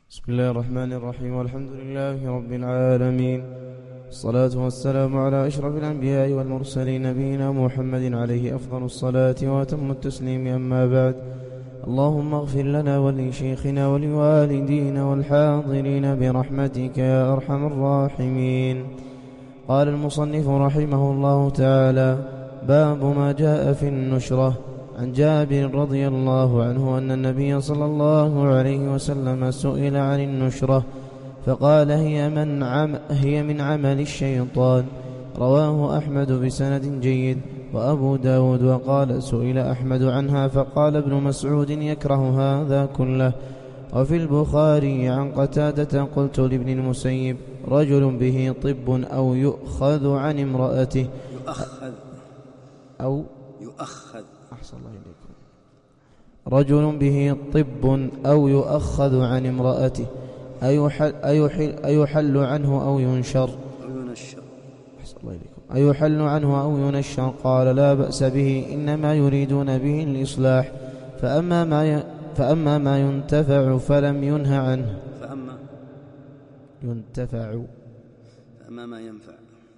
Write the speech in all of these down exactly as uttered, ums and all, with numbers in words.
بسم الله الرحمن الرحيم، والحمد لله رب العالمين، الصلاة والسلام على أشرف الأنبياء والمرسلين نبينا محمد عليه أفضل الصلاة وأتم التسليم. أما بعد، اللهم اغفر لنا ولشيخنا ولوالدينا والحاضرين برحمتك يا أرحم الراحمين. قال المصنف رحمه الله تعالى: باب ما جاء في النشرة. عن جابر رضي الله عنه أن النبي صلى الله عليه وسلم سئل عن النشرة فقال: هي من, عم هي من عمل الشيطان. رواه أحمد بسند جيد وأبو داود. وقال: سئل أحمد عنها فقال ابن مسعود: يكره هذا كله. وفي البخاري عن قتادة: قلت لابن المسيب: رجل به طب أو يؤخذ عن امرأته. يؤخذ أو يؤخذ أحسن الله إليكم. رجل به طب أو يؤخذ عن امرأته أيحل, أيحل, أيحل عنه أو ينشر أحسن الله إليكم أيحل عنه أو ينشر. قال: لا بأس به، إنما يريدون به الإصلاح. فأما ما ي... فأما ما ينتفع فلم ينه عنه. فأما ينتفع فأما ما ينفع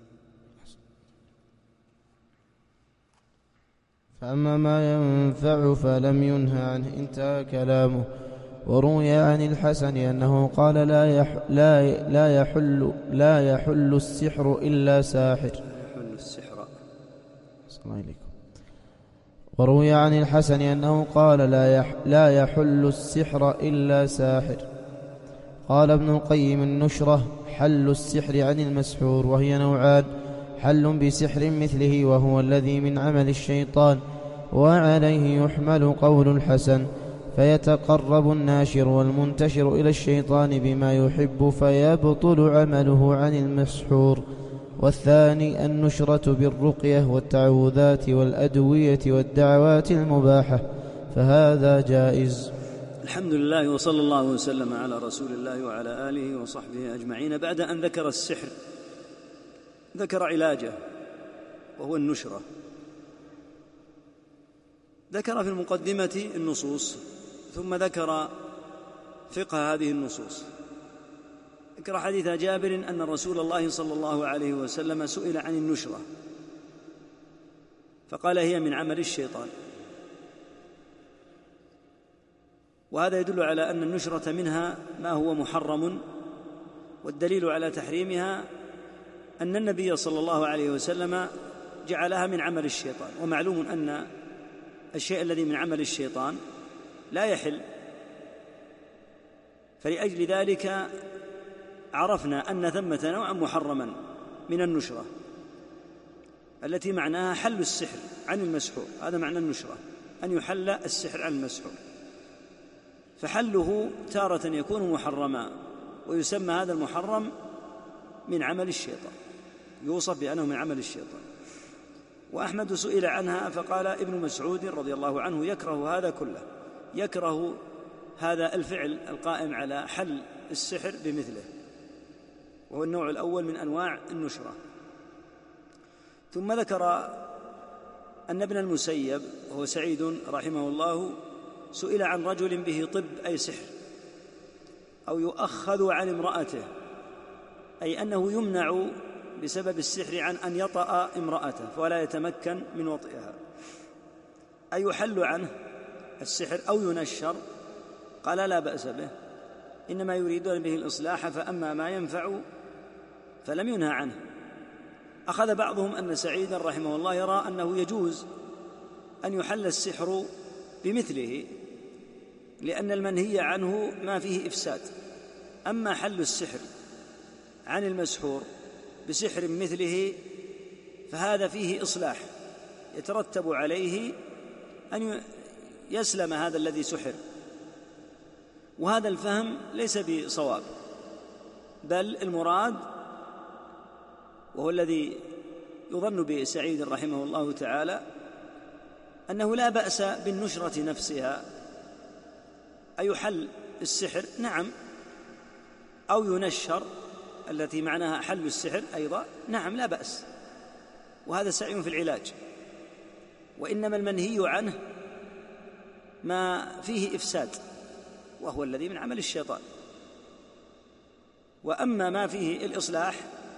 فأما ما ينفع فلم ينه عنه. انتهى كلامه. وروي عن الحسن أنه قال: لا يح لا لا يحل لا يحل السحر إلا ساحر. يحل السحر. السلام عليكم. وروي عن الحسن أنه قال: لا يح لا يحل السحر إلا ساحر. قال ابن القيم: النشرة حل السحر عن المسحور، وهي نوعان: حل بسحر مثله وهو الذي من عمل الشيطان، وعليه يحمل قول الحسن، فيتقرب الناشر والمنتشر إلى الشيطان بما يحب فيبطل عمله عن المسحور. والثاني النشرة بالرقية والتعوذات والأدوية والدعوات المباحة، فهذا جائز. الحمد لله، وصلى الله وسلم على رسول الله وعلى آله وصحبه أجمعين. بعد أن ذكر السحر ذكر علاجه وهو النشرة. ذكر في المقدمة النصوص، ثم ذكر فقه هذه النصوص. ذكر حديث جابر أن رسول الله صلى الله عليه وسلم سئل عن النشرة فقال: هي من عمل الشيطان. وهذا يدل على أن النشرة منها ما هو محرم، والدليل على تحريمها أن النبي صلى الله عليه وسلم جعلها من عمل الشيطان. ومعلوم أن الشيء الذي من عمل الشيطان لا يحل، فلأجل ذلك عرفنا أن ثمة نوعا محرما من النشرة التي معناها حل السحر عن المسحور. هذا معنى النشرة، أن يحل السحر عن المسحور. فحله تارة يكون محرما، ويسمى هذا المحرم من عمل الشيطان، يوصف بأنه من عمل الشيطان. وأحمد سئل عنها فقال ابن مسعود رضي الله عنه: يكره هذا كله، يكره هذا الفعل القائم على حل السحر بمثله، وهو النوع الأول من أنواع النشرة. ثم ذكر أن ابن المسيب وهو سعيد رحمه الله سئل عن رجل به طب أي سحر أو يؤخذ عن امرأته، أي أنه يمنع بسبب السحر عن أن يطأ امرأته فلا يتمكن من وطئها، أي يحل عنه السحر أو ينشر. قال: لا بأس به، إنما يريدون به الإصلاح. فأما ما ينفع فلم ينهى عنه. أخذ بعضهم أن سعيدا رحمه الله يرى أنه يجوز أن يحل السحر بمثله، لأن المنهي عنه ما فيه إفساد. أما حل السحر عن المسحور بسحر مثله فهذا فيه إصلاح يترتب عليه أن يسلم هذا الذي سحر. وهذا الفهم ليس بصواب، بل المراد وهو الذي يظن به سعيد رحمه الله تعالى أنه لا بأس بالنشرة نفسها، أي يحل السحر نعم، أو ينشر التي معناها حل السحر أيضا نعم، لا بأس، وهذا سعي في العلاج. وإنما المنهي عنه ما فيه إفساد، وهو الذي من عمل الشيطان. وأما ما فيه الإصلاح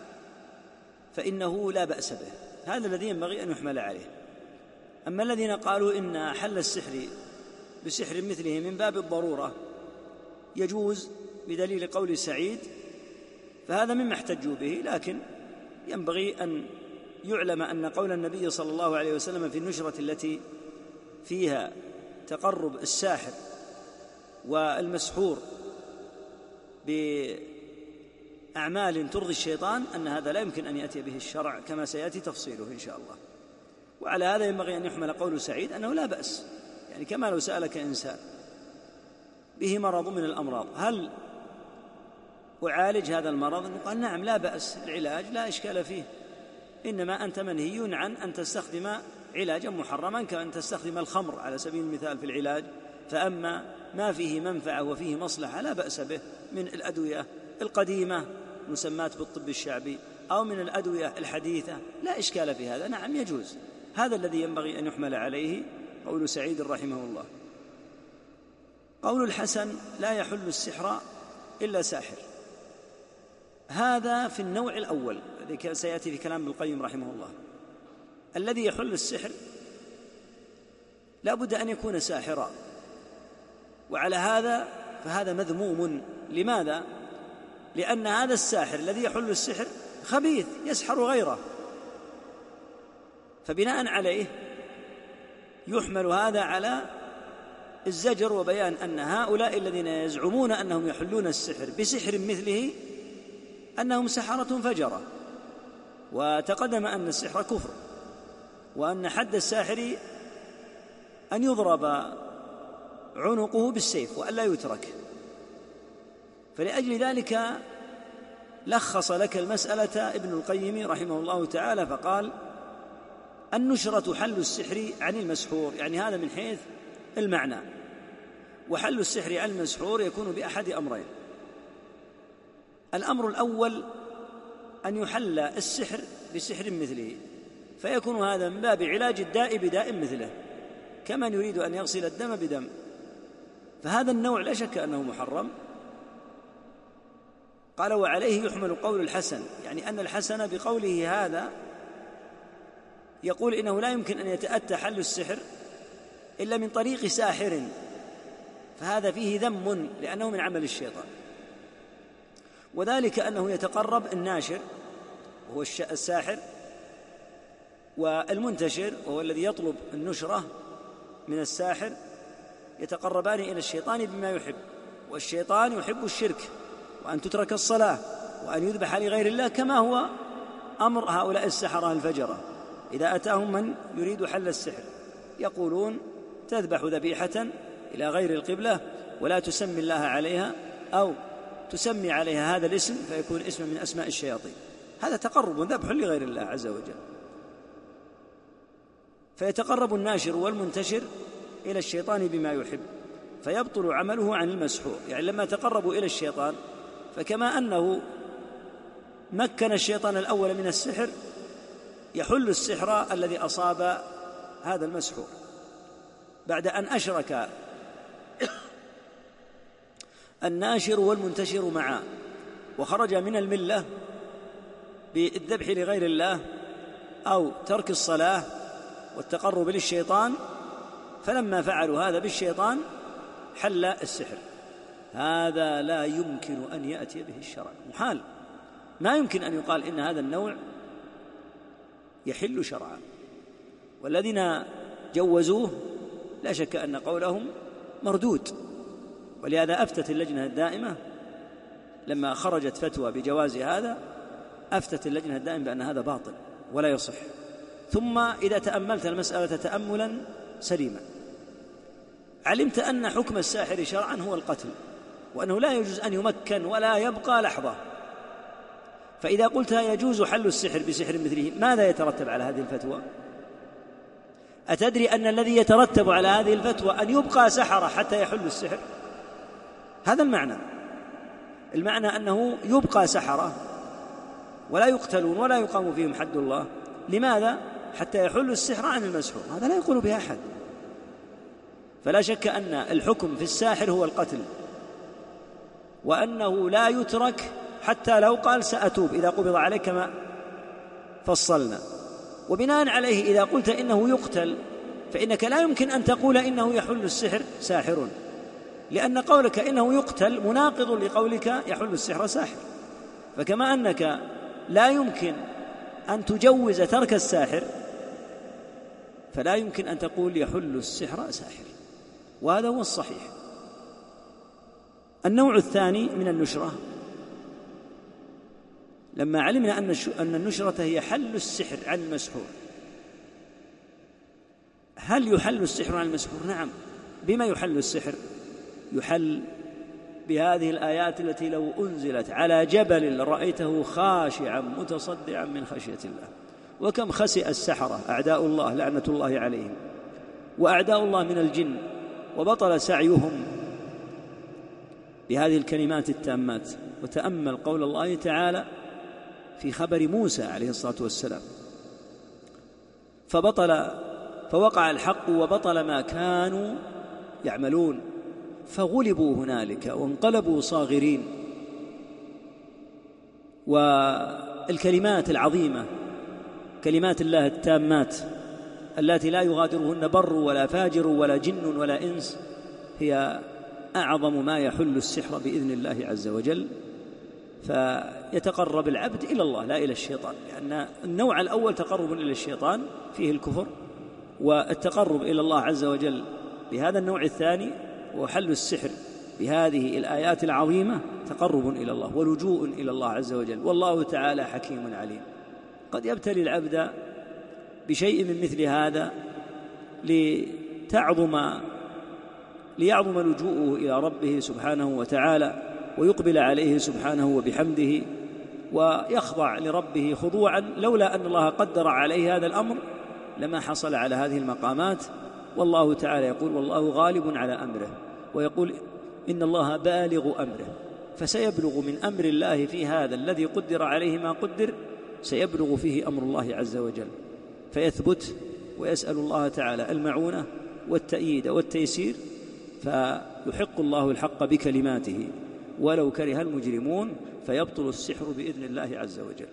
فإنه لا بأس به، هذا الذي ينبغي أن يحمل عليه. أما الذين قالوا إن حل السحر بسحر مثله من باب الضرورة يجوز بدليل قول سعيد، فهذا مما احتجوا به، لكن ينبغي أن يعلم أن قول النبي صلى الله عليه وسلم في النشرة التي فيها تقرب الساحر والمسحور بأعمال ترضي الشيطان أن هذا لا يمكن أن يأتي به الشرع كما سيأتي تفصيله إن شاء الله. وعلى هذا ينبغي أن يحمل قول سعيد أنه لا بأس، يعني كما لو سألك إنسان به مرض من الأمراض هل أعالج هذا المرض؟ قال نعم لا بأس، العلاج لا إشكال فيه، إنما أنت منهي عن أن تستخدم علاجا محرما كأن تستخدم الخمر على سبيل المثال في العلاج. فأما ما فيه منفعة وفيه مصلحة لا بأس به من الأدوية القديمة مسمات بالطب الشعبي أو من الأدوية الحديثة لا إشكال في هذا، نعم يجوز. هذا الذي ينبغي أن يحمل عليه قول سعيد رحمه الله. قول الحسن لا يحل السحر إلا ساحر، هذا في النوع الأول الذي سيأتي في كلام ابن القيم رحمه الله. الذي يحل السحر لا بد أن يكون ساحرا، وعلى هذا فهذا مذموم. لماذا؟ لأن هذا الساحر الذي يحل السحر خبيث يسحر غيره، فبناء عليه يحمل هذا على الزجر وبيان أن هؤلاء الذين يزعمون أنهم يحلون السحر بسحر مثله أنهم سحرة فجرة. وتقدم أن السحر كفر، وأن حد الساحر أن يضرب عنقه بالسيف وأن لا يترك. فلأجل ذلك لخص لك المسألة ابن القيم رحمه الله تعالى فقال النشرة حل السحر عن المسحور، يعني هذا من حيث المعنى. وحل السحر عن المسحور يكون بأحد أمرين: الأمر الأول أن يحل السحر بسحر مثله، فيكون هذا من باب علاج الداء بداء مثله، كمن يريد أن يغسل الدم بدم، فهذا النوع لا شك أنه محرم. قال وعليه يحمل قول الحسن، يعني أن الحسن بقوله هذا يقول إنه لا يمكن أن يتأتى حل السحر إلا من طريق ساحر، فهذا فيه ذم لأنه من عمل الشيطان. وذلك أنه يتقرب الناشر وهو الساحر والمنتشر وهو الذي يطلب النشرة من الساحر، يتقربان إلى الشيطان بما يحب، والشيطان يحب الشرك وأن تترك الصلاة وأن يذبح لغير الله، كما هو أمر هؤلاء السحرة الفجرة. إذا أتاهم من يريد حل السحر يقولون تذبح ذبيحة إلى غير القبلة ولا تسمي الله عليها، أو تسمي عليها هذا الاسم فيكون اسم من أسماء الشياطين، هذا تقرب ذبح لغير الله عز وجل. فيتقرب الناشر والمنتشر إلى الشيطان بما يحب فيبطل عمله عن المسحور. يعني لما تقربوا إلى الشيطان فكما أنه مكن الشيطان الأول من السحر يحل السحر الذي أصاب هذا المسحور بعد أن أشرك الناشر والمنتشر معا وخرج من الملة بالذبح لغير الله أو ترك الصلاة والتقرب للشيطان. فلما فعلوا هذا بالشيطان حل السحر. هذا لا يمكن أن يأتي به الشرع، محال، ما يمكن أن يقال إن هذا النوع يحل شرعا. والذين جوزوه لا شك أن قولهم مردود، ولهذا أفتت اللجنة الدائمة لما خرجت فتوى بجواز هذا، أفتت اللجنة الدائمة بأن هذا باطل ولا يصح. ثم إذا تأملت المسألة تأملا سليما علمت أن حكم الساحر شرعا هو القتل، وأنه لا يجوز أن يمكن ولا يبقى لحظة. فإذا قلت يجوز حل السحر بسحر مثله، ماذا يترتب على هذه الفتوى؟ أتدري أن الذي يترتب على هذه الفتوى أن يبقى سحرة حتى يحل السحر؟ هذا المعنى. المعنى أنه يبقى سحرة ولا يقتلون ولا يقام فيهم حد الله. لماذا؟ حتى يحل السحر عن المسحور. هذا لا يقول به أحد. فلا شك أن الحكم في الساحر هو القتل، وأنه لا يترك حتى لو قال سأتوب إذا قبض عليك كما فصلنا. وبناء عليه إذا قلت إنه يقتل فإنك لا يمكن أن تقول إنه يحل السحر ساحر، لأن قولك إنه يقتل مناقض لقولك يحل السحر ساحر. فكما أنك لا يمكن أن تجوز ترك الساحر فلا يمكن أن تقول يحل السحر ساحر، وهذا هو الصحيح. النوع الثاني من النشرة، لما علمنا أن النشرة هي حل السحر عن المسحور. هل يحل السحر عن المسحور؟ نعم. بما يحل السحر؟ يحل بهذه الآيات التي لو أنزلت على جبل رأيته خاشعا متصدعا من خشية الله. وكم خسئ السحرة أعداء الله لعنة الله عليهم، وأعداء الله من الجن، وبطل سعيهم بهذه الكلمات التامات. وتأمل قول الله تعالى في خبر موسى عليه الصلاة والسلام: فبطل فوقع الحق وبطل ما كانوا يعملون فغلبوا هنالك وانقلبوا صاغرين. والكلمات العظيمة كلمات الله التامات التي لا يغادرهن بر ولا فاجر ولا جن ولا إنس هي أعظم ما يحل السحر بإذن الله عز وجل. فيتقرب العبد إلى الله لا إلى الشيطان، لأن النوع الأول تقرب إلى الشيطان فيه الكفر، والتقرب إلى الله عز وجل بهذا النوع الثاني وحل السحر بهذه الآيات العظيمة تقرب إلى الله ولجوء إلى الله عز وجل. والله تعالى حكيم عليم، قد يبتلي العبد بشيء من مثل هذا لتعظم ليعظم لجوءه إلى ربه سبحانه وتعالى ويقبل عليه سبحانه وبحمده ويخضع لربه خضوعا. لولا أن الله قدر عليه هذا الأمر لما حصل على هذه المقامات. والله تعالى يقول: والله غالب على أمره، ويقول: إن الله بالغ أمره. فسيبلغ من أمر الله في هذا الذي قدر عليه ما قدر، سيبلغ فيه أمر الله عز وجل، فيثبت ويسأل الله تعالى المعونة والتأييد والتيسير، فيحق الله الحق بكلماته ولو كره المجرمون، فيبطل السحر بإذن الله عز وجل.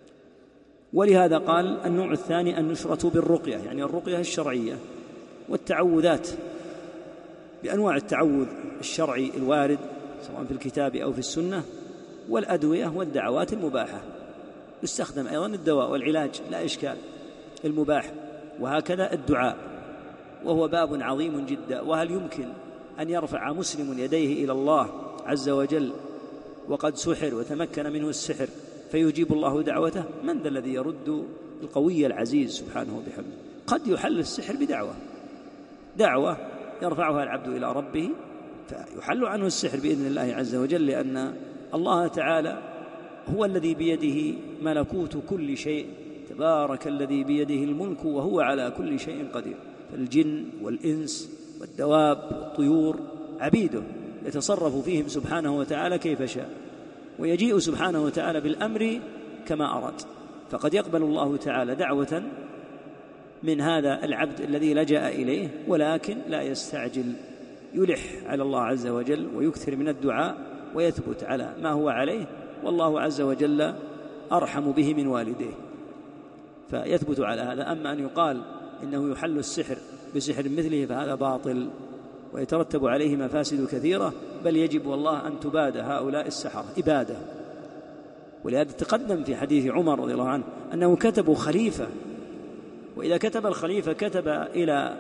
ولهذا قال النوع الثاني النشرة بالرقية، يعني الرقية الشرعية والتعوذات بأنواع التعوذ الشرعي الوارد سواء في الكتاب أو في السنة، والأدوية والدعوات المباحة. يستخدم أيضا الدواء والعلاج لا إشكال المباح، وهكذا الدعاء، وهو باب عظيم جدا. وهل يمكن أن يرفع مسلم يديه إلى الله عز وجل وقد سحر وتمكن منه السحر فيجيب الله دعوته؟ من ذا الذي يرد القوي العزيز سبحانه وبحمده؟ قد يحل السحر بدعوة دعوة يرفعها العبد إلى ربه فيحل عنه السحر بإذن الله عز وجل، لأن الله تعالى هو الذي بيده ملكوت كل شيء، تبارك الذي بيده الملك وهو على كل شيء قدير. فالجن والإنس والدواب والطيور عبيده يتصرف فيهم سبحانه وتعالى كيف شاء، ويجيء سبحانه وتعالى بالأمر كما أراد. فقد يقبل الله تعالى دعوة من هذا العبد الذي لجأ إليه، ولكن لا يستعجل، يلح على الله عز وجل ويكثر من الدعاء ويثبت على ما هو عليه، والله عز وجل أرحم به من والديه، فيثبت على هذا. أما أن يقال إنه يحل السحر بسحر مثله فهذا باطل ويترتب عليه مفاسد كثيرة، بل يجب والله أن تباد هؤلاء السحرة إبادة. ولهذا تقدم في حديث عمر رضي الله عنه أنه كتبوا خليفة، وإذا كتب الخليفة كتب إلى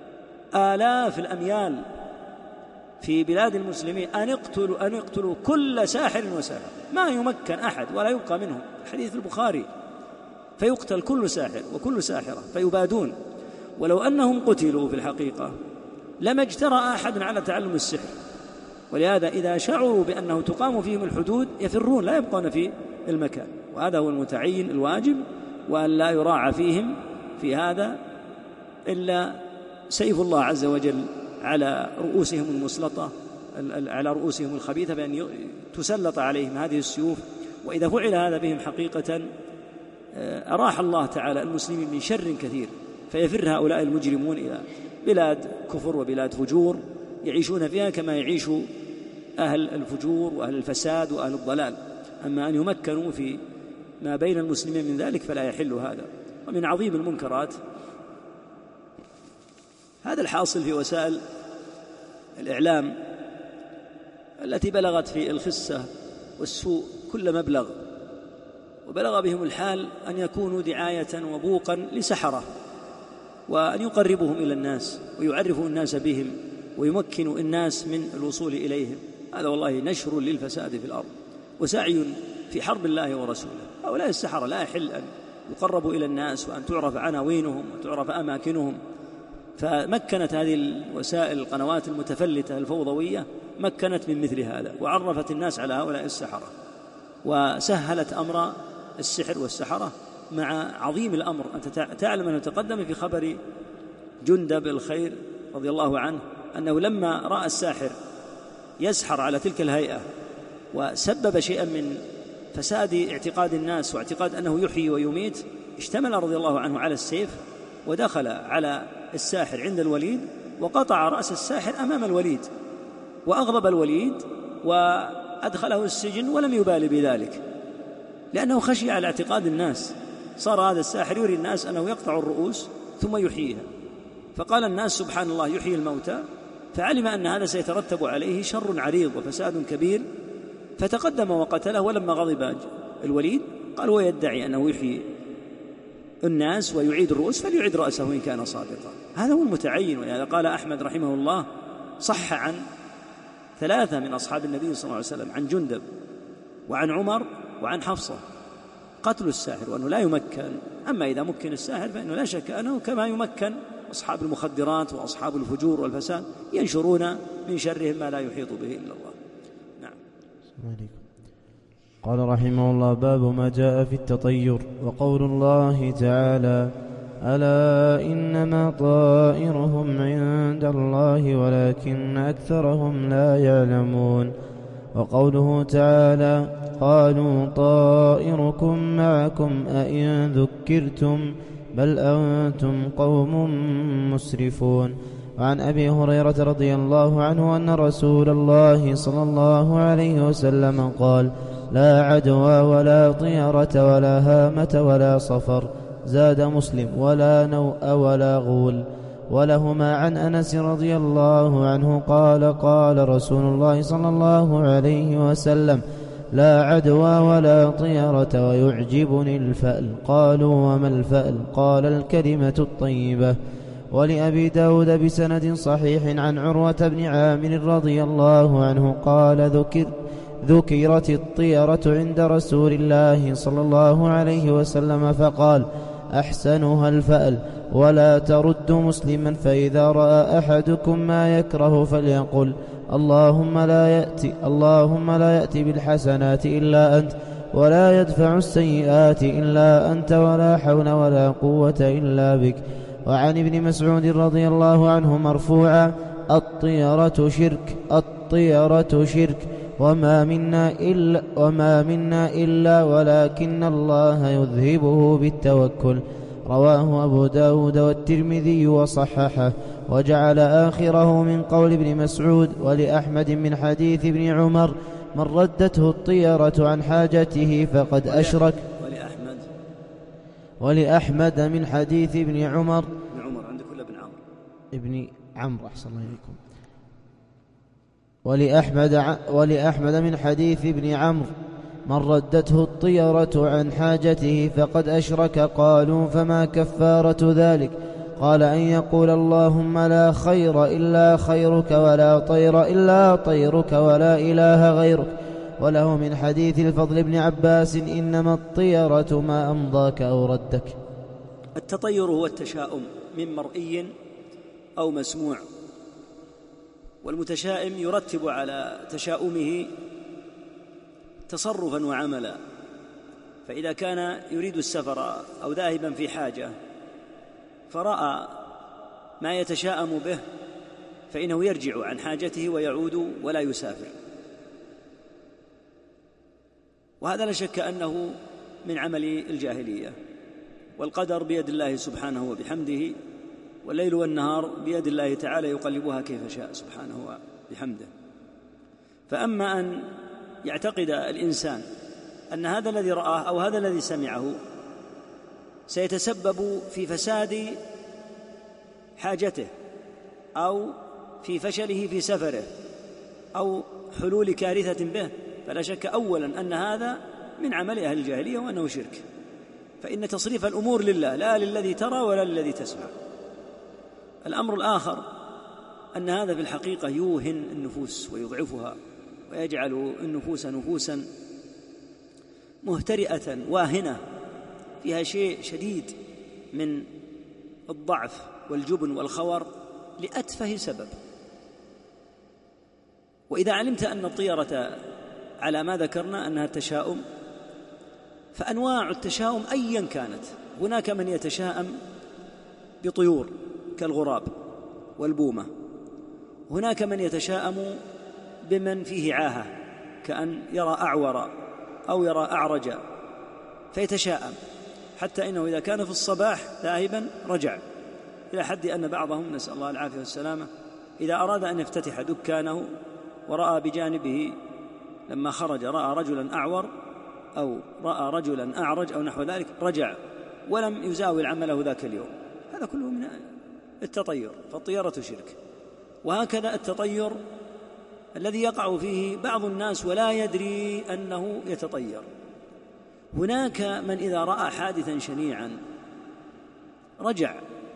آلاف الأميال في بلاد المسلمين أن يقتلوا أن يقتلوا كل ساحر وساحر، ما يمكن أحد ولا يبقى منهم، حديث البخاري، فيقتل كل ساحر وكل ساحرة فيبادون. ولو أنهم قتلوا في الحقيقة لما اجترأ أحد على تعلم السحر. ولهذا إذا شعروا بأنه تقام فيهم الحدود يفرون لا يبقون في المكان، وهذا هو المتعين الواجب، وأن لا يراعى فيهم في هذا إلا سيف الله عز وجل على رؤوسهم المسلطة، على رؤوسهم الخبيثة، بأن تسلط عليهم هذه السيوف. وإذا فعل هذا بهم حقيقة أراح الله تعالى المسلمين من شر كثير، فيفر هؤلاء المجرمون إلى بلاد كفر وبلاد فجور يعيشون فيها كما يعيش أهل الفجور وأهل الفساد وأهل الضلال. أما أن يمكنوا في ما بين المسلمين من ذلك فلا يحل هذا. ومن عظيم المنكرات هذا الحاصل في وسائل الإعلام التي بلغت في الخسة والسوء كل مبلغ، وبلغ بهم الحال أن يكونوا دعاية وبوقا لسحرة، وأن يقربهم إلى الناس ويعرفوا الناس بهم ويمكنوا الناس من الوصول إليهم. هذا والله نشر للفساد في الأرض وسعي في حرب الله ورسوله. هؤلاء السحرة لا يحل أن يقربوا إلى الناس وأن تعرف عناوينهم وتعرف أماكنهم. فمكنت هذه الوسائل القنوات المتفلتة الفوضوية مكنت من مثل هذا، وعرفت الناس على هؤلاء السحرة، وسهلت أمر السحر والسحرة. مع عظيم الأمر أنت تعلم أنه تقدم في خبر جندب الخير رضي الله عنه أنه لما رأى الساحر يسحر على تلك الهيئة وسبب شيئا من فساد اعتقاد الناس واعتقاد أنه يحيي ويميت، اشتمل رضي الله عنه على السيف ودخل على الساحر عند الوليد وقطع رأس الساحر أمام الوليد، وأغضب الوليد وأدخله السجن ولم يبالي بذلك لأنه خشي على اعتقاد الناس. صار هذا الساحر يري الناس أنه يقطع الرؤوس ثم يحييها، فقال الناس سبحان الله يحيي الموتى، فعلم أن هذا سيترتب عليه شر عريض وفساد كبير، فتقدم وقتله. ولما غضب الوليد قال هو يدعي أنه يحيي الناس ويعيد الرؤوس فليعيد رأسه إن كان صادقا. هذا هو المتعين. ولهذا قال أحمد رحمه الله صح عن ثلاثة من أصحاب النبي صلى الله عليه وسلم، عن جندب وعن عمر وعن حفصة، قتل الساحر وأنه لا يمكن. أما إذا مكن الساحر فإنه لا شك أنه كما يمكن أصحاب المخدرات وأصحاب الفجور والفساد ينشرون من شرهم ما لا يحيط به إلا الله. نعم. قال رحمه الله: باب ما جاء في التطير. وقول الله تعالى: ألا إنما طائرهم عند الله ولكن أكثرهم لا يعلمون. وقوله تعالى: قالوا طائركم معكم أئن ذكرتم بل أنتم قوم مسرفون. وعن أبي هريرة رضي الله عنه أن رسول الله صلى الله عليه وسلم قال: لا عدوى ولا طيرة ولا هامة ولا صفر. زاد مسلم: ولا نوء ولا غول. ولهما عن أنس رضي الله عنه قال: قال رسول الله صلى الله عليه وسلم: لا عدوى ولا طيرة ويعجبني الفأل. قالوا: وما الفأل؟ قال: الكلمة الطيبة. ولأبي داود بسند صحيح عن عروة بن عامر رضي الله عنه قال: ذكر ذكرت الطيرة عند رسول الله صلى الله عليه وسلم فقال: أحسنها الفأل. ولا ترد مسلما، فإذا رأى أحدكم ما يكره فليقل: اللهم لا يأتي اللهم لا يأتي بالحسنات إلا أنت، ولا يدفع السيئات إلا أنت، ولا حول ولا قوة إلا بك. وعن ابن مسعود رضي الله عنه مرفوعا: الطيرة شرك الطيرة شرك وما منا إلا, وما منا إلا ولكن الله يذهبه بالتوكل. رواه أبو داود والترمذي وصححه، وجعل آخره من قول ابن مسعود. ولأحمد من حديث ابن عمر: من ردته الطيرة عن حاجته فقد أشرك. ولأحمد ولأحمد من حديث ابن عمر ابن عمر عندك ولا ابن عمرو؟ ابن عمرو أحسن الله إليكم. ولأحمد, ولأحمد من حديث ابن عمرو: من ردته الطيرة عن حاجته فقد أشرك. قالوا: فما كفارة ذلك؟ قال: أن يقول: اللهم لا خير إلا خيرك، ولا طير إلا طيرك، ولا إله غيرك. وله من حديث الفضل بن عباس: إنما الطيرة ما أمضاك أو ردك. التطير هو التشاؤم من مرئي أو مسموع، والمتشائم يرتب على تشاؤمه تصرفا وعملا. فإذا كان يريد السفر أو ذاهبا في حاجة فرأى ما يتشاءم به فإنه يرجع عن حاجته ويعود ولا يسافر. وهذا لا شك أنه من عمل الجاهلية. والقدر بيد الله سبحانه وبحمده، والليل والنهار بيد الله تعالى يقلبها كيف شاء سبحانه وبحمده. فأما أن يعتقد الإنسان أن هذا الذي رآه أو هذا الذي سمعه سيتسبب في فساد حاجته أو في فشله في سفره أو حلول كارثة به، فلا شك أولا أن هذا من عمل أهل الجاهلية وأنه شرك، فإن تصريف الأمور لله لا للذي ترى ولا للذي تسمع. الأمر الآخر أن هذا في الحقيقة يوهن النفوس ويضعفها ويجعل النفوس نفوسا مهترئة واهنة فيها شيء شديد من الضعف والجبن والخور لأتفه سبب. وإذا علمت أن الطيرة على ما ذكرنا أنها التشاؤم، فأنواع التشاؤم أيا كانت، هناك من يتشاءم بطيور كالغراب والبومة، هناك من يتشاءم بمن فيه عاهة كأن يرى أعور أو يرى أعرج فيتشاءم، حتى إنه إذا كان في الصباح ذاهبا رجع، إلى حد أن بعضهم نسأل الله العافية والسلامة إذا أراد أن يفتتح دكانه ورأى بجانبه لما خرج رأى رجلا أعور أو رأى رجلا أعرج أو نحو ذلك رجع ولم يزاول عمله ذاك اليوم، هذا كله من التطير، فالطيرة شرك. وهكذا التطير الذي يقع فيه بعض الناس ولا يدري أنه يتطير. هناك من إذا رأى حادثا شنيعا رجع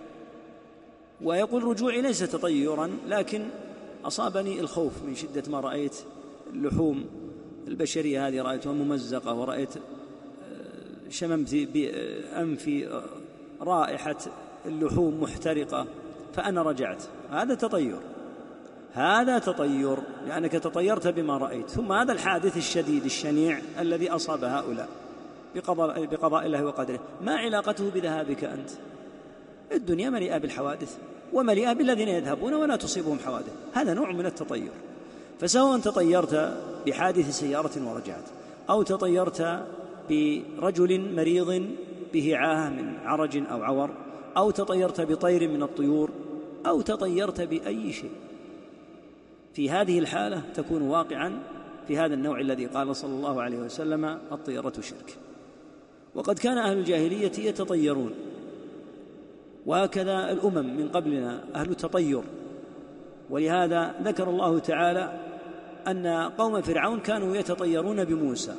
ويقول رجوعي ليس تطيرا، لكن أصابني الخوف من شدة ما رأيت اللحوم البشرية هذه، رأيتها ممزقة ورأيت شممت بأنفي رائحة اللحوم محترقة فأنا رجعت. هذا تطير، هذا تطير لأنك تطيرت بما رأيت. ثم هذا الحادث الشديد الشنيع الذي أصاب هؤلاء بقضاء, بقضاء الله وقدره، ما علاقته بذهابك أنت؟ الدنيا مليئة بالحوادث ومليئة بالذين يذهبون ولا تصيبهم حوادث، هذا نوع من التطير. فسواء تطيرت بحادث سيارة ورجعت، أو تطيرت برجل مريض به عاهة من عرج أو عور، أو تطيرت بطير من الطيور، أو تطيرت بأي شيء، في هذه الحالة تكون واقعا في هذا النوع الذي قال صلى الله عليه وسلم الطيرة شرك. وقد كان أهل الجاهلية يتطيرون، وهكذا الأمم من قبلنا أهل التطير. ولهذا ذكر الله تعالى أن قوم فرعون كانوا يتطيرون بموسى،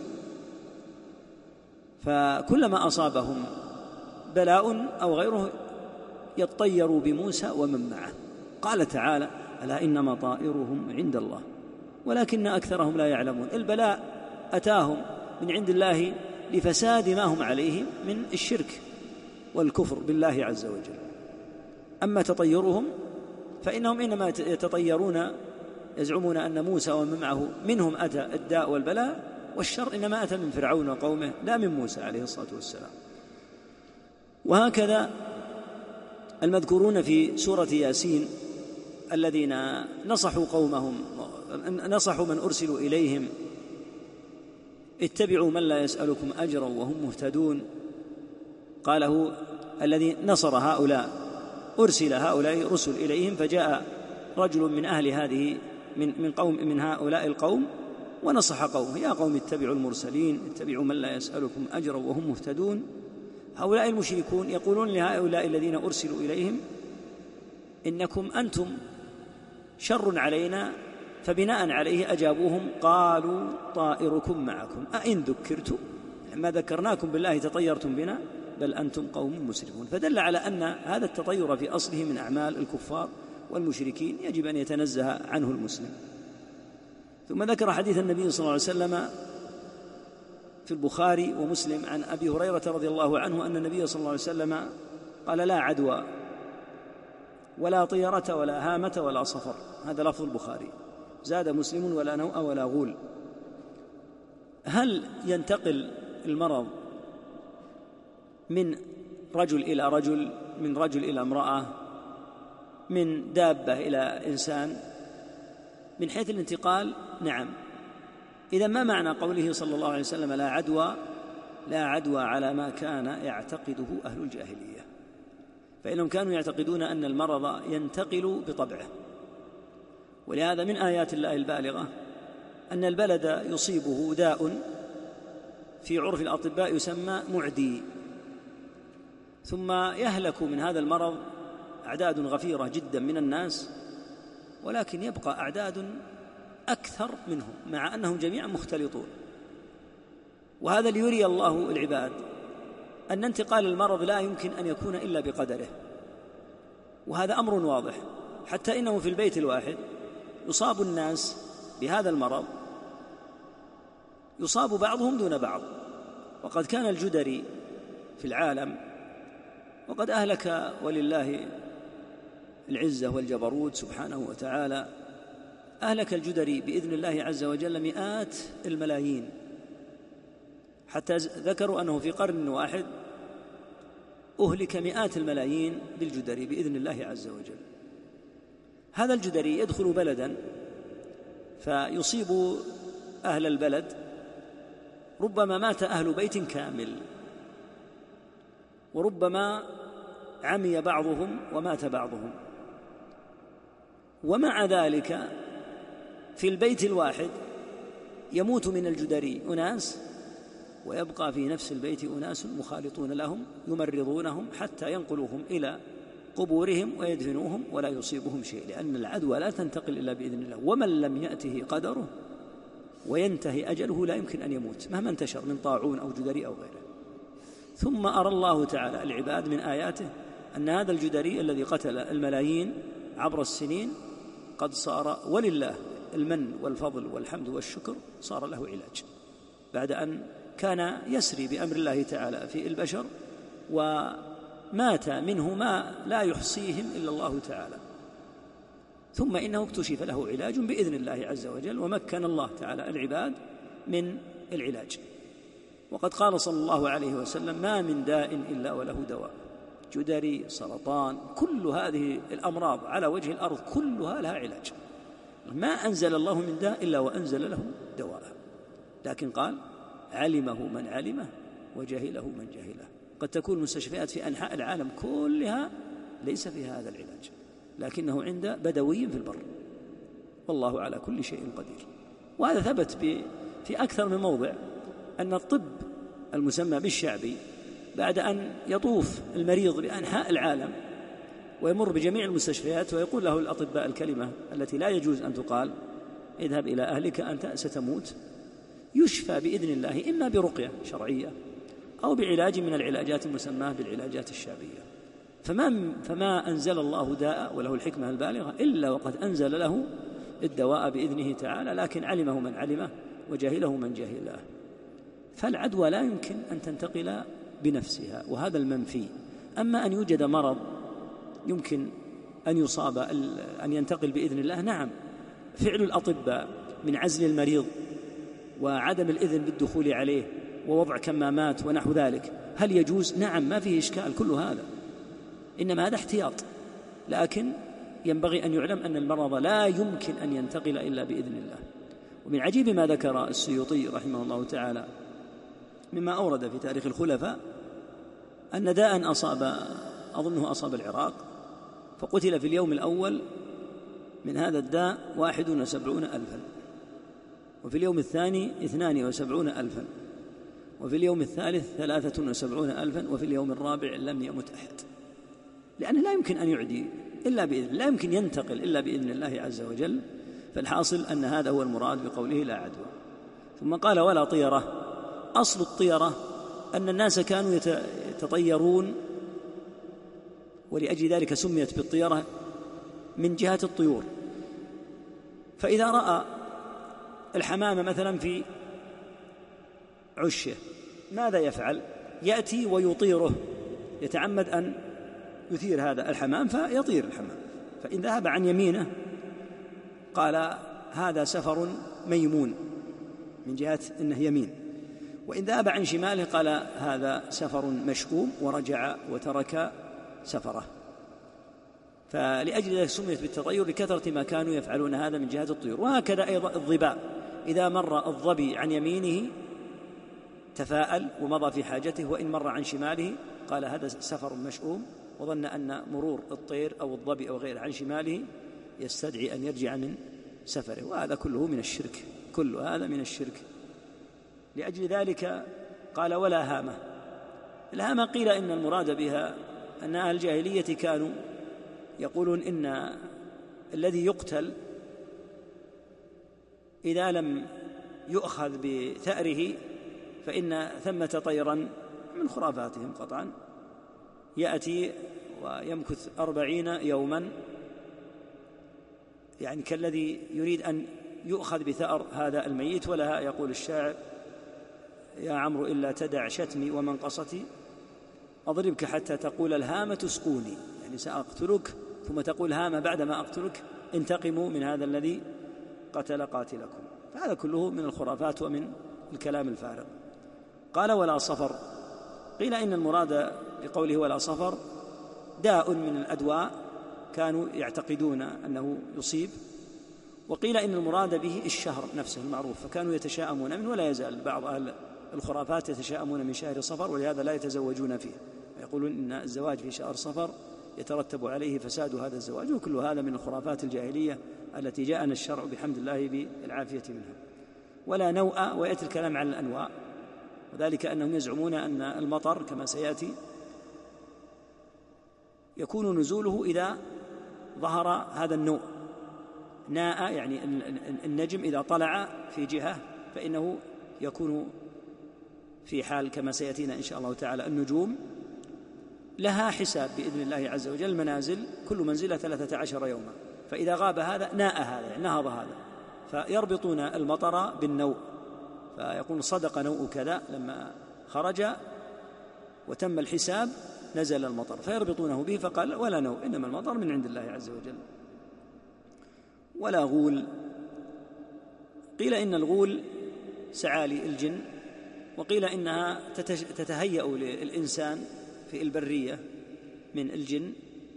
فكلما أصابهم بلاء أو غيره يتطيروا بموسى ومن معه. قال تعالى ألا إنما طائرهم عند الله ولكن أكثرهم لا يعلمون. البلاء أتاهم من عند الله لفساد ما هم عليه من الشرك والكفر بالله عز وجل. أما تطيرهم فإنهم إنما يتطيرون يزعمون أن موسى ومن معه منهم أتى الداء والبلاء، والشر إنما أتى من فرعون وقومه لا من موسى عليه الصلاة والسلام. وهكذا المذكورون في سورة ياسين الذين نصحوا قومهم، نصحوا من أرسلوا إليهم اتبعوا من لا يسألكم أجرا وهم مهتدون، قاله الذي نصر هؤلاء أرسل هؤلاء رسل إليهم، فجاء رجل من أهل هذه من من قوم من هؤلاء القوم ونصح قومه يا قوم اتبعوا المرسلين اتبعوا من لا يسألكم أجرا وهم مهتدون. هؤلاء المشركون يقولون لهؤلاء الذين أرسلوا إليهم إنكم أنتم شر علينا، فبناء عليه أجابوهم قالوا طائركم معكم أئن ذكرتم لما ذكرناكم بالله تطيرتم بنا بل أنتم قوم مسرفون. فدل على أن هذا التطير في أصله من أعمال الكفار والمشركين يجب أن يتنزه عنه المسلم. ثم ذكر حديث النبي صلى الله عليه وسلم في البخاري ومسلم عن أبي هريرة رضي الله عنه أن النبي صلى الله عليه وسلم قال لا عدوى ولا طيرة ولا هامة ولا صفر، هذا لفظ البخاري. زاد مسلم ولا نوء ولا غول. هل ينتقل المرض من رجل إلى رجل، من رجل إلى امرأة، من دابة إلى إنسان؟ من حيث الانتقال نعم. إذا ما معنى قوله صلى الله عليه وسلم لا عدوى؟ لا عدوى على ما كان يعتقده أهل الجاهلية، فإنهم كانوا يعتقدون أن المرض ينتقل بطبعه. ولهذا من آيات الله البالغة أن البلد يصيبه داء في عرف الأطباء يسمى معدي، ثم يهلك من هذا المرض أعداد غفيرة جدا من الناس، ولكن يبقى أعداد أكثر منهم مع أنهم جميعا مختلطون. وهذا ليري الله العباد أن انتقال المرض لا يمكن أن يكون إلا بقدره، وهذا أمر واضح، حتى إنه في البيت الواحد يصاب الناس بهذا المرض، يصاب بعضهم دون بعض. وقد كان الجدري في العالم وقد أهلك ولله العزة والجبروت سبحانه وتعالى، أهلك الجدري بإذن الله عز وجل مئات الملايين، حتى ذكروا أنه في قرن واحد أهلك مئات الملايين بالجدري بإذن الله عز وجل. هذا الجدري يدخل بلدا فيصيب أهل البلد، ربما مات أهل بيت كامل، وربما عمي بعضهم ومات بعضهم، ومع ذلك في البيت الواحد يموت من الجدري أناس، ويبقى في نفس البيت أناس مخالطون لهم يمرضونهم حتى ينقلوهم إلى قبورهم ويدفنوهم ولا يصيبهم شيء، لأن العدوى لا تنتقل إلا بإذن الله، ومن لم يأته قدره وينتهي أجله لا يمكن أن يموت مهما انتشر من طاعون أو جدري أو غيره. ثم أرى الله تعالى العباد من آياته أن هذا الجدري الذي قتل الملايين عبر السنين قد صار ولله المن والفضل والحمد والشكر، صار له علاج بعد أن كان يسري بأمر الله تعالى في البشر، ومات منه ما لا يحصيهم إلا الله تعالى، ثم إنه اكتشف له علاج بإذن الله عز وجل، ومكن الله تعالى العباد من العلاج. وقد قال صلى الله عليه وسلم: ما من داء إلا وله دواء، جدري، سرطان، كل هذه الأمراض على وجه الأرض كلها لها علاج، ما أنزل الله من داء إلا وأنزل له دواء، لكن قال: علمه من علمه وجهله من جهله. قد تكون المستشفيات في أنحاء العالم كلها ليس فيها هذا العلاج، لكنه عند بدوي في البر، والله على كل شيء قدير. وهذا ثبت في أكثر من موضع أن الطب المسمى بالشعبي بعد أن يطوف المريض بأنحاء العالم ويمر بجميع المستشفيات ويقول له الأطباء الكلمة التي لا يجوز أن تقال: اذهب إلى أهلك أنت ستموت، يشفى بإذن الله إما برقية شرعية أو بعلاج من العلاجات المسماة بالعلاجات الشعبية. فما, فما أنزل الله داء وله الحكمة البالغة إلا وقد أنزل له الدواء بإذنه تعالى، لكن علمه من علمه وجهله من جهله. فالعدوى لا يمكن أن تنتقل بنفسها، وهذا المنفي. أما أن يوجد مرض يمكن أن يصاب أن ينتقل بإذن الله، نعم، فعل الأطباء من عزل المريض وعدم الإذن بالدخول عليه ووضع كمامات ونحو ذلك، هل يجوز؟ نعم، ما فيه إشكال كل هذا، إنما هذا احتياط. لكن ينبغي أن يعلم أن المرض لا يمكن أن ينتقل إلا بإذن الله. ومن عجيب ما ذكر السيوطي رحمه الله تعالى مما أورد في تاريخ الخلفاء أن داء أصاب، أظنه أصاب العراق، فقتل في اليوم الأول من هذا الداء واحد وسبعون ألفا، وفي اليوم الثاني اثنان وسبعون ألفا، وفي اليوم الثالث ثلاثة وسبعون ألفا، وفي اليوم الرابع لم يمت أحد، لأنه لا يمكن أن يعدي إلا بإذن، لا يمكن ينتقل إلا بإذن الله عز وجل. فالحاصل أن هذا هو المراد بقوله لا عدوى. ثم قال: ولا طيرة. أصل الطيرة أن الناس كانوا يتطيرون، ولأجل ذلك سميت بالطيرة من جهة الطيور. فإذا رأى الحمام مثلا في عشه ماذا يفعل؟ يأتي ويطيره، يتعمد أن يثير هذا الحمام فيطير الحمام. فإن ذهب عن يمينه قال: هذا سفر ميمون، من جهة أنه يمين. وإن ذهب عن شماله قال: هذا سفر مشؤوم، ورجع وترك سفره. فلأجل ذلك سميت بالتطير لكثرة ما كانوا يفعلون هذا من جهة الطيور. وهكذا أيضا الظباء، إذا مر الظبي عن يمينه تفاءل ومضى في حاجته، وإن مر عن شماله قال: هذا سفر مشؤوم، وظن أن مرور الطير أو الظبي أو غيره عن شماله يستدعي أن يرجع من سفره. وهذا كله من الشرك، كل هذا من الشرك. لأجل ذلك قال ولا هامة. الهامة قيل إن المراد بها أن أهل الجاهلية كانوا يقولون إن الذي يقتل إذا لم يؤخذ بثأره فإن ثمة طيرا، من خرافاتهم قطعا، يأتي ويمكث أربعين يوما، يعني كالذي يريد أن يؤخذ بثأر هذا الميت. ولها يقول الشاعر: يا عمرو إلا تدع شتمي ومنقصتي أضربك حتى تقول الهامة اسقوني، يعني سأقتلك ثم تقول هامة بعدما أقتلك انتقموا من هذا الذي قتل قاتلكم. فهذا كله من الخرافات ومن الكلام الفارغ. قال ولا صفر. قيل إن المراد بقوله ولا صفر داء من الأدواء كانوا يعتقدون أنه يصيب، وقيل إن المراد به الشهر نفسه المعروف، فكانوا يتشاءمون منه، ولا يزال بعض أهل الخرافات يتشاءمون من شهر صفر، ولهذا لا يتزوجون فيه، يقولون إن الزواج في شهر صفر يترتب عليه فساد هذا الزواج. وكل هذا من الخرافات الجاهلية التي جاءنا الشرع بحمد الله بالعافية منها. ولا نوء، ويأتي الكلام عن الأنواع، وذلك أنهم يزعمون أن المطر كما سيأتي يكون نزوله إذا ظهر هذا النوء. ناء يعني النجم إذا طلع في جهة فإنه يكون في حال كما سيأتينا إن شاء الله تعالى. النجوم لها حساب بإذن الله عز وجل، المنازل كل منزلة ثلاثة عشر يوما، فإذا غاب هذا ناء هذا، يعني نهض هذا، فيربطون المطر بالنوء، فيقول صدق نوء كذا لما خرج وتم الحساب نزل المطر، فيربطونه به، فقال ولا نوء، إنما المطر من عند الله عز وجل. ولا غول. قيل إن الغول سعالي الجن، وقيل إنها تتهيأ للإنسان في البرية من الجن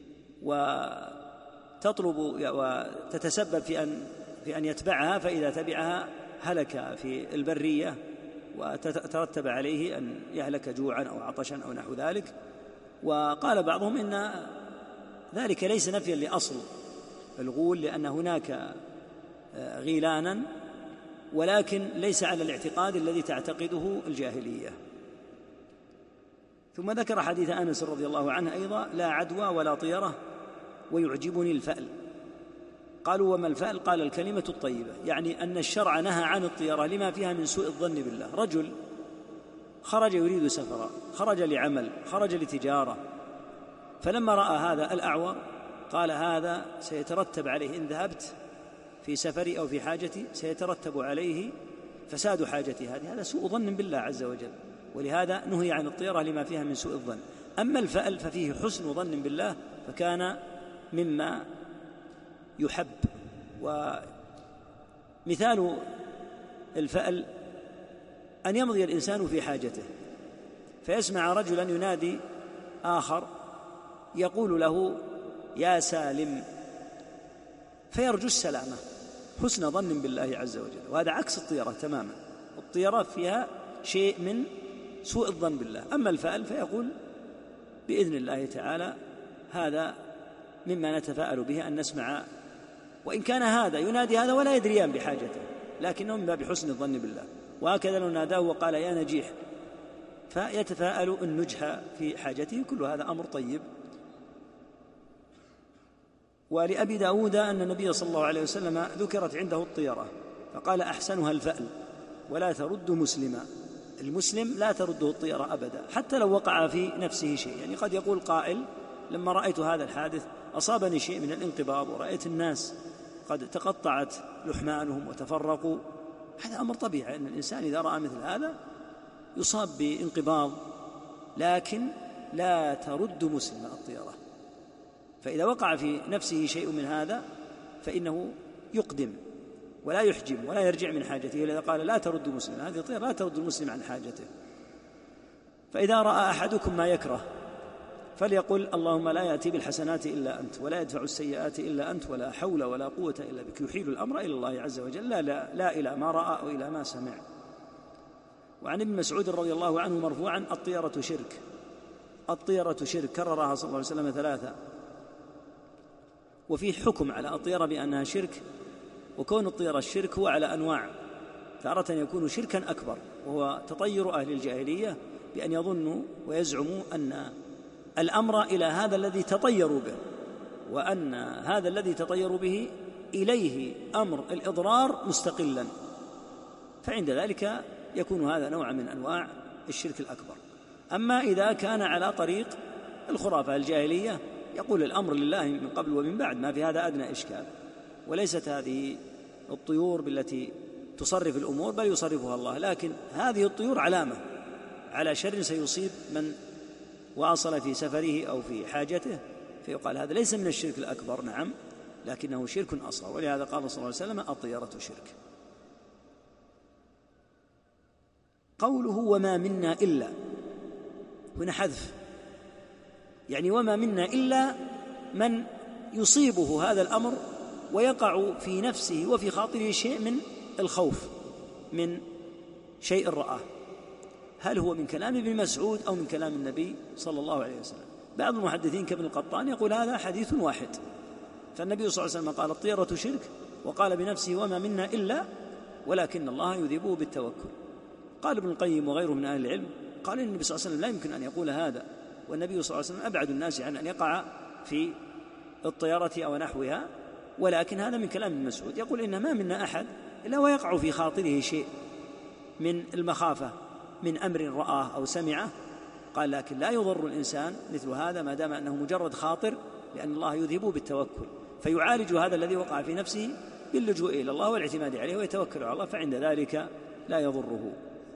وتطلب وتتسبب في أن في أن يتبعها، فإذا تبعها هلك في البرية وتترتب عليه أن يهلك جوعا أو عطشا أو نحو ذلك. وقال بعضهم إن ذلك ليس نفيا لأصل الغول، لأن هناك غيلانا، ولكن ليس على الاعتقاد الذي تعتقده الجاهلية. ثم ذكر حديث أنس رضي الله عنه أيضا: لا عدوى ولا طيرة ويعجبني الفأل. قالوا وما الفأل؟ قال الكلمة الطيبة، يعني أن الشرع نهى عن الطيرة لما فيها من سوء الظن بالله. رجل خرج يريد سفرا، خرج لعمل، خرج لتجارة، فلما رأى هذا الأعور قال هذا سيترتب عليه إن ذهبت في سفري أو في حاجتي سيترتب عليه فساد حاجتي هذه، هذا سوء ظن بالله عز وجل، ولهذا نهي عن الطيرة لما فيها من سوء الظن. أما الفأل ففيه حسن ظن بالله، فكان مما يحب. ومثال الفأل أن يمضي الإنسان في حاجته فيسمع رجلا ينادي آخر يقول له يا سالم، فيرجو السلامة، حسن ظن بالله عز وجل، وهذا عكس الطيرة تماما. الطيرة فيها شيء من سوء الظن بالله، أما الفأل فيقول بإذن الله تعالى هذا مما نتفاءل به أن نسمع، وإن كان هذا ينادي هذا ولا يدريان بحاجته، لكنه من باب حسن الظن بالله. وهكذا لو ناداه وقال يا نجيح فيتفاءل النجح في حاجته، كل هذا أمر طيب. ولأبي داود أن النبي صلى الله عليه وسلم ذكرت عنده الطيرة فقال أحسنها الفأل ولا ترد مسلما. المسلم لا ترده الطيرة أبدا حتى لو وقع في نفسه شيء. يعني قد يقول قائل لما رأيت هذا الحادث أصابني شيء من الانقباض ورأيت الناس قد تقطعت لحمانهم وتفرقوا، هذا أمر طبيعي أن الإنسان إذا رأى مثل هذا يصاب بانقباض، لكن لا ترد مسلما الطيرة. فإذا وقع في نفسه شيء من هذا فإنه يقدم ولا يحجم ولا يرجع من حاجته، إذا قال لا ترد مسلما، هذه الطيرة لا ترد المسلم عن حاجته. فإذا رأى أحدكم ما يكره فليقل اللهم لا يأتي بالحسنات إلا أنت ولا يدفع السيئات إلا أنت ولا حول ولا قوة إلا بك، يحيل الأمر إلى الله عز وجل لا, لا, لا إلى ما رأى أو إلى ما سمع. وعن ابن مسعود رضي الله عنه مرفوعا الطيرة شرك، الطيرة شرك، كررها صلى الله عليه وسلم ثلاثة. وفيه حكم على الطيرة بأنها شرك، وكون الطيرة الشرك هو على أنواع، تارة يكون شركا أكبر، وهو تطير أهل الجاهلية بأن يظنوا ويزعموا أن الأمر إلى هذا الذي تطيروا به، وأن هذا الذي تطيروا به إليه أمر الإضرار مستقلا، فعند ذلك يكون هذا نوع من أنواع الشرك الأكبر. أما إذا كان على طريق الخرافة الجاهلية يقول الأمر لله من قبل ومن بعد، ما في هذا أدنى إشكال، وليست هذه الطيور بالتي تصرف الأمور بل يصرفها الله، لكن هذه الطيور علامة على شر سيصيب من واصل في سفره أو في حاجته، فيقال هذا ليس من الشرك الأكبر، نعم، لكنه شرك أصغر. ولهذا قال صلى الله عليه وسلم الطيرة شرك. قوله وما منا إلا، هنا حذف، يعني وما منا إلا من يصيبه هذا الأمر ويقع في نفسه وفي خاطره شيء من الخوف من شيء رآه. هل هو من كلام ابن مسعود أو من كلام النبي صلى الله عليه وسلم؟ بعض المحدثين كابن القطان يقول هذا حديث واحد، فالنبي صلى الله عليه وسلم قال الطيرة شرك، وقال بنفسه وما منا إلا ولكن الله يذيبه بالتوكل. قال ابن القيم وغيره من أهل العلم قال إن النبي صلى الله عليه وسلم لا يمكن أن يقول هذا، والنبي صلى الله عليه وسلم أبعد الناس عن أن يقع في الطيرة أو نحوها، ولكن هذا من كلام ابن مسعود يقول إن ما منا أحد إلا ويقع في خاطره شيء من المخافة من أمر رآه أو سمعه. قال لكن لا يضر الإنسان مثل هذا ما دام أنه مجرد خاطر، لأن الله يذهبه بالتوكل، فيعالج هذا الذي وقع في نفسه باللجوء إلى الله والاعتماد عليه ويتوكل على الله، فعند ذلك لا يضره.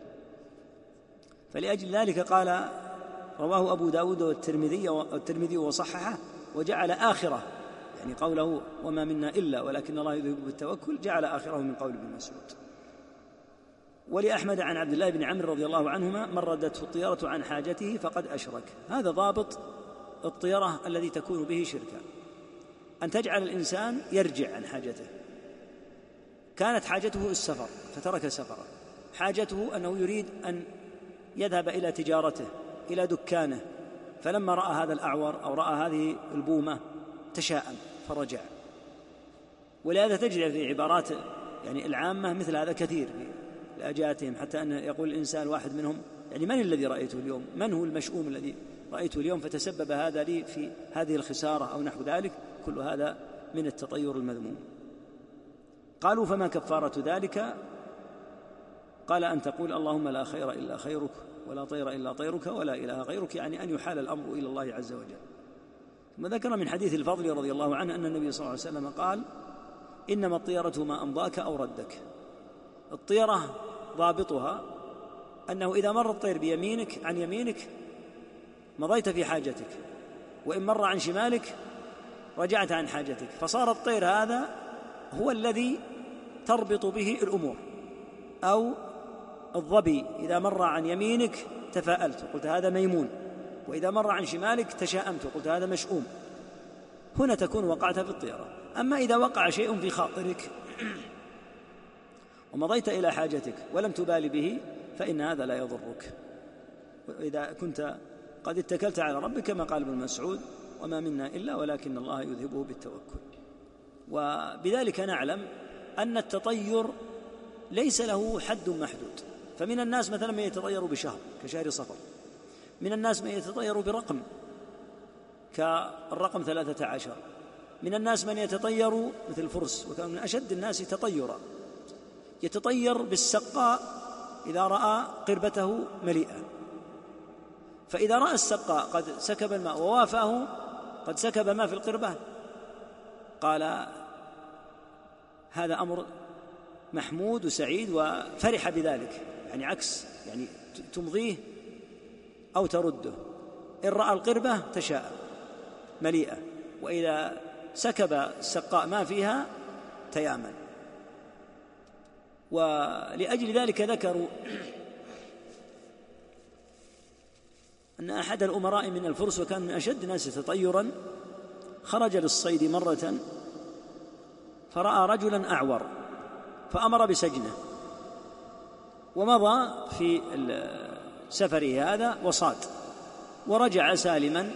فلأجل ذلك قال رواه أبو داود والترمذي والترمذي وصححه، وجعل آخره يعني قوله وما منا إلا ولكن الله يذهب بالتوكل، جعل آخره من قول ابن مسعود. ولأحمد عن عبد الله بن عمرو رضي الله عنهما من ردته الطيرة عن حاجته فقد أشرك. هذا ضابط الطيرة الذي تكون به شركا، أن تجعل الإنسان يرجع عن حاجته. كانت حاجته السفر فترك سفره، حاجته أنه يريد أن يذهب إلى تجارته إلى دكانه، فلما رأى هذا الأعور أو رأى هذه البومة تشاءم فرجع. ولهذا تجد في عبارات يعني العامة مثل هذا كثير في لأجاتهم، حتى أن يقول الإنسان واحد منهم يعني من الذي رأيته اليوم، من هو المشؤوم الذي رأيته اليوم فتسبب هذا لي في هذه الخسارة أو نحو ذلك، كل هذا من التطير المذموم. قالوا فما كفارة ذلك؟ قال أن تقول اللهم لا خير إلا خيرك ولا طير إلا طيرك ولا إله غيرك، يعني أن يحال الأمر إلى الله عز وجل. ثم ذكر من حديث الفضل رضي الله عنه أن النبي صلى الله عليه وسلم قال إنما الطيرة ما أمضاك أو ردك. الطيرة ضابطها أنه إذا مر الطير بيمينك عن يمينك مضيت في حاجتك، وإن مر عن شمالك رجعت عن حاجتك، فصار الطير هذا هو الذي تربط به الأمور. أو الظبي إذا مر عن يمينك تفاءلت وقلت هذا ميمون، وإذا مر عن شمالك تشاءمت وقلت هذا مشؤوم. هنا تكون وقعت في الطيرة. أما إذا وقع شيء في خاطرك ومضيت إلى حاجتك ولم تبالي به فإن هذا لا يضرك، وإذا كنت قد اتكلت على ربك كما قال ابن مسعود وما منا إلا ولكن الله يذهبه بالتوكل. وبذلك نعلم أن التطير ليس له حد محدود، فمن الناس مثلا من يتطير بشهر كشهر صفر، من الناس من يتطير برقم كالرقم ثلاثة عشر، من الناس من يتطير مثل الفرس وكان من أشد الناس تطيرا يتطير بالسقاء إذا رأى قربته مليئة، فإذا رأى السقاء قد سكب الماء ووافاه قد سكب ما في القربة قال هذا أمر محمود وسعيد وفرح بذلك، يعني عكس يعني تمضيه أو ترده. إن رأى القربة تشاءم مليئة، وإذا سكب السقاء ما فيها تيامن. ولأجل ذلك ذكروا أن أحد الأمراء من الفرس وكان من أشد الناس تطيرا خرج للصيد مرة فرأى رجلا أعور فأمر بسجنه، ومضى في سفره هذا وصاد ورجع سالما،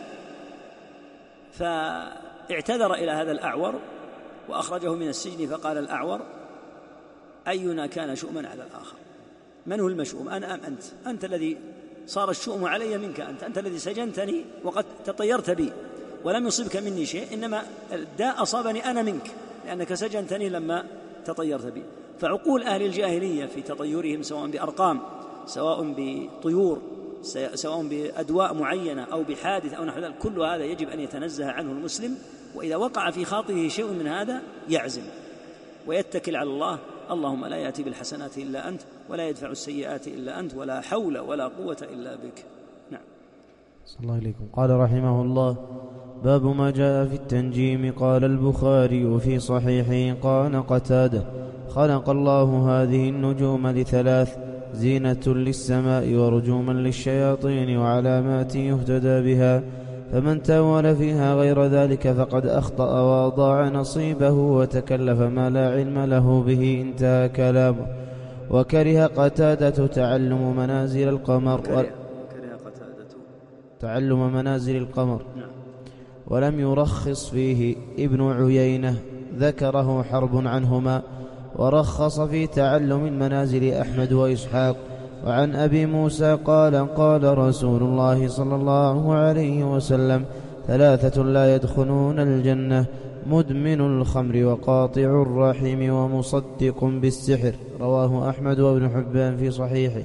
فاعتذر إلى هذا الأعور وأخرجه من السجن، فقال الأعور أينا كان شؤما على الآخر. من هو المشؤوم؟ أنا أم أنت؟ أنت الذي صار الشؤم علي منك، أنت أنت الذي سجنتني وقد تطيرت بي ولم يصبك مني شيء، إنما الداء أصابني أنا منك لأنك سجنتني لما تطيرت بي. فعقول أهل الجاهلية في تطيرهم سواء بأرقام، سواء بطيور، سواء بأدواء معينة أو بحادث أو نحو ذلك، كل هذا يجب أن يتنزه عنه المسلم، وإذا وقع في خاطره شيء من هذا يعزم ويتكل على الله. اللهم لا يأتي بالحسنات إلا أنت ولا يدفع السيئات إلا أنت ولا حول ولا قوة إلا بك. نعم. صلى الله عليكم. قال رحمه الله: باب ما جاء في التنجيم. قال البخاري في صحيحه: قال قتادة: خلق الله هذه النجوم لثلاث: زينة للسماء ورجوما للشياطين وعلامات يهتدى بها، فمن تأول فيها غير ذلك فقد أخطأ وأضاع نصيبه وتكلف ما لا علم له به. انتهى كلامه. وكره قتادة تعلم منازل القمر كره, كره قتادة تعلم منازل القمر ولم يرخص فيه. ابن عيينة ذكره حرب عنهما، ورخص في تعلم المنازل أحمد وإسحاق. وعن أبي موسى قال: قال رسول الله صلى الله عليه وسلم: ثلاثة لا يدخلون الجنة: مدمن الخمر وقاطع الرحم ومصدق بالسحر. رواه أحمد وابن حبان في صحيحه.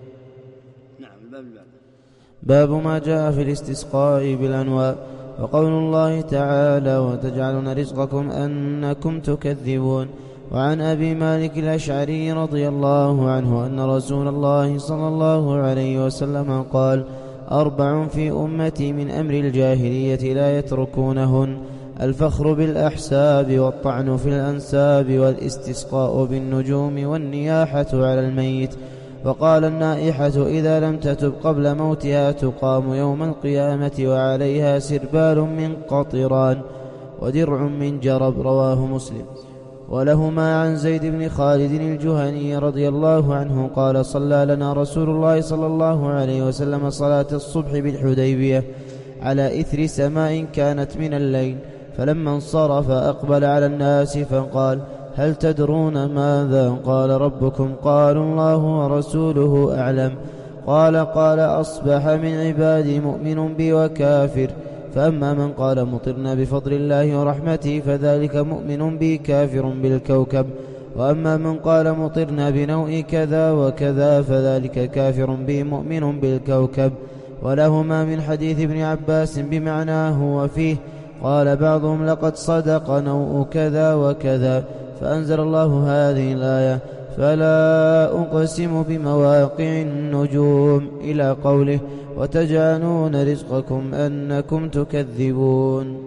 نعم. باب ما جاء في الاستسقاء بالأنواء. وقول الله تعالى: وتجعلون رزقكم أنكم تكذبون. وعن أبي مالك الأشعري رضي الله عنه أن رسول الله صلى الله عليه وسلم قال: أربع في أمتي من أمر الجاهلية لا يتركونهن: الفخر بالأحساب، والطعن في الأنساب، والاستسقاء بالنجوم، والنياحة على الميت. وقال: النائحة إذا لم تتب قبل موتها تقام يوم القيامة وعليها سربال من قطران ودرع من جرب. رواه مسلم. ولهما عن زيد بن خالد الجهني رضي الله عنه قال: صلى لنا رسول الله صلى الله عليه وسلم صلاة الصبح بالحديبية على إثر سماء كانت من الليل، فلما انصرف أقبل على الناس فقال: هل تدرون ماذا قال ربكم؟ قالوا: الله ورسوله أعلم. قال: قال: أصبح من عبادي مؤمن بي وكافر، فأما من قال مطرنا بفضل الله ورحمته فذلك مؤمن بي كافر بالكوكب، وأما من قال مطرنا بنوء كذا وكذا فذلك كافر بي مؤمن بالكوكب. ولهما من حديث ابن عباس بمعناه وفيه. قال بعضهم: لقد صدق نوء كذا وكذا، فأنزل الله هذه الآية: فلا أقسم بمواقع النجوم، إلى قوله: وتجعلون رزقكم أنكم تكذبون.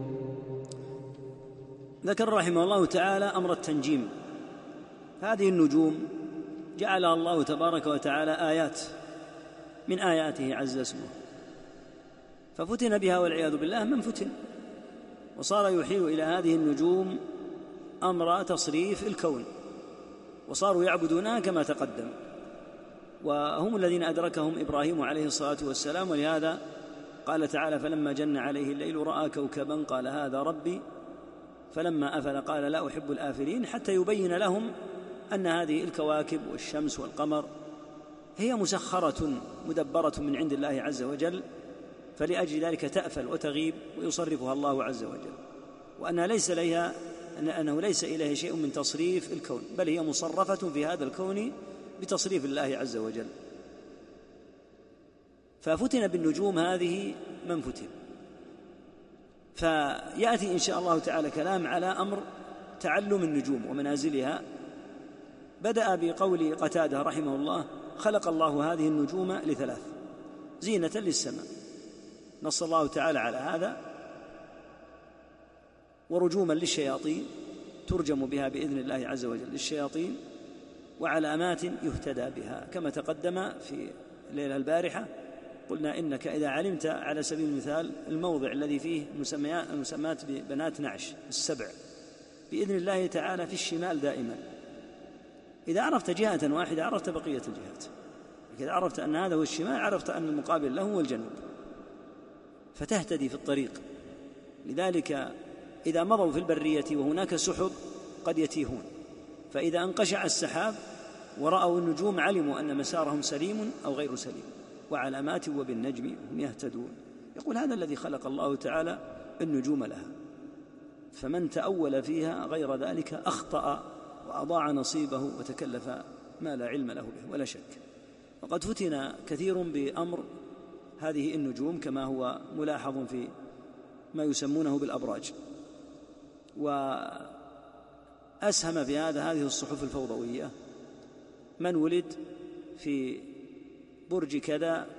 ذكر رحمه الله تعالى أمر التنجيم. هذه النجوم جعلها الله تبارك وتعالى آيات من آياته عز اسمه، ففتن بها والعياذ بالله من فتن، وصار يحيل إلى هذه النجوم أمر تصريف الكون، وصاروا يعبدونها كما تقدم، وهم الذين أدركهم إبراهيم عليه الصلاة والسلام. ولهذا قال تعالى: فلما جن عليه الليل رأى كوكبا قال هذا ربي، فلما أفل قال لا أحب الآفلين، حتى يبين لهم أن هذه الكواكب والشمس والقمر هي مسخرة مدبرة من عند الله عز وجل، فلأجل ذلك تأفل وتغيب ويصرفها الله عز وجل، وأنها ليس لها أنه ليس إليه شيء من تصريف الكون، بل هي مصرفة في هذا الكون بتصريف الله عز وجل. ففتن بالنجوم هذه من فتن. فيأتي إن شاء الله تعالى كلام على أمر تعلم النجوم ومنازلها. بدأ بقول قتادة رحمه الله: خلق الله هذه النجوم لثلاث: زينة للسماء، نص الله تعالى على هذا، ورجوما للشياطين ترجم بها بإذن الله عز وجل للشياطين، وعلامات يهتدى بها، كما تقدم في الليلة البارحة قلنا إنك إذا علمت على سبيل المثال الموضع الذي فيه المسمات ببنات نعش السبع بإذن الله تعالى في الشمال دائما، إذا عرفت جهة واحدة عرفت بقية الجهات، إذا عرفت أن هذا هو الشمال عرفت أن المقابل له هو الجنوب، فتهتدي في الطريق. لذلك إذا مضوا في البرية وهناك سحب قد يتيهون، فإذا انقشع السحاب ورأوا النجوم علموا أن مسارهم سليم أو غير سليم، وعلامات وبالنجم هم يهتدون. يقول هذا الذي خلق الله تعالى النجوم لها، فمن تأول فيها غير ذلك أخطأ وأضاع نصيبه وتكلف ما لا علم له به ولا شك. وقد فتن كثير بأمر هذه النجوم كما هو ملاحظ في ما يسمونه بالأبراج، وأسهم في هذا هذه الصحف الفوضوية، من ولد في برج كذا،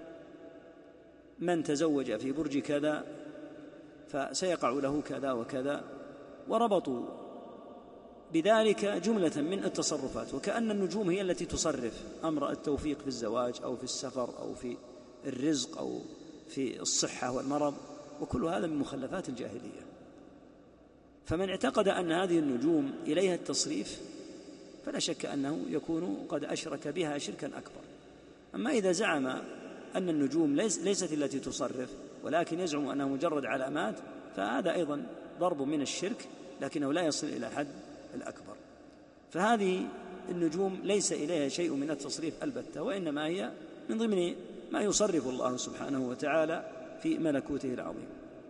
من تزوج في برج كذا فسيقع له كذا وكذا، وربطوا بذلك جملة من التصرفات، وكأن النجوم هي التي تصرف أمر التوفيق في الزواج أو في السفر أو في الرزق أو في الصحة والمرض، وكل هذا من مخلفات الجاهلية. فمن اعتقد أن هذه النجوم إليها التصريف فلا شك أنه يكون قد أشرك بها شركا أكبر. أما إذا زعم أن النجوم ليست التي تصرف ولكن يزعم أنها مجرد علامات، فهذا أيضا ضرب من الشرك، لكنه لا يصل إلى حد الأكبر. فهذه النجوم ليس إليها شيء من التصريف البتة، وإنما هي من ضمن ما يصرف الله سبحانه وتعالى في ملكوته العظيم.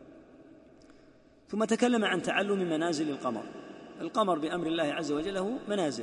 ثم تكلم عن تعلم منازل القمر. القمر بأمر الله عز وجل له منازل،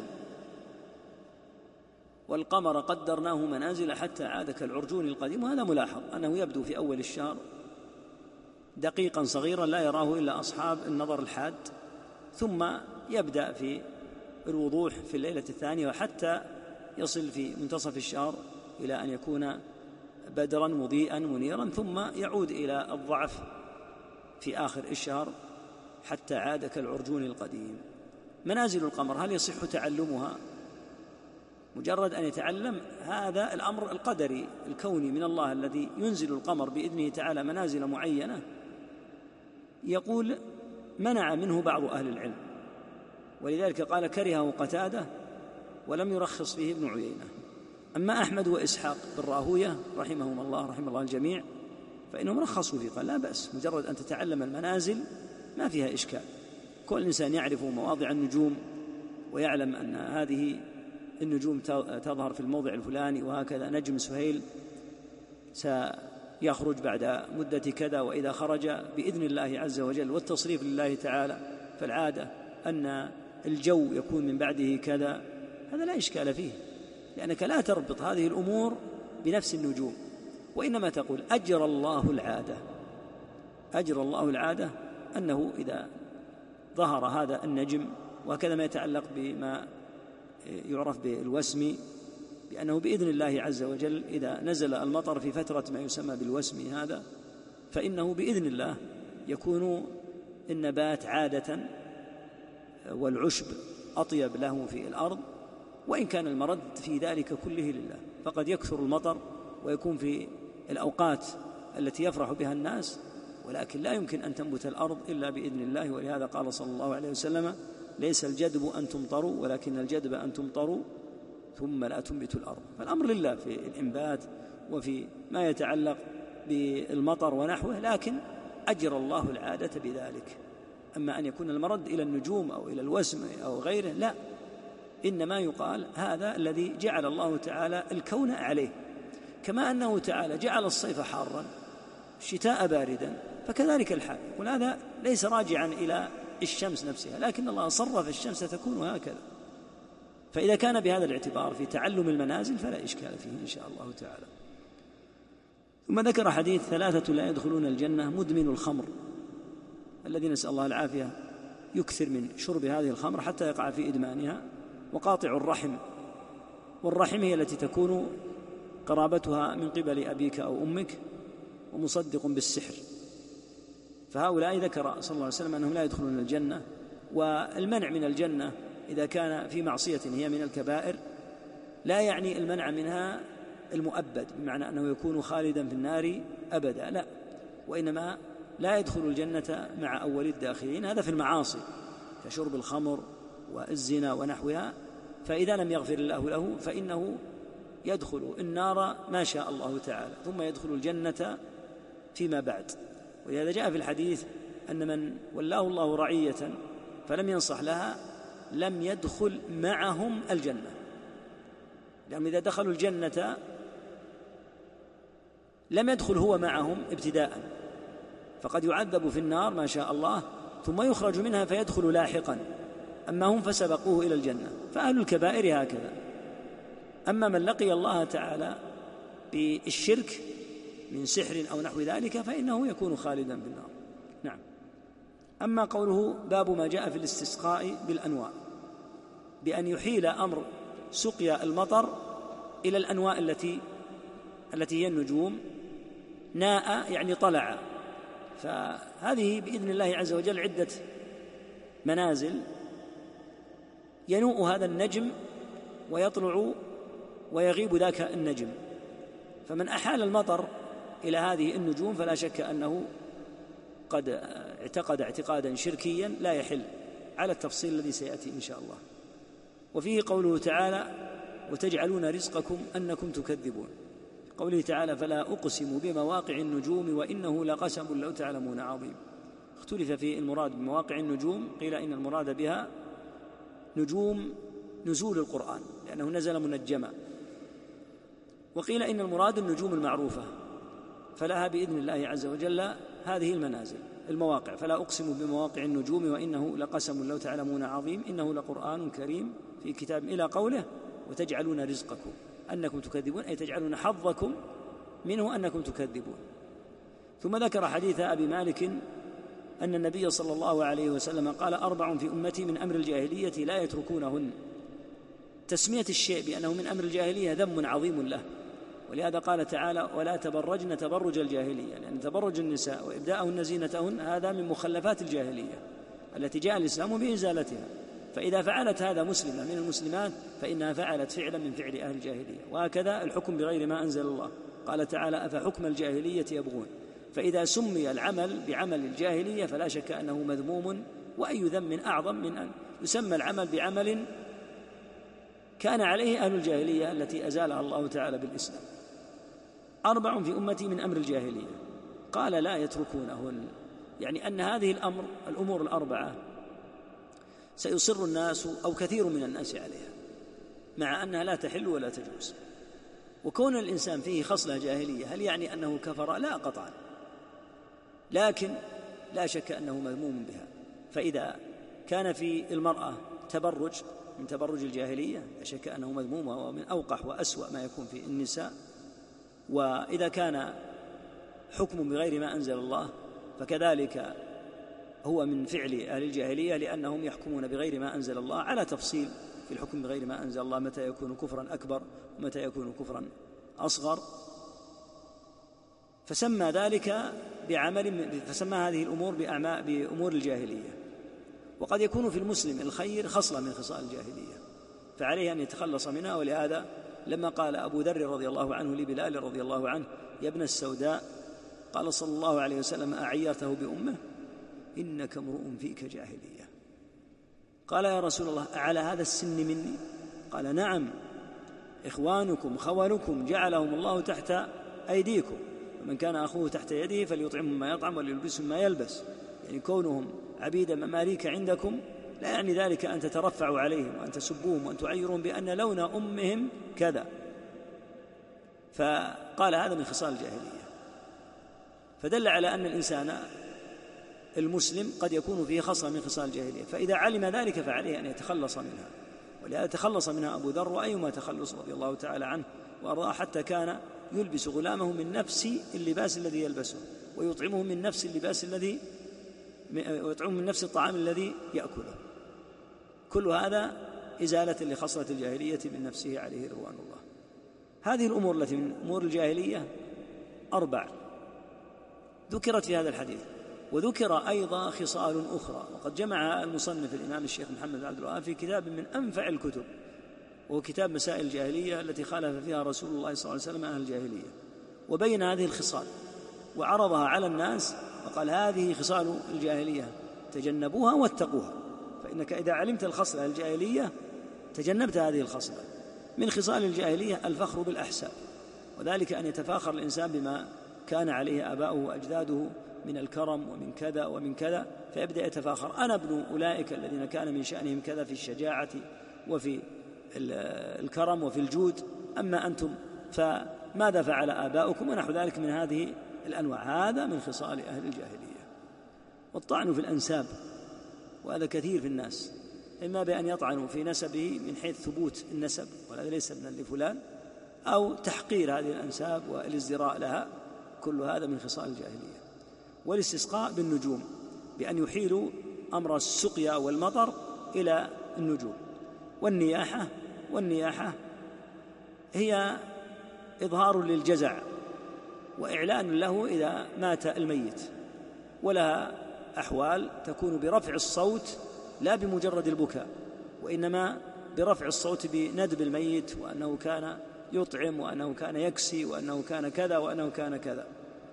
والقمر قدرناه منازل حتى عاد كالعرجون القديم. وهذا ملاحظ أنه يبدو في أول الشهر دقيقا صغيرا لا يراه إلا أصحاب النظر الحاد، ثم يبدأ في الوضوح في الليلة الثانية، وحتى يصل في منتصف الشهر إلى أن يكون بدرا مضيئا منيرا، ثم يعود إلى الضعف في آخر الشهر حتى عاد كالعرجون القديم. منازل القمر هل يصح تعلمها؟ مجرد أن يتعلم هذا الأمر القدري الكوني من الله الذي ينزل القمر بإذنه تعالى منازل معينة، يقول منع منه بعض أهل العلم، ولذلك قال كرهه قتادة ولم يرخص فيه ابن عيينة. أما أحمد وإسحاق بن راهوية رحمهم الله رحم الله الجميع فإنهم رخصوا فيه، قال لا بأس، مجرد أن تتعلم المنازل ما فيها إشكال. كل إنسان يعرف مواضع النجوم ويعلم أن هذه النجوم تظهر في الموضع الفلاني، وهكذا نجم سهيل سيخرج بعد مدة كذا، وإذا خرج بإذن الله عز وجل والتصريف لله تعالى، فالعادة أن الجو يكون من بعده كذا، هذا لا إشكال فيه، لأنك لا تربط هذه الأمور بنفس النجوم، وإنما تقول أجرى الله العادة. أجرى الله العادة أنه إذا ظهر هذا النجم، وهكذا ما يتعلق بما يعرف بالوسم، بأنه بإذن الله عز وجل إذا نزل المطر في فترة ما يسمى بالوسم هذا، فإنه بإذن الله يكون النبات عادة والعشب أطيب له في الأرض، وإن كان المرد في ذلك كله لله. فقد يكثر المطر ويكون في الأوقات التي يفرح بها الناس، ولكن لا يمكن أن تنبت الأرض إلا بإذن الله. ولهذا قال صلى الله عليه وسلم ليس الجدب أن تمطروا ولكن الجدب أن تمطروا ثم لا تنبت الأرض. فالأمر لله في الإنبات وفي ما يتعلق بالمطر ونحوه، لكن أجرى الله العادة بذلك. أما أن يكون المرد إلى النجوم أو إلى الوسم أو غيره لا، إنما يقال هذا الذي جعل الله تعالى الكون عليه، كما أنه تعالى جعل الصيف حارا الشتاء باردا، فكذلك الحال. يقول هذا ليس راجعا إلى الشمس نفسها، لكن الله صرف الشمس تكون هكذا. فإذا كان بهذا الاعتبار في تعلم المنازل فلا إشكال فيه إن شاء الله تعالى. ثم ذكر حديث ثلاثة لا يدخلون الجنة: مدمن الخمر، الذي نسأل الله العافية يكثر من شرب هذه الخمر حتى يقع في إدمانها، وقاطع الرحم، والرحم هي التي تكون قرابتها من قبل أبيك أو أمك، ومصدق بالسحر. فهؤلاء ذكر صلى الله عليه وسلم أنهم لا يدخلون الجنة. والمنع من الجنة إذا كان في معصية هي من الكبائر لا يعني المنع منها المؤبد، بمعنى أنه يكون خالدا في النار أبدا، لا، وإنما لا يدخل الجنة مع أول الداخلين، هذا في المعاصي كشرب الخمر والزنا ونحوها. فإذا لم يغفر الله له فإنه يدخل النار ما شاء الله تعالى، ثم يدخل الجنة فيما بعد. ولهذا جاء في الحديث أن من ولاه الله رعية فلم ينصح لها لم يدخل معهم الجنة، لأنهم إذا دخلوا الجنة لم يدخل هو معهم ابتداء، فقد يعذب في النار ما شاء الله ثم يخرج منها فيدخل لاحقا، أما هم فسبقوه إلى الجنة. فأهل الكبائر هكذا. أما من لقي الله تعالى بالشرك من سحر أو نحو ذلك فإنه يكون خالدا بالنار. نعم. أما قوله باب ما جاء في الاستسقاء بالأنواء، بأن يحيل أمر سقيا المطر إلى الأنواء التي التي هي النجوم. ناء يعني طلع، فهذه بإذن الله عز وجل عدة منازل ينوء هذا النجم ويطلع ويغيب ذاك النجم، فمن أحال المطر إلى هذه النجوم فلا شك أنه قد اعتقد اعتقادا شركيا لا يحل على التفصيل الذي سيأتي إن شاء الله. وفيه قوله تعالى وتجعلون رزقكم أنكم تكذبون، قوله تعالى فلا أقسم بمواقع النجوم وإنه لقسم لو تعلمون عظيم. اختلف في المراد بمواقع النجوم، قيل إن المراد بها نجوم نزول القرآن لأنه نزل منجما، وقيل إن المراد النجوم المعروفة فلها بإذن الله عز وجل هذه المنازل المواقع. فلا أقسم بمواقع النجوم وإنه لقسم لو تعلمون عظيم إنه لقرآن كريم في كتاب، إلى قوله وتجعلون رزقكم أنكم تكذبون، أي تجعلون حظكم منه أنكم تكذبون. ثم ذكر حديث أبي مالك أن النبي صلى الله عليه وسلم قال أربع في أمتي من أمر الجاهلية لا يتركونهن. تسمية الشيء بأنه من أمر الجاهلية ذم عظيم له، ولهذا قال تعالى ولا تبرجن تبرج الجاهلية، لأن تبرج النساء وإبداءهن زينتهن هذا من مخلفات الجاهلية التي جاء الإسلام بإزالتها، فإذا فعلت هذا مسلمة من المسلمات فإنها فعلت فعلا من فعل أهل الجاهلية. وهكذا الحكم بغير ما أنزل الله، قال تعالى أفحكم الجاهلية يبغون، فإذا سمي العمل بعمل الجاهلية فلا شك أنه مذموم، وأي ذم أعظم من أن يسمى العمل بعمل كان عليه أهل الجاهلية التي أزالها الله تعالى بالإسلام. أربع في أمتي من أمر الجاهلية، قال لا يتركونهن، يعني أن هذه الأمر الأمور الأربعة سيصر الناس أو كثير من الناس عليها مع أنها لا تحل ولا تجوز. وكون الإنسان فيه خصلة جاهلية هل يعني أنه كفر؟ لا قطعا، لكن لا شك أنه مذموم بها. فإذا كان في المرأة تبرج من تبرج الجاهلية لا شك أنه مذموم وهو من أوقح وأسوأ ما يكون في النساء. وإذا كان حكم بغير ما أنزل الله فكذلك هو من فعل أهل الجاهلية، لأنهم يحكمون بغير ما أنزل الله على تفصيل في الحكم بغير ما أنزل الله، متى يكون كفرا أكبر ومتى يكون كفرا أصغر. فسمى ذلك بعمل، فسمى هذه الأمور بأمور الجاهلية. وقد يكون في المسلم الخير خصلة من خصال الجاهلية فعليه أن يتخلص منها. ولهذا لما قال أبو ذر رضي الله عنه لبلال رضي الله عنه يا ابن السوداء، قال صلى الله عليه وسلم أعيرته بأمه إنك امرؤ فيك جاهلية. قال يا رسول الله أعلى هذا السن مني؟ قال نعم، إخوانكم خولكم جعلهم الله تحت أيديكم، ومن كان أخوه تحت يده فليطعمهم ما يطعم وليلبسهم ما يلبس. يعني كونهم عبيدا مماليك عندكم لا يعني ذلك أن تترفعوا عليهم وأن تسبوهم وأن تعيرون بأن لون أمهم كذا. فقال هذا من خصال الجاهلية، فدل على أن الإنسان المسلم قد يكون فيه خصلة من خصال الجاهلية، فإذا علم ذلك فعليه أن يتخلص منها. ولهذا تخلص منها أبو ذر وأيما تخلص رضي الله تعالى عنه وأرضاه، حتى كان يلبس غلامه من نفس اللباس الذي يلبسه ويطعمه من نفس اللباس الذي ويطعمه من نفس الطعام الذي يأكله. كل هذا إزالة لخصلة الجاهلية من نفسه عليه رضوان الله. هذه الأمور التي من أمور الجاهلية أربع ذكرت في هذا الحديث، وذكر أيضا خصال أخرى. وقد جمع المصنف الإمام الشيخ محمد بن عبد الوهاب في كتاب من أنفع الكتب، وهو كتاب مسائل الجاهلية التي خالف فيها رسول الله صلى الله عليه وسلم أهل الجاهلية، وبين هذه الخصال وعرضها على الناس وقال هذه خصال الجاهلية تجنبوها واتقوها، فإنك إذا علمت الخصلة الجاهلية تجنبت هذه الخصلة. من خصال الجاهلية الفخر بالأحساب، وذلك أن يتفاخر الإنسان بما كان عليه آباؤه وأجداده من الكرم ومن كذا ومن كذا، فيبدأ يتفاخر: أنا ابن أولئك الذين كان من شأنهم كذا في الشجاعة وفي الكرم وفي الجود، أما أنتم فماذا فعل آباؤكم؟ ونحو ذلك من هذه الأنواع. هذا من خصال أهل الجاهلية. والطعن في الأنساب، وهذا كثير في الناس، إما بأن يطعنوا في نسبه من حيث ثبوت النسب وهذا ليس ابنا لفلان، أو تحقير هذه الأنساب والازدراء لها، كل هذا من خصال الجاهلية. والاستسقاء بالنجوم، بأن يحيلوا أمر السقيا والمطر إلى النجوم. والنياحة والنياحة هي إظهار للجزع وإعلان له إذا مات الميت، ولها أحوال تكون برفع الصوت لا بمجرد البكاء، وإنما برفع الصوت بندب الميت، وأنه كان يطعم، وأنه كان يكسي، وأنه كان كذا، وأنه كان كذا.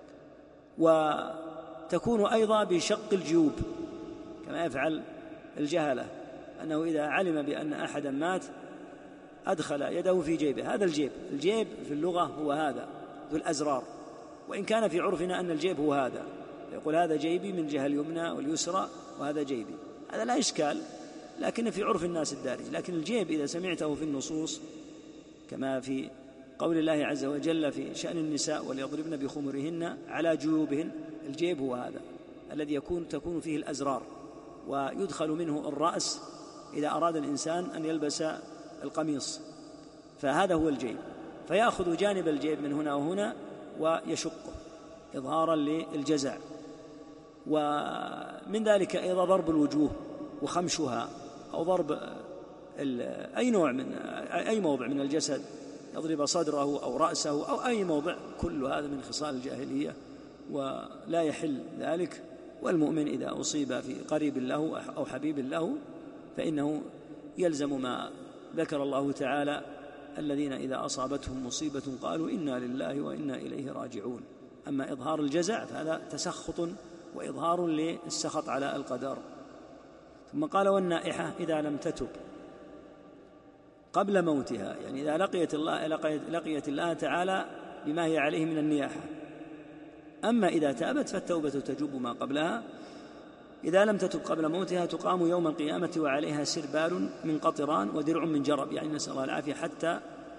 وتكون أيضا بشق الجيوب كما يفعل الجهلة، أنه إذا علم بأن أحدا مات أدخل يده في جيبه. هذا الجيب، الجيب في اللغة هو هذا ذو الأزرار، وإن كان في عرفنا أن الجيب هو هذا، يقول هذا جيبي من الجهة اليمنى واليسرى وهذا جيبي، هذا لا إشكال، لكن في عرف الناس الدارج. لكن الجيب إذا سمعته في النصوص كما في قول الله عز وجل في شأن النساء: وليضربن بخمرهن على جيوبهن، الجيب هو هذا الذي يكون تكون فيه الأزرار، ويدخل منه الرأس إذا أراد الإنسان أن يلبس القميص، فهذا هو الجيب. فيأخذ جانب الجيب من هنا وهنا ويشقه إظهارا للجزع. ومن ذلك أيضا ضرب الوجوه وخمشها، أو ضرب أي نوع من أي موضع من الجسد، يضرب صدره أو رأسه أو أي موضع، كل هذا من خصال الجاهلية ولا يحل ذلك. والمؤمن إذا أصيب في قريب له أو حبيب له فإنه يلزم ما ذكر الله تعالى: الذين إذا أصابتهم مصيبة قالوا إنا لله وإنا إليه راجعون. أما إظهار الجزع فهذا تسخط وإظهار للسخط على القدر. ثم قال: والنائحة إذا لم تتب قبل موتها، يعني إذا لقيت الله, لقيت, لقيت الله تعالى بما هي عليه من النياحة. أما إذا تابت فالتوبة تجوب ما قبلها. إذا لم تتب قبل موتها تقام يوم القيامة وعليها سربال من قطران ودرع من جرب، يعني نسأل الله العافية، حتى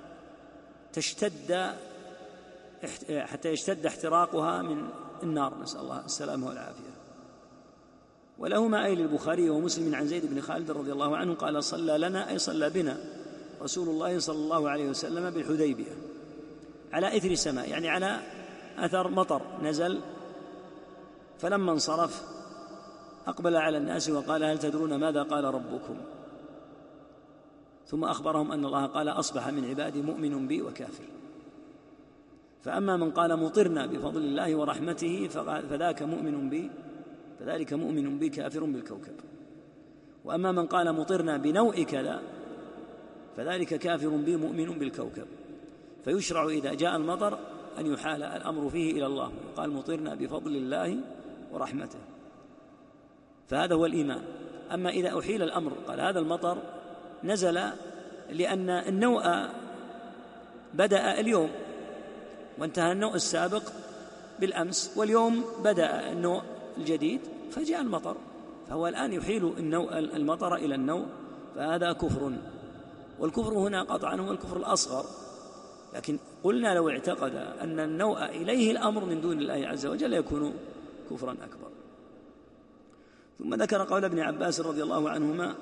تشتد حتى يشتد احتراقها من النار، نسأل الله السلامة والعافية. ولهما أي للبخاري ومسلم عن زيد بن خالد رضي الله عنه قال: صلى لنا أي صلى بنا رسول الله صلى الله عليه وسلم بالحديبية على إثر سماء، يعني على أثر مطر نزل. فلما انصرف أقبل على الناس وقال: هل تدرون ماذا قال ربكم؟ ثم أخبرهم أن الله قال: أصبح من عبادي مؤمن بي وكافر. فأما من قال مطرنا بفضل الله ورحمته فذاك مؤمن بي فذلك مؤمن بي كافر بالكوكب. وأما من قال مطرنا بنوء كذا فذلك كافر بي مؤمن بالكوكب. فيشرع إذا جاء المطر أن يحال الأمر فيه إلى الله، قال مطرنا بفضل الله ورحمته، فهذا هو الإيمان. أما إذا أحيل الأمر قال هذا المطر نزل لأن النوء بدأ اليوم وانتهى النوء السابق بالأمس، واليوم بدأ النوء الجديد فجاء المطر، فهو الآن يحيل النوء المطر إلى النوء، فهذا كفر. والكفر هنا قطعا هو الكفر الأصغر، لكن قلنا لو اعتقد أن النوء إليه الأمر من دون الله عز وجل يكون كفرا أكبر. ثم ذكر قول ابن عباس رضي الله عنهما،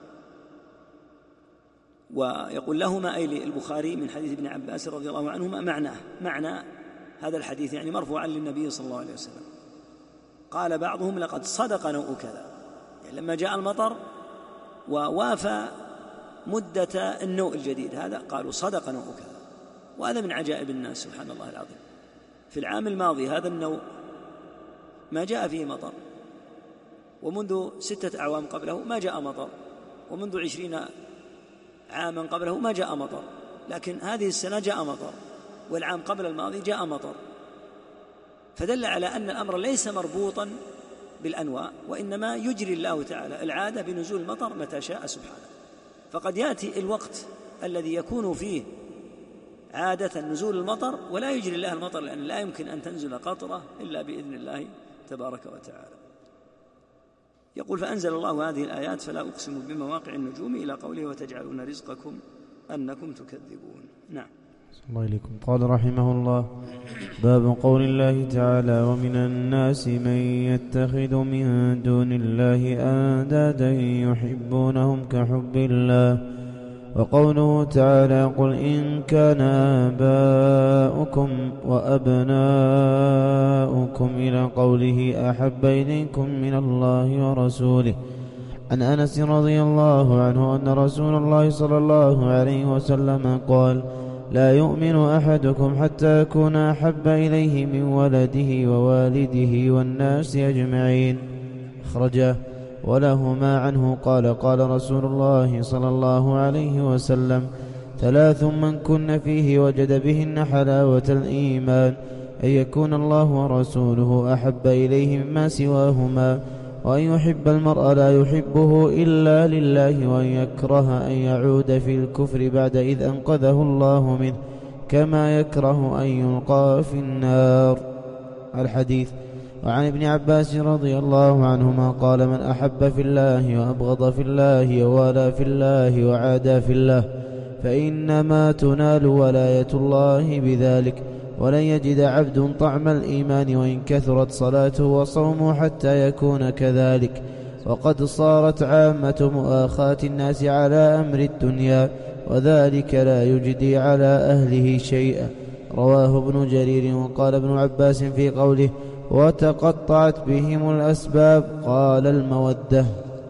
ويقول لهما أي للبخاري من حديث ابن عباس رضي الله عنهما معناه معنى هذا الحديث، يعني مرفوعا للنبي صلى الله عليه وسلم. قال بعضهم: لقد صدق نوء كذا، يعني لما جاء المطر ووافى مدة النوء الجديد هذا قالوا صدق نوء كذا. وهذا من عجائب الناس سبحان الله العظيم. في العام الماضي هذا النوء ما جاء فيه مطر، ومنذ ستة أعوام قبله ما جاء مطر، ومنذ عشرين عاما قبله ما جاء مطر، لكن هذه السنة جاء مطر، والعام قبل الماضي جاء مطر، فدل على أن الأمر ليس مربوطا بالأنواع، وإنما يجري الله تعالى العادة بنزول المطر متى شاء سبحانه. فقد يأتي الوقت الذي يكون فيه عادة نزول المطر ولا يجري الله المطر، لأن لا يمكن أن تنزل قطرة إلا بإذن الله تبارك وتعالى. يقول: فأنزل الله هذه الآيات: فلا أقسم بمواقع النجوم، إلى قوله: وتجعلون رزقكم أنكم تكذبون. نعم. الله إليكم. قال رحمه الله: باب قول الله تعالى: ومن الناس من يتخذ من دون الله أندادا يحبونهم كحب الله. وقوله تعالى: قل إن كان آباؤكم وأبناؤكم إلى قوله: أحب إليكم من الله ورسوله. عن أنس رضي الله عنه أن رسول الله صلى الله عليه وسلم قال: لا يؤمن أحدكم حتى يكون أحب إليه من ولده ووالده والناس أجمعين. أخرجه. ولهما عنه قال: قال رسول الله صلى الله عليه وسلم: ثلاث من كن فيه وجد بهن حلاوة الإيمان: أن يكون الله ورسوله أحب إليه مما سواهما، وأن يحب المرء لا يحبه إلا لله، وأن يكره أن يعود في الكفر بعد إذ أنقذه الله منه، كما يكره أن يلقى في النار. الحديث. وعن ابن عباس رضي الله عنهما قال: من أحب في الله وأبغض في الله ووالى في الله وعادى في الله فإنما تنال ولاية الله بذلك، ولن يجد عبد طعم الإيمان وإن كثرت صلاته وصومه حتى يكون كذلك. وقد صارت عامة مؤاخاة الناس على أمر الدنيا، وذلك لا يجدي على أهله شيئا. رواه ابن جرير. وقال ابن عباس في قوله: وتقطعت بهم الأسباب، قال: المودة.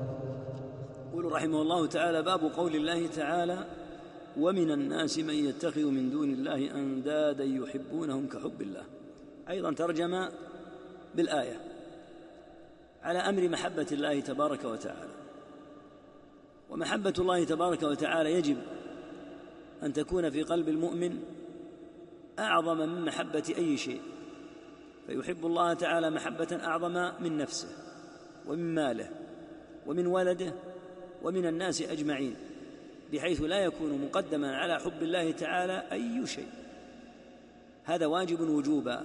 يقول رحمه الله تعالى: باب قول الله تعالى: ومن الناس من يتخذ من دون الله أندادا يحبونهم كحب الله. أيضا ترجم بالآية على أمر محبة الله تبارك وتعالى. ومحبة الله تبارك وتعالى يجب أن تكون في قلب المؤمن أعظم من محبة أي شيء، فيحب الله تعالى محبة أعظم من نفسه ومن ماله ومن ولده ومن الناس أجمعين، بحيث لا يكون مقدما على حب الله تعالى أي شيء. هذا واجب وجوبا،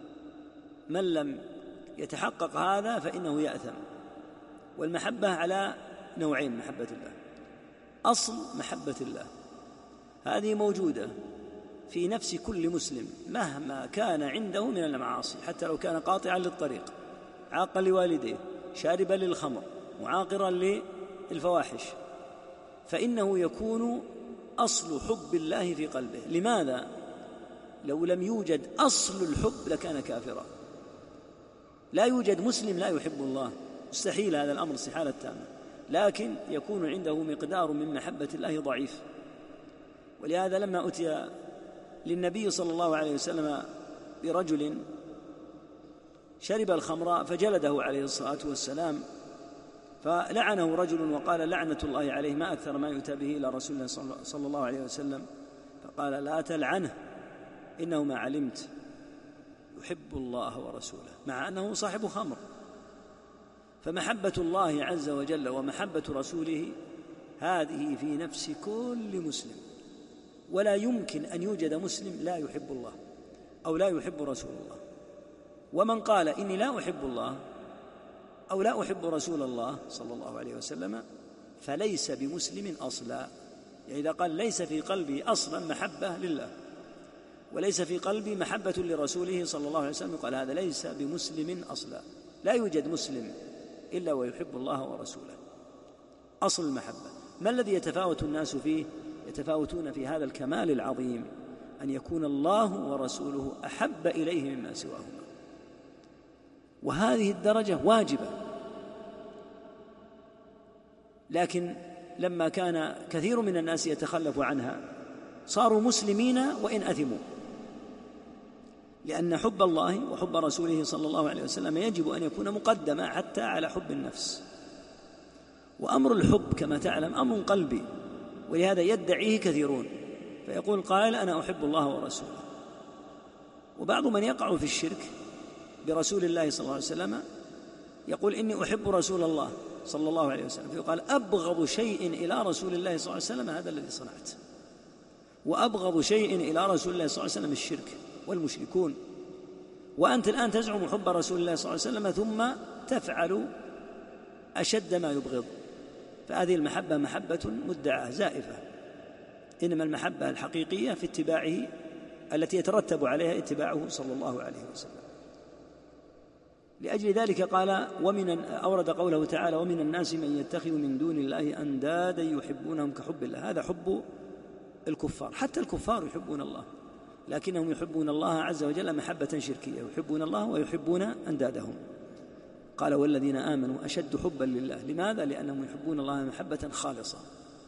من لم يتحقق هذا فإنه يأثم. والمحبة على نوعين: محبة الله، أصل محبة الله هذه موجودة في نفس كل مسلم مهما كان عنده من المعاصي، حتى لو كان قاطعا للطريق، عاقا لوالديه، شاربا للخمر، معاقرا للفواحش، فإنه يكون أصل حب الله في قلبه. لماذا؟ لو لم يوجد أصل الحب لكان كافرا. لا يوجد مسلم لا يحب الله، مستحيل هذا الأمر استحالة تامة، لكن يكون عنده مقدار من محبة الله ضعيف. ولهذا لما أتي للنبي صلى الله عليه وسلم برجل شرب الخمر فجلده عليه الصلاة والسلام، فلعنه رجل وقال: لعنة الله عليه، ما أكثر ما يؤتى به إلى رسول الله صلى الله عليه وسلم. فقال: لا تلعنه، إنه ما علمت يحب الله ورسوله، مع أنه صاحب خمر. فمحبة الله عز وجل ومحبة رسوله هذه في نفس كل مسلم، ولا يمكن أن يوجد مسلم لا يحب الله أو لا يحب رسول الله. ومن قال إني لا أحب الله أو لا أحب رسول الله صلى الله عليه وسلم فليس بمسلم أصلا. يعني إذا قال ليس في قلبي أصلا محبة لله وليس في قلبي محبة لرسوله صلى الله عليه وسلم، قال هذا ليس بمسلم أصلا. لا يوجد مسلم إلا ويحب الله ورسوله، أصل المحبة. ما الذي يتفاوت الناس فيه؟ يتفاوتون في هذا الكمال العظيم، أن يكون الله ورسوله أحب إليه مما سواهما، وهذه الدرجة واجبة. لكن لما كان كثير من الناس يتخلف عنها صاروا مسلمين وإن أثموا، لأن حب الله وحب رسوله صلى الله عليه وسلم يجب أن يكون مقدما حتى على حب النفس. وأمر الحب كما تعلم أمر قلبي، ولهذا يدعيه كثيرون، فيقول قائل أنا أحب الله ورسوله. وبعض من يقع في الشرك برسول الله صلى الله عليه وسلم يقول إني أحب رسول الله صلى الله عليه وسلم، فيقال أبغض شيء إلى رسول الله صلى الله عليه وسلم هذا الذي صنعت. وأبغض شيء إلى رسول الله صلى الله عليه وسلم الشرك والمشركون، وأنت الآن تزعم حب رسول الله صلى الله عليه وسلم ثم تفعل أشد ما يبغض، فهذه المحبة محبة مدعاة زائفة. إنما المحبة الحقيقية في اتباعه التي يترتب عليها اتباعه صلى الله عليه وسلم. لأجل ذلك قال ومن أورد قوله تعالى ومن الناس من يتخذ من دون الله أندادا يحبونهم كحب الله. هذا حب الكفار، حتى الكفار يحبون الله، لكنهم يحبون الله عز وجل محبة شركية، يحبون الله ويحبون أندادهم. قال والذين آمنوا أشد حبا لله. لماذا؟ لأنهم يحبون الله محبة خالصة.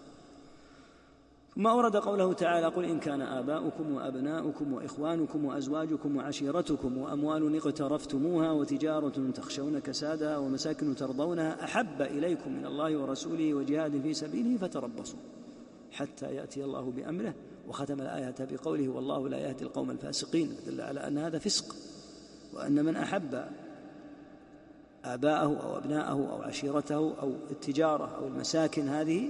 ثم أورد قوله تعالى قل إن كان آباؤكم وأبناؤكم وإخوانكم وأزواجكم وعشيرتكم وأموال اقترفتموها وتجارة تخشون كسادها ومساكن ترضونها أحب إليكم من الله ورسوله وجهاد في سبيله فتربصوا حتى يأتي الله بأمره. وختم الآية بقوله والله لا يهدي القوم الفاسقين، دل على أن هذا فسق، وأن من أحب آباءه أو أبناءه أو عشيرته أو التجارة أو المساكن هذه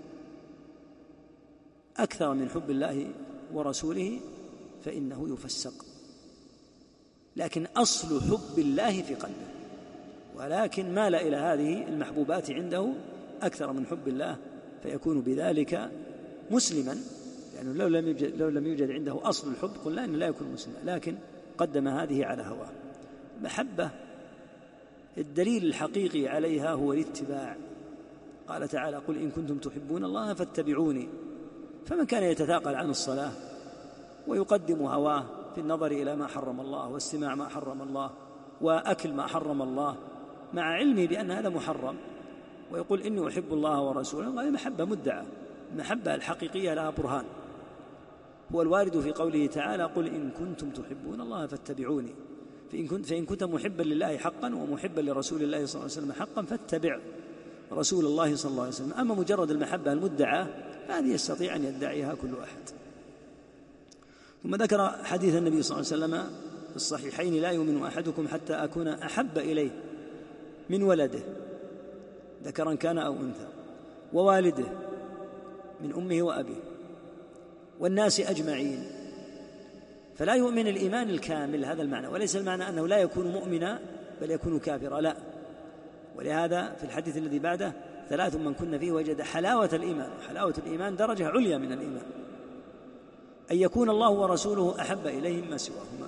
أكثر من حب الله ورسوله فإنه يفسق. لكن أصل حب الله في قلبه، ولكن مال إلى هذه المحبوبات عنده أكثر من حب الله، فيكون بذلك مسلما، لأنه لو لم يوجد, لو لم يوجد عنده أصل الحب قلنا أنه لا يكون مسلما، لكن قدم هذه على هواه. محبة الدليل الحقيقي عليها هو الاتباع. قال تعالى قل إن كنتم تحبون الله فاتبعوني. فمن كان يتثاقل عن الصلاة ويقدم هواه في النظر إلى ما حرم الله واستماع ما حرم الله وأكل ما حرم الله مع علمه بأن هذا محرم، ويقول إني أحب الله ورسوله، هذه محبة مدعى. المحبة الحقيقية لها برهان، هو الوارد في قوله تعالى قل إن كنتم تحبون الله فاتبعوني. فإن كنت, فإن كنت محبا لله حقا ومحبا لرسول الله صلى الله عليه وسلم حقا فاتبع رسول الله صلى الله عليه وسلم. أما مجرد المحبة المدعى هذه يستطيع أن يدعيها كل أحد. ثم ذكر حديث النبي صلى الله عليه وسلم في الصحيحين لا يؤمن أحدكم حتى أكون أحب إليه من ولده ذكرا كان أو أنثى ووالده من أمه وأبيه والناس أجمعين. فلا يؤمن الإيمان الكامل، هذا المعنى، وليس المعنى أنه لا يكون مؤمنا بل يكون كافرا، لا. ولهذا في الحديث الذي بعده ثلاث من كن فيه وجد حلاوة الإيمان. حلاوة الإيمان درجة عليا من الإيمان، أن يكون الله ورسوله أحب إليه مما سواهما.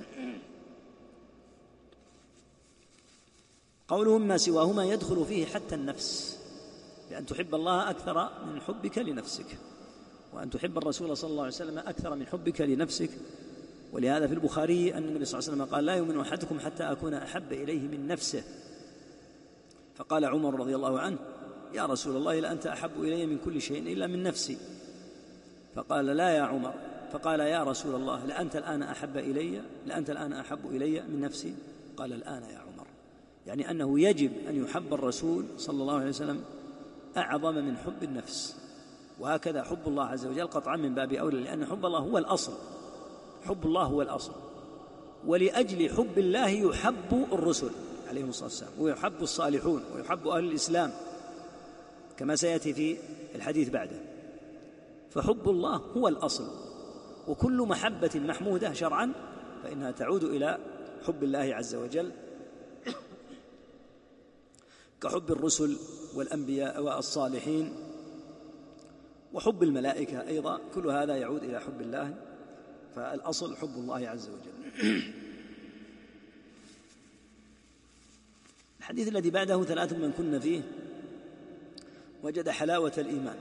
قوله مما سواهما يدخل فيه حتى النفس، بأن تحب الله أكثر من حبك لنفسك، وأن تحب الرسول صلى الله عليه وسلم أكثر من حبك لنفسك. ولهذا في البخاري أن النبي صلى الله عليه وسلم قال لا يؤمن أحدكم حتى أكون أحب إليه من نفسه. فقال عمر رضي الله عنه يا رسول الله لأنت أحب إلي من كل شيء إلا من نفسي. فقال لا يا عمر. فقال يا رسول الله لأنت الآن أحب إلي لأنت الآن أحب إلي من نفسي. قال الآن يا عمر، يعني أنه يجب أن يحب الرسول صلى الله عليه وسلم أعظم من حب النفس. وهكذا حب الله عز وجل قطعا من باب أولى، لأن حب الله هو الأصل، حب الله هو الأصل. ولأجل حب الله يحب الرسل عليهم الصلاة والسلام، ويحب الصالحون، ويحب أهل الإسلام كما سيأتي في الحديث بعده. فحب الله هو الأصل، وكل محبة محمودة شرعا فإنها تعود إلى حب الله عز وجل، كحب الرسل والأنبياء والصالحين وحب الملائكة أيضا، كل هذا يعود إلى حب الله. فالأصل حب الله عز وجل. الحديث الذي بعده ثلاث من كن فيه وجد حلاوة الإيمان،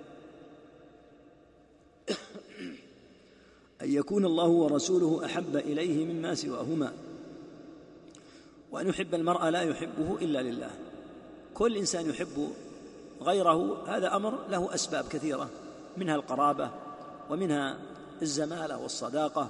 أن يكون الله ورسوله أحب إليه مما سواهما، وأن يحب المرء لا يحبه إلا لله. كل إنسان يحب غيره هذا أمر له أسباب كثيرة، منها القرابة ومنها الزمالة والصداقة،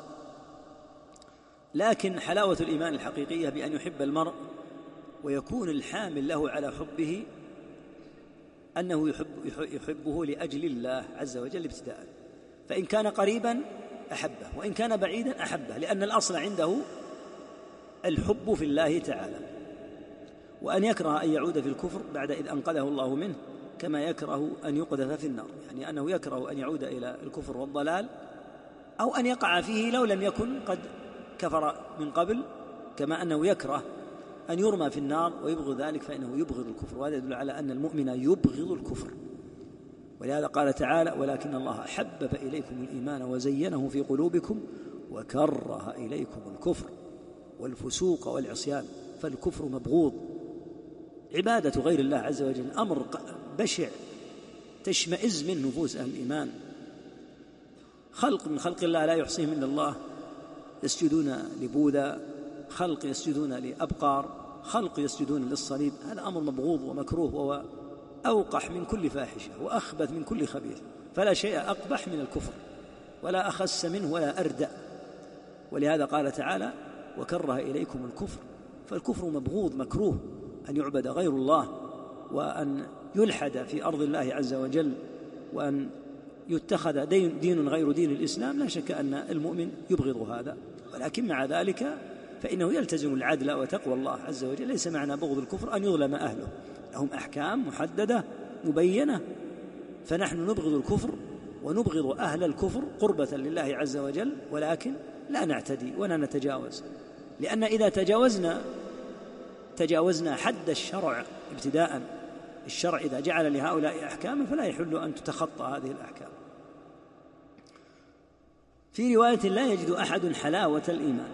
لكن حلاوة الإيمان الحقيقية بأن يحب المرء ويكون الحامل له على حبه أنه يحب يحبه لأجل الله عز وجل ابتداء. فإن كان قريبا أحبه، وإن كان بعيدا أحبه، لأن الأصل عنده الحب في الله تعالى. وأن يكره أن يعود في الكفر بعد إذ أنقذه الله منه، كما يكره أن يقذف في النار، يعني أنه يكره أن يعود إلى الكفر والضلال أو أن يقع فيه لو لم يكن قد كفر من قبل، كما أنه يكره أن يرمى في النار ويبغض ذلك فإنه يبغض الكفر. وهذا يدل على أن المؤمن يبغض الكفر. ولهذا قال تعالى: ولكن الله حبب إليكم الإيمان وزينه في قلوبكم وكره إليكم الكفر والفسوق والعصيان. فالكفر مبغوض، عبادة غير الله عز وجل أمر بشع تشمئز من نفوس أهل الإيمان. خلق من خلق الله لا يحصيهم إلا الله، يسجدون لبوذا، خلق يسجدون لأبقار، خلق يسجدون للصليب. هذا أمر مبغوض ومكروه، وهو أوقح من كل فاحشة وأخبث من كل خبيث. فلا شيء أقبح من الكفر ولا أخس منه ولا أردأ. ولهذا قال تعالى: وكره إليكم الكفر. فالكفر مبغوض مكروه، أن يعبد غير الله وأن يلحد في أرض الله عز وجل وأن يتخذ دين, دين غير دين الإسلام. لا شك أن المؤمن يبغض هذا، ولكن مع ذلك فإنه يلتزم العدل وتقوى الله عز وجل. ليس معنى بغض الكفر أن يظلم أهله، لهم أحكام محددة مبينة. فنحن نبغض الكفر ونبغض أهل الكفر قربة لله عز وجل، ولكن لا نعتدي ولا نتجاوز، لأن إذا تجاوزنا تجاوزنا حد الشرع ابتداء. الشرع إذا جعل لهؤلاء أحكاما فلا يحل أن تتخطى هذه الأحكام. في رواية: لا يجد أحد حلاوة الإيمان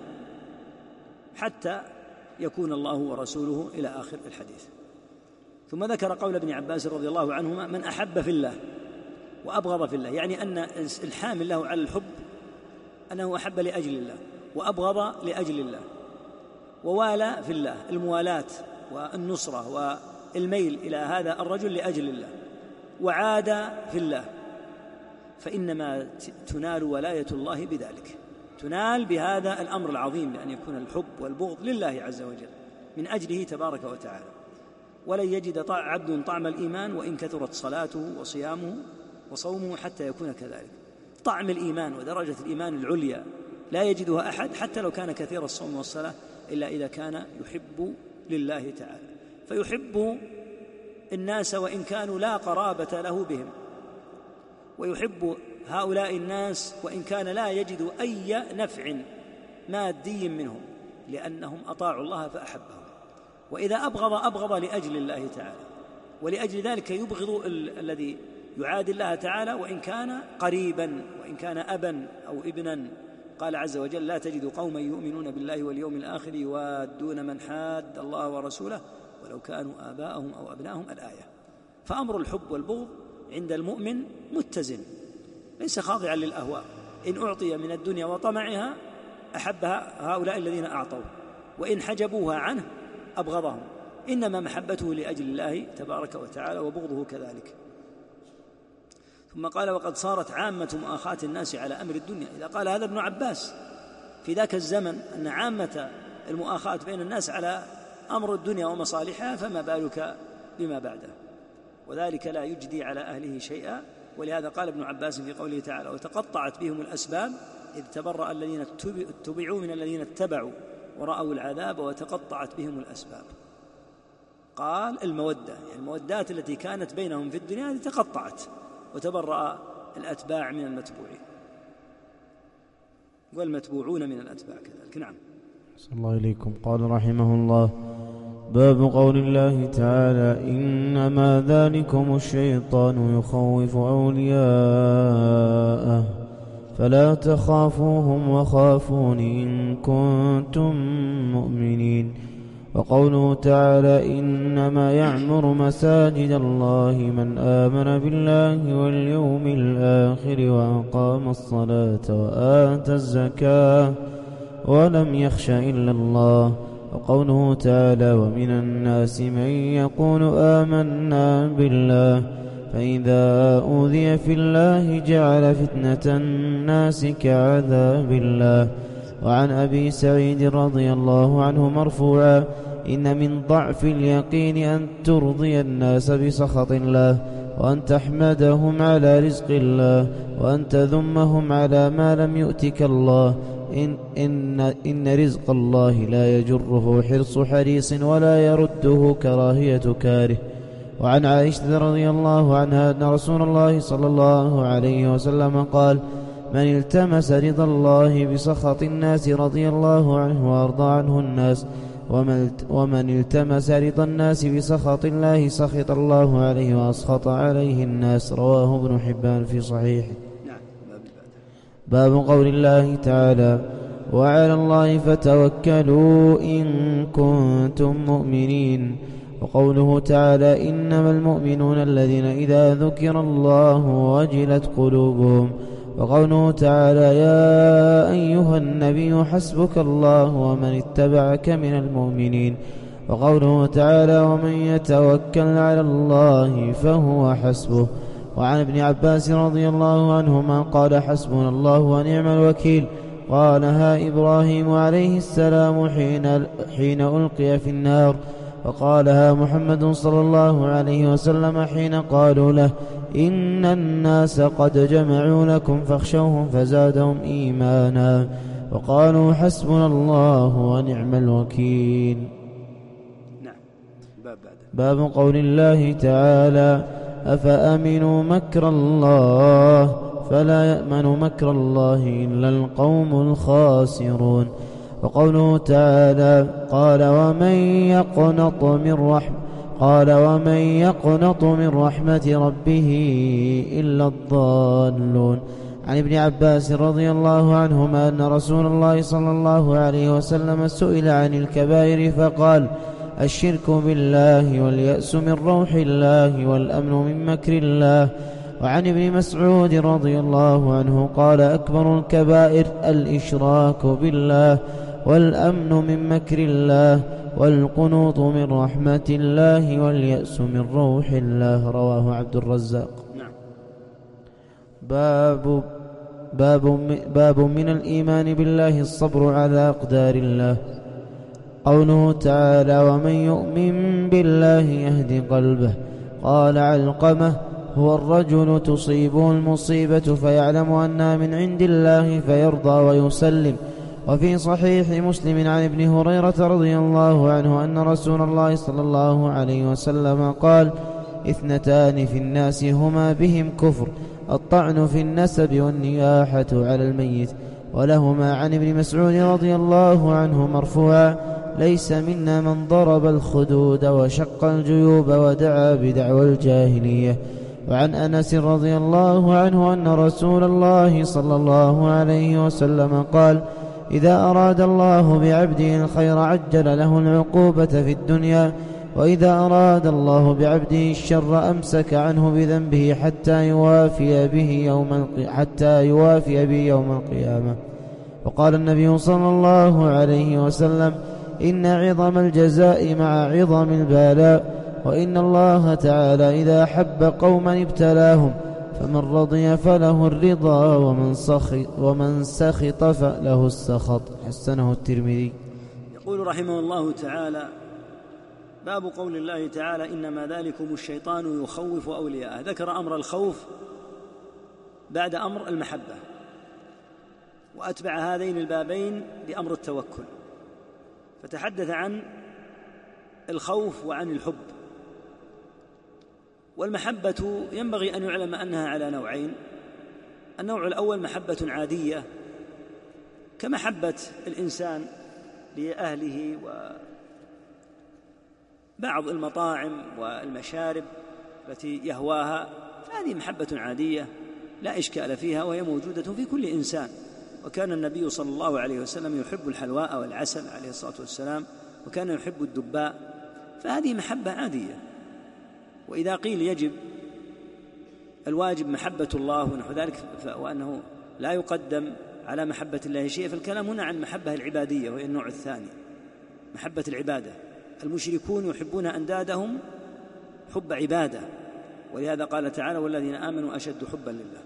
حتى يكون الله ورسوله إلى آخر الحديث. ثم ذكر قول ابن عباس رضي الله عنهما: من أحب في الله وأبغض في الله، يعني أن الحامل له على الحب أنه أحب لأجل الله وأبغض لأجل الله، ووالى في الله، الموالاة والنصرة والميل إلى هذا الرجل لأجل الله، وعاد في الله. فإنما تنال ولاية الله بذلك، تنال بهذا الأمر العظيم، لأن يكون الحب والبغض لله عز وجل من أجله تبارك وتعالى. ولن يجد عبد طعم الإيمان وإن كثرت صلاته وصيامه وصومه حتى يكون كذلك. طعم الإيمان ودرجة الإيمان العليا لا يجدها أحد حتى لو كان كثير الصوم والصلاة، إلا إذا كان يحب لله تعالى. فيحب الناس وإن كانوا لا قرابة له بهم، ويحب هؤلاء الناس وإن كان لا يجد أي نفع مادي منهم، لأنهم أطاعوا الله فأحبهم. وإذا أبغض أبغض لأجل الله تعالى، ولأجل ذلك يبغض ال- الذي يعادي الله تعالى وإن كان قريبا، وإن كان أبا أو ابنا. قال عز وجل: لا تجد قوما يؤمنون بالله واليوم الآخر يوادون من حاد الله ورسوله ولو كانوا آباءهم أو أبناءهم. الآية. فأمر الحب والبغض عند المؤمن متزن، ليس خاضعا للأهواء. إن أعطي من الدنيا وطمعها أحبها هؤلاء الذين أعطوه، وإن حجبوها عنه أبغضهم. إنما محبته لأجل الله تبارك وتعالى، وبغضه كذلك. ثم قال: وقد صارت عامة مؤاخاة الناس على أمر الدنيا. إذا قال هذا ابن عباس في ذاك الزمن أن عامة المؤاخاة بين الناس على أمر الدنيا ومصالحها، فما بالك بما بعده؟ وذلك لا يجدي على أهله شيئا. ولهذا قال ابن عباس في قوله تعالى: وتقطعت بهم الأسباب إذ تبرأ الذين اتبعوا من الذين اتبعوا ورأوا العذاب وتقطعت بهم الأسباب. قال المودة، يعني المودات التي كانت بينهم في الدنيا تقطعت، وتبرأ الأتباع من المتبوعين، والمتبوعون من الأتباع كذلك. نعم. صلى الله إليكم. قال رحمه الله: باب قول الله تعالى: إنما ذلكم الشيطان يخوف أولياءه فلا تخافوهم وخافون إن كنتم مؤمنين. وقوله تعالى: إنما يعمر مساجد الله من آمن بالله واليوم الآخر وأقام الصلاة وآتى الزكاة ولم يخش إلا الله. وقوله تعالى: ومن الناس من يقول آمنا بالله فإذا أوذي في الله جعل فتنة الناس كعذاب الله. وعن أبي سعيد رضي الله عنه مرفوعا: إن من ضعف اليقين أن ترضي الناس بسخط الله، وأن تحمدهم على رزق الله، وأن تذمهم على ما لم يؤتك الله. إن, إن, إن رزق الله لا يجره حرص حريص ولا يرده كراهية كاره. وعن عائشة رضي الله عنها أن رسول الله صلى الله عليه وسلم قال: من التمس رضا الله بسخط الناس رضي الله عنه وأرضى عنه الناس، ومن التمس رضا الناس بسخط الله سخط الله عليه وأسخط عليه الناس. رواه ابن حبان في صحيحه. باب قول الله تعالى: وعلى الله فتوكلوا إن كنتم مؤمنين. وقوله تعالى: إنما المؤمنون الذين إذا ذكر الله وجلت قلوبهم. وقوله تعالى: يا أيها النبي حسبك الله ومن اتبعك من المؤمنين. وقوله تعالى: ومن يتوكل على الله فهو حسبه. وعن ابن عباس رضي الله عنهما قال: حسبنا الله ونعم الوكيل. قالها إبراهيم عليه السلام حين, حين ألقي في النار، وقالها محمد صلى الله عليه وسلم حين قالوا له: إن الناس قد جمعوا لكم فاخشوهم فزادهم إيمانا. وقالوا: حسبنا الله ونعم الوكيل. نعم. باب, باب قول الله تعالى: أفأمنوا مكر الله فلا يأمن مكر الله إلا القوم الخاسرون. وقوله تعالى: قال ومن يقنط من رحمة قال ومن يقنط من رحمة ربه إلا الضالون. عن ابن عباس رضي الله عنهما أن رسول الله صلى الله عليه وسلم سئل عن الكبائر فقال: الشرك بالله، واليأس من روح الله، والأمن من مكر الله. وعن ابن مسعود رضي الله عنه قال: أكبر الكبائر الإشراك بالله، والأمن من مكر الله، والقنوط من رحمة الله، واليأس من روح الله. رواه عبد الرزاق. نعم. باب باب باب من الإيمان بالله الصبر على أقدار الله. قوله تعالى: ومن يؤمن بالله يهد قلبه. قال علقمة: هو الرجل تصيبه المصيبة فيعلم أنها من عند الله فيرضى ويسلم. وفي صحيح مسلم عن ابن هريرة رضي الله عنه أن رسول الله صلى الله عليه وسلم قال: اثنتان في الناس هما بهم كفر: الطعن في النسب والنياحة على الميت. ولهما عن ابن مسعود رضي الله عنه مرفوعا: ليس منا من ضرب الخدود وشق الجيوب ودعا بدعوى الجاهلية. وعن أنس رضي الله عنه أن رسول الله صلى الله عليه وسلم قال: إذا أراد الله بعبده الخير عجل له العقوبة في الدنيا، وإذا أراد الله بعبده الشر أمسك عنه بذنبه حتى يوافي به يوم حتى يوافي به يوم القيامة. وقال النبي صلى الله عليه وسلم: إن عظم الجزاء مع عظم البلاء، وإن الله تعالى إذا حب قوما ابتلاهم، فمن رضي فله الرضا، ومن سخط, ومن سخط فله السخط. حسنه الترمذي. يقول رحمه الله تعالى: باب قول الله تعالى: إنما ذلكم الشيطان يخوف أولياءه. ذكر أمر الخوف بعد أمر المحبة، وأتبع هذين البابين بأمر التوكل، فتحدث عن الخوف وعن الحب. والمحبة ينبغي أن يعلم أنها على نوعين: النوع الأول محبة عادية كمحبة الإنسان لأهله وبعض المطاعم والمشارب التي يهواها، فهذه محبة عادية لا إشكال فيها، وهي موجودة في كل إنسان. وكان النبي صلى الله عليه وسلم يحب الحلواء والعسل عليه الصلاة والسلام، وكان يحب الدباء، فهذه محبة عادية. وإذا قيل يجب الواجب محبة الله ونحو ذلك، وأنه لا يقدم على محبة الله شيء، فالكلام هنا عن محبة العبادية، وهي النوع الثاني، محبة العبادة. المشركون يحبون أندادهم حب عبادة، ولهذا قال تعالى: والذين آمنوا أشد حبا لله.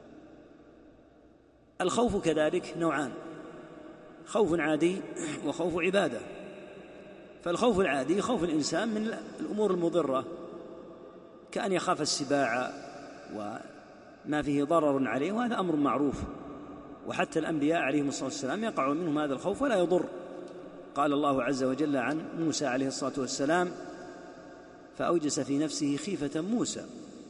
الخوف كذلك نوعان: خوف عادي وخوف عبادة. فالخوف العادي خوف الإنسان من الأمور المضرة، كأن يخاف السباع وما فيه ضرر عليه، وهذا أمر معروف، وحتى الأنبياء عليهم الصلاة والسلام يقع منهم هذا الخوف ولا يضر. قال الله عز وجل عن موسى عليه الصلاة والسلام: فأوجس في نفسه خيفة موسى.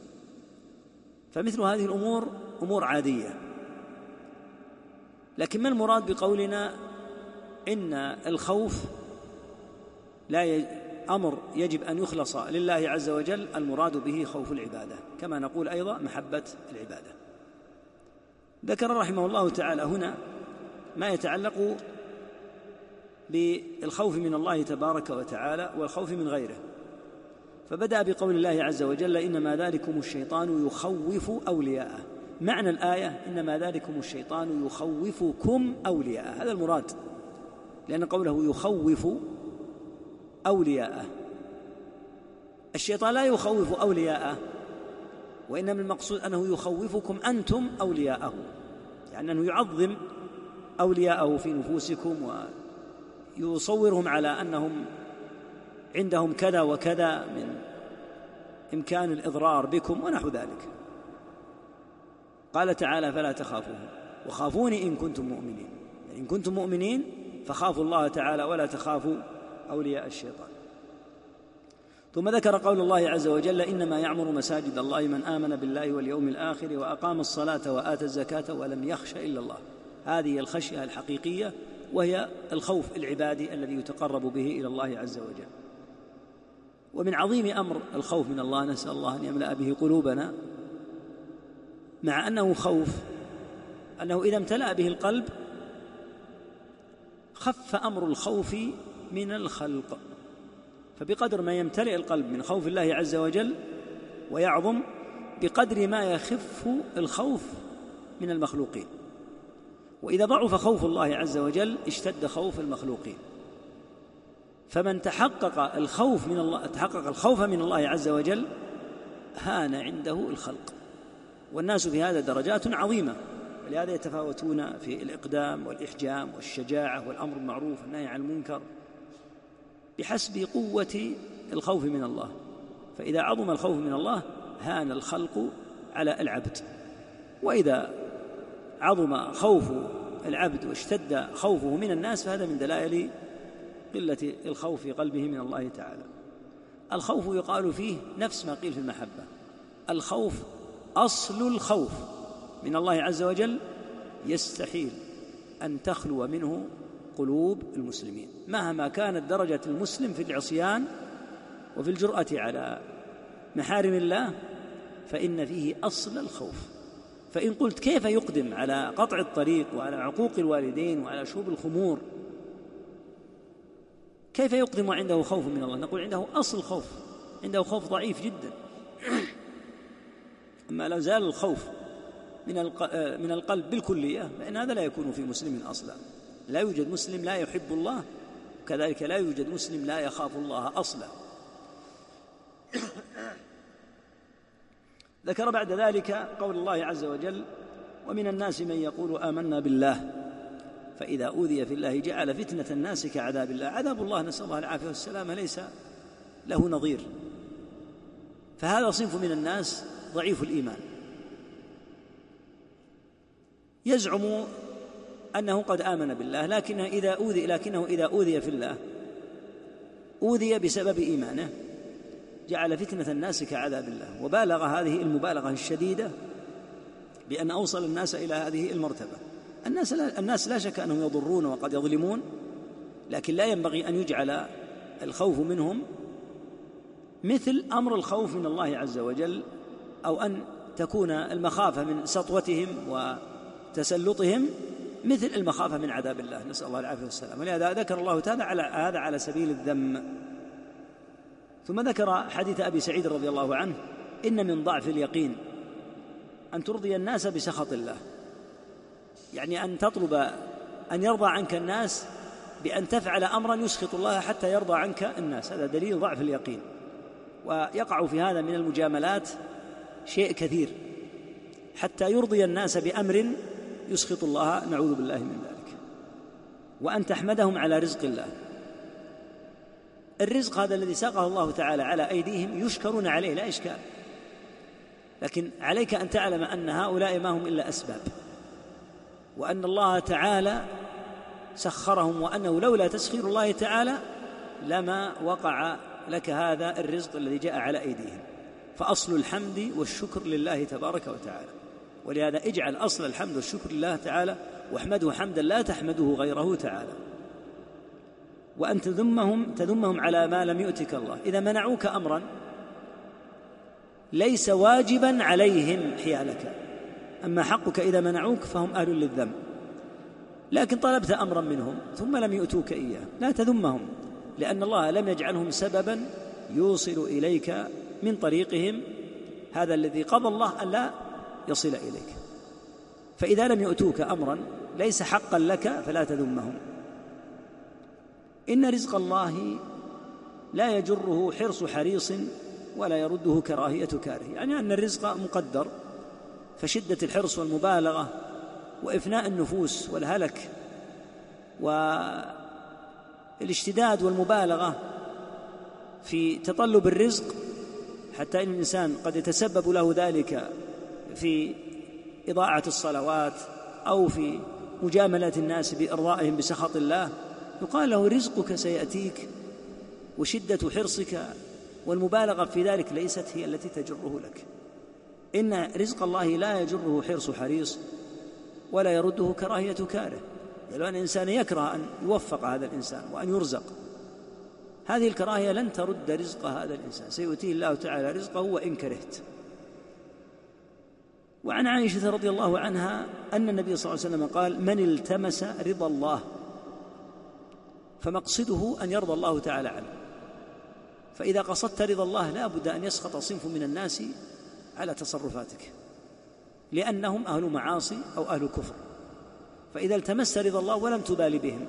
فمثل هذه الأمور أمور عادية. لكن ما المراد بقولنا إن الخوف لا ي... أمر يجب أن يخلص لله عز وجل؟ المراد به خوف العبادة، كما نقول أيضا محبة العبادة. ذكر رحمه الله تعالى هنا ما يتعلق بالخوف من الله تبارك وتعالى والخوف من غيره، فبدأ بقول الله عز وجل: إنما ذلكم الشيطان يخوف أولياءه. معنى الآية إنما ذلكم الشيطان يخوفكم أولياءه، هذا المراد، لأن قوله يخوف أولياءه، الشيطان لا يخوف أولياءه، وإنما المقصود أنه يخوفكم أنتم أولياءه، يعني أنه يعظم أولياءه في نفوسكم ويصورهم على أنهم عندهم كذا وكذا من إمكان الإضرار بكم ونحو ذلك. قال تعالى: فلا تخافوهم وخافوني إن كنتم مؤمنين، يعني إن كنتم مؤمنين فخافوا الله تعالى ولا تخافوا أولياء الشيطان. ثم ذكر قول الله عز وجل: إنما يعمر مساجد الله من آمن بالله واليوم الآخر وأقام الصلاة وآتى الزكاة ولم يخش إلا الله. هذه الخشية الحقيقية، وهي الخوف العبادي الذي يتقرب به إلى الله عز وجل. ومن عظيم أمر الخوف من الله، نسأل الله أن يملأ به قلوبنا، مع أنه خوف، أنه إذا امتلأ به القلب خف أمر الخوف من الخلق. فبقدر ما يمتلئ القلب من خوف الله عز وجل ويعظم، بقدر ما يخف الخوف من المخلوقين. وإذا ضعف خوف الله عز وجل اشتد خوف المخلوقين. فمن تحقق الخوف من الله تحقق الخوف من الله عز وجل هان عنده الخلق. والناس في هذا درجات عظيمة، ولهذا يتفاوتون في الإقدام والإحجام والشجاعة والأمر بالمعروف والنهي عن المنكر بحسب قوة الخوف من الله. فإذا عظم الخوف من الله هان الخلق على العبد، وإذا عظم خوف العبد واشتد خوفه من الناس فهذا من دلائل قلة الخوف في قلبه من الله تعالى. الخوف يقال فيه نفس ما قيل في المحبة، الخوف أصل الخوف من الله عز وجل، يستحيل أن تخلو منه قلوب المسلمين مهما كانت درجة المسلم في العصيان وفي الجرأة على محارم الله، فإن فيه أصل الخوف. فإن قلت كيف يقدم على قطع الطريق وعلى عقوق الوالدين وعلى شرب الخمور، كيف يقدم عنده خوف من الله؟ نقول عنده أصل خوف، عنده خوف ضعيف جدا. أما لو زال الخوف من القلب بالكلية فإن هذا لا يكون في مسلم أصلا. لا يوجد مسلم لا يحب الله، وكذلك لا يوجد مسلم لا يخاف الله أصلا. ذكر بعد ذلك قول الله عز وجل: ومن الناس من يقول آمنا بالله فإذا أوذي في الله جعل فتنة الناس كعذاب الله. عذاب الله نسأل الله العافية والسلامة ليس له نظير. فهذا صنف من الناس ضعيف الإيمان يزعم أنه قد آمن بالله، لكنه إذا أوذي لكنه إذا أوذي في الله أوذي بسبب إيمانه جعل فتنة الناس كعذاب الله. وبالغ هذه المبالغة الشديدة بأن أوصل الناس إلى هذه المرتبة. الناس لا, الناس لا شك أنهم يضرون وقد يظلمون، لكن لا ينبغي أن يجعل الخوف منهم مثل أمر الخوف من الله عز وجل، أو أن تكون المخافة من سطوتهم وتسلطهم مثل المخافة من عذاب الله، نسأل الله العافية والسلام. ولهذا ذكر الله تعالى على هذا على سبيل الذم. ثم ذكر حديث أبي سعيد رضي الله عنه: إن من ضعف اليقين أن ترضي الناس بسخط الله، يعني أن تطلب أن يرضى عنك الناس بأن تفعل أمرا يسخط الله حتى يرضى عنك الناس. هذا دليل ضعف اليقين. ويقع في هذا من المجاملات شيء كثير حتى يرضي الناس بأمر يسخط الله، نعوذ بالله من ذلك. وأن تحمدهم على رزق الله. الرزق هذا الذي ساقه الله تعالى على أيديهم يشكرون عليه لا إشكال، لكن عليك أن تعلم أن هؤلاء ما هم إلا أسباب، وأن الله تعالى سخرهم، وأنه لولا تسخير الله تعالى لما وقع لك هذا الرزق الذي جاء على أيديهم. فأصل الحمد والشكر لله تبارك وتعالى، ولهذا اجعل أصل الحمد والشكر لله تعالى، واحمده حمدا لا تحمده غيره تعالى. وأن تذمهم تذمهم على ما لم يؤتك الله. إذا منعوك أمرا ليس واجبا عليهم حيالك، أما حقك إذا منعوك فهم أهل للذم. لكن طلبت أمرا منهم ثم لم يؤتوك إياه لا تذمهم، لأن الله لم يجعلهم سببا يوصل إليك من طريقهم هذا الذي قضى الله أن لا يصل إليك. فإذا لم يؤتوك أمرا ليس حقا لك فلا تذمهم. إن رزق الله لا يجره حرص حريص ولا يرده كراهية كاره، يعني أن الرزق مقدر، فشدة الحرص والمبالغة وإفناء النفوس والهلك والاشتداد والمبالغة في تطلب الرزق حتى إن الإنسان قد يتسبب له ذلك في إضاعة الصلوات أو في مجاملة الناس بإرضائهم بسخط الله، يقال له رزقك سيأتيك، وشدة حرصك والمبالغة في ذلك ليست هي التي تجره لك. إن رزق الله لا يجره حرص حريص ولا يرده كراهية كاره، يعني أن الإنسان يكره أن يوفق هذا الإنسان وأن يرزق، هذه الكراهية لن ترد رزق هذا الإنسان، سيؤتيه الله تعالى رزقه وإن كرهت. وعن عائشة رضي الله عنها أن النبي صلى الله عليه وسلم قال: من التمس رضا الله فمقصده أن يرضى الله تعالى عنه. فإذا قصدت رضا الله لا بد أن يسخط صنف من الناس على تصرفاتك، لأنهم أهل معاصي أو أهل كفر. فإذا التمست رضا الله ولم تبالي بهم،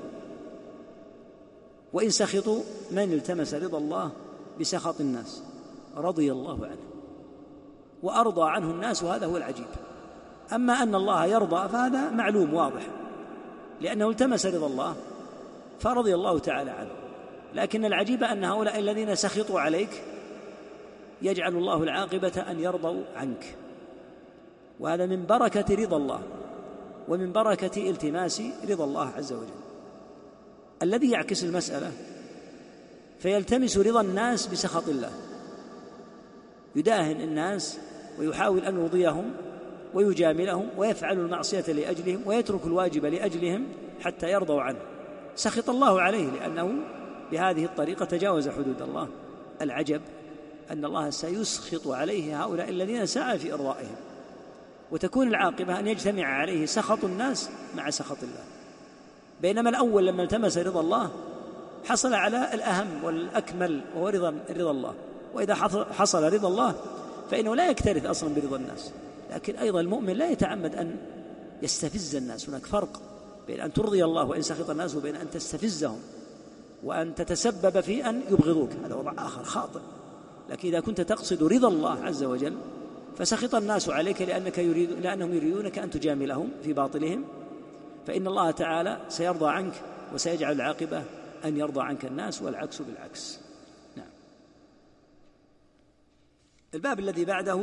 وإن سخطوا، من التمس رضا الله بسخط الناس رضي الله عنه وأرضى عنه الناس، وهذا هو العجيب. أما أن الله يرضى فهذا معلوم واضح، لأنه التمس رضا الله فرضي الله تعالى عنه. لكن العجيب أن هؤلاء الذين سخطوا عليك يجعل الله العاقبة أن يرضوا عنك، وهذا من بركة رضا الله ومن بركة التماس رضا الله عز وجل. الذي يعكس المسألة فيلتمس رضا الناس بسخط الله، يداهن الناس ويحاول أن يرضيهم ويجاملهم ويفعل المعصية لأجلهم ويترك الواجب لأجلهم حتى يرضوا عنه، سخط الله عليه لأنه بهذه الطريقة تجاوز حدود الله. العجب أن الله سيسخط عليه هؤلاء الذين سعى في إرضائهم، وتكون العاقبة أن يجتمع عليه سخط الناس مع سخط الله. بينما الأول لما التمس رضا الله حصل على الأهم والأكمل وهو رضا, رضا الله. وإذا حصل رضا الله فإنه لا يكترث أصلا برضا الناس. لكن أيضا المؤمن لا يتعمد أن يستفز الناس، هناك فرق بين أن ترضي الله وإن سخط الناس وبين أن تستفزهم وأن تتسبب في أن يبغضوك، هذا وضع آخر خاطئ. لكن إذا كنت تقصد رضا الله عز وجل فسخط الناس عليك لأنك يريد لأنهم يريدونك أن تجاملهم في باطلهم، فإن الله تعالى سيرضى عنك وسيجعل العاقبة أن يرضى عنك الناس، والعكس بالعكس. نعم. الباب الذي بعده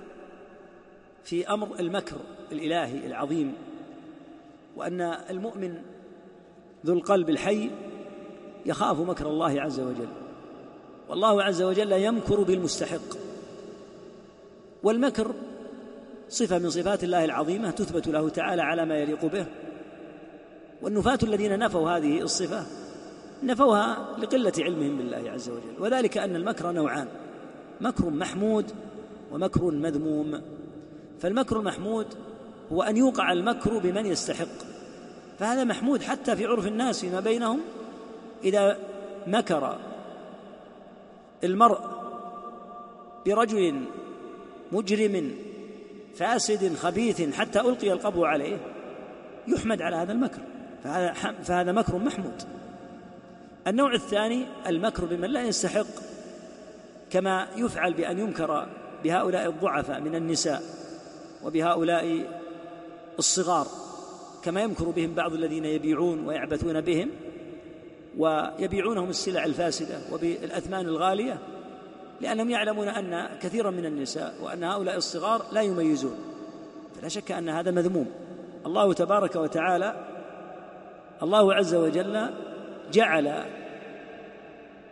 في أمر المكر الإلهي العظيم، وأن المؤمن ذو القلب الحي يخاف مكر الله عز وجل، والله عز وجل يمكر بالمستحق. والمكر صفة من صفات الله العظيمة تثبت له تعالى على ما يليق به، والنفاة الذين نفوا هذه الصفة نفوها لقلة علمهم بالله عز وجل. وذلك أن المكر نوعان: مكر محمود ومكر مذموم. فالمكر المحمود هو أن يوقع المكر بمن يستحق، فهذا محمود حتى في عرف الناس فيما بينهم. إذا مكر المرء برجل مجرم فاسد خبيث حتى ألقي القبض عليه يحمد على هذا المكر، فهذا, فهذا مكر محمود. النوع الثاني المكر بمن لا يستحق، كما يفعل بأن يمكر بهؤلاء الضعفاء من النساء وبهؤلاء الصغار، كما يمكر بهم بعض الذين يبيعون ويعبثون بهم ويبيعونهم السلع الفاسدة وبالأثمان الغالية، لأنهم يعلمون أن كثيرا من النساء وأن هؤلاء الصغار لا يميزون، فلا شك أن هذا مذموم. الله تبارك وتعالى الله عز وجل جعل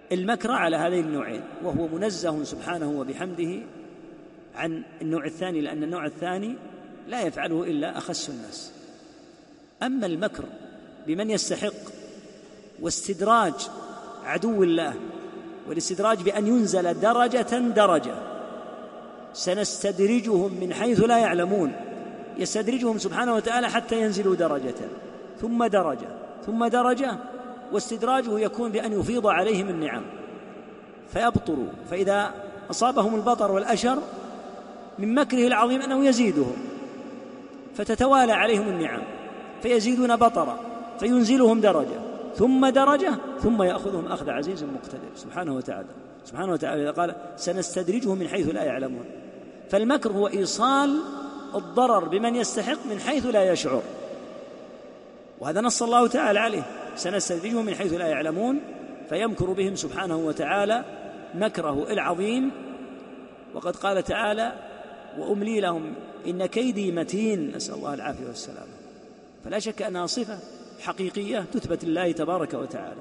المكر على هذين النوعين، وهو منزه سبحانه وبحمده عن النوع الثاني، لأن النوع الثاني لا يفعله إلا أخس الناس. أما المكر بمن يستحق واستدراج عدو الله، والاستدراج بأن ينزل درجة درجة، سنستدرجهم من حيث لا يعلمون، يستدرجهم سبحانه وتعالى حتى ينزلوا درجة ثم درجة ثم درجة، واستدراجه يكون بأن يفيض عليهم النعم فيبطروا، فإذا أصابهم البطر والأشر من مكره العظيم أنه يزيدهم، فتتوالى عليهم النعم فيزيدون بطرا فينزلهم درجة ثم درجة ثم يأخذهم أخذ عزيز مقتدر سبحانه وتعالى. سبحانه وتعالى قال سنستدرجهم من حيث لا يعلمون، فالمكر هو إيصال الضرر بمن يستحق من حيث لا يشعر، وهذا نص الله تعالى عليه، سنستدرجهم من حيث لا يعلمون، فيمكر بهم سبحانه وتعالى مكره العظيم. وقد قال تعالى وأملي لهم إن كيدي متين، نسأل الله العافية والسلامة. فلا شك أنها صفة حقيقية تثبت لله تبارك وتعالى.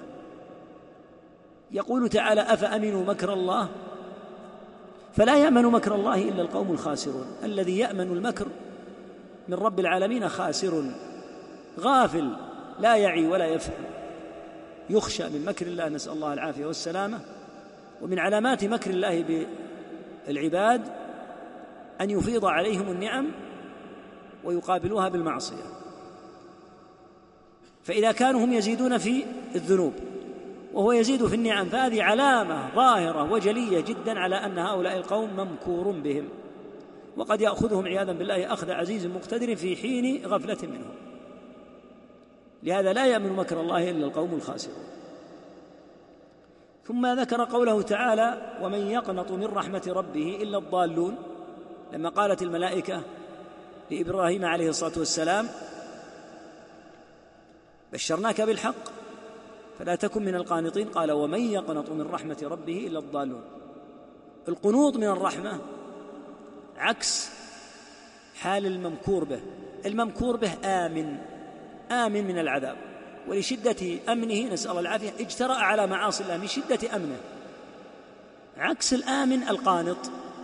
يقول تعالى أفأمنوا مكر الله، فلا يأمن مكر الله إلا القوم الخاسرون. الذي يأمن المكر من رب العالمين خاسر غافل لا يعي ولا يفهم، يخشى من مكر الله، نسأل الله العافية والسلامة. ومن علامات مكر الله بالعباد أن يفيض عليهم النعم ويقابلوها بالمعصية، فإذا كانوا هم يزيدون في الذنوب وهو يزيد في النعم، فهذه علامة ظاهرة وجلية جدا على أن هؤلاء القوم ممكور بهم، وقد يأخذهم عياذا بالله أخذ عزيز مقتدر في حين غفلة منهم. لهذا لا يأمن مكر الله إلا القوم الخاسرون. ثم ذكر قوله تعالى ومن يقنط من رحمة ربه إلا الضالون، لما قالت الملائكة لإبراهيم عليه الصلاة والسلام بشرناك بالحق فلا تكن من القانطين، قال ومن يقنط من رحمة ربه إلا الضالون. القنوط من الرحمة عكس حال الممكور به. الممكور به آمن آمن من العذاب، ولشدة أمنه نسأل الله العافية اجترأ على معاصي الله من شدة أمنه، عكس الآمن القانط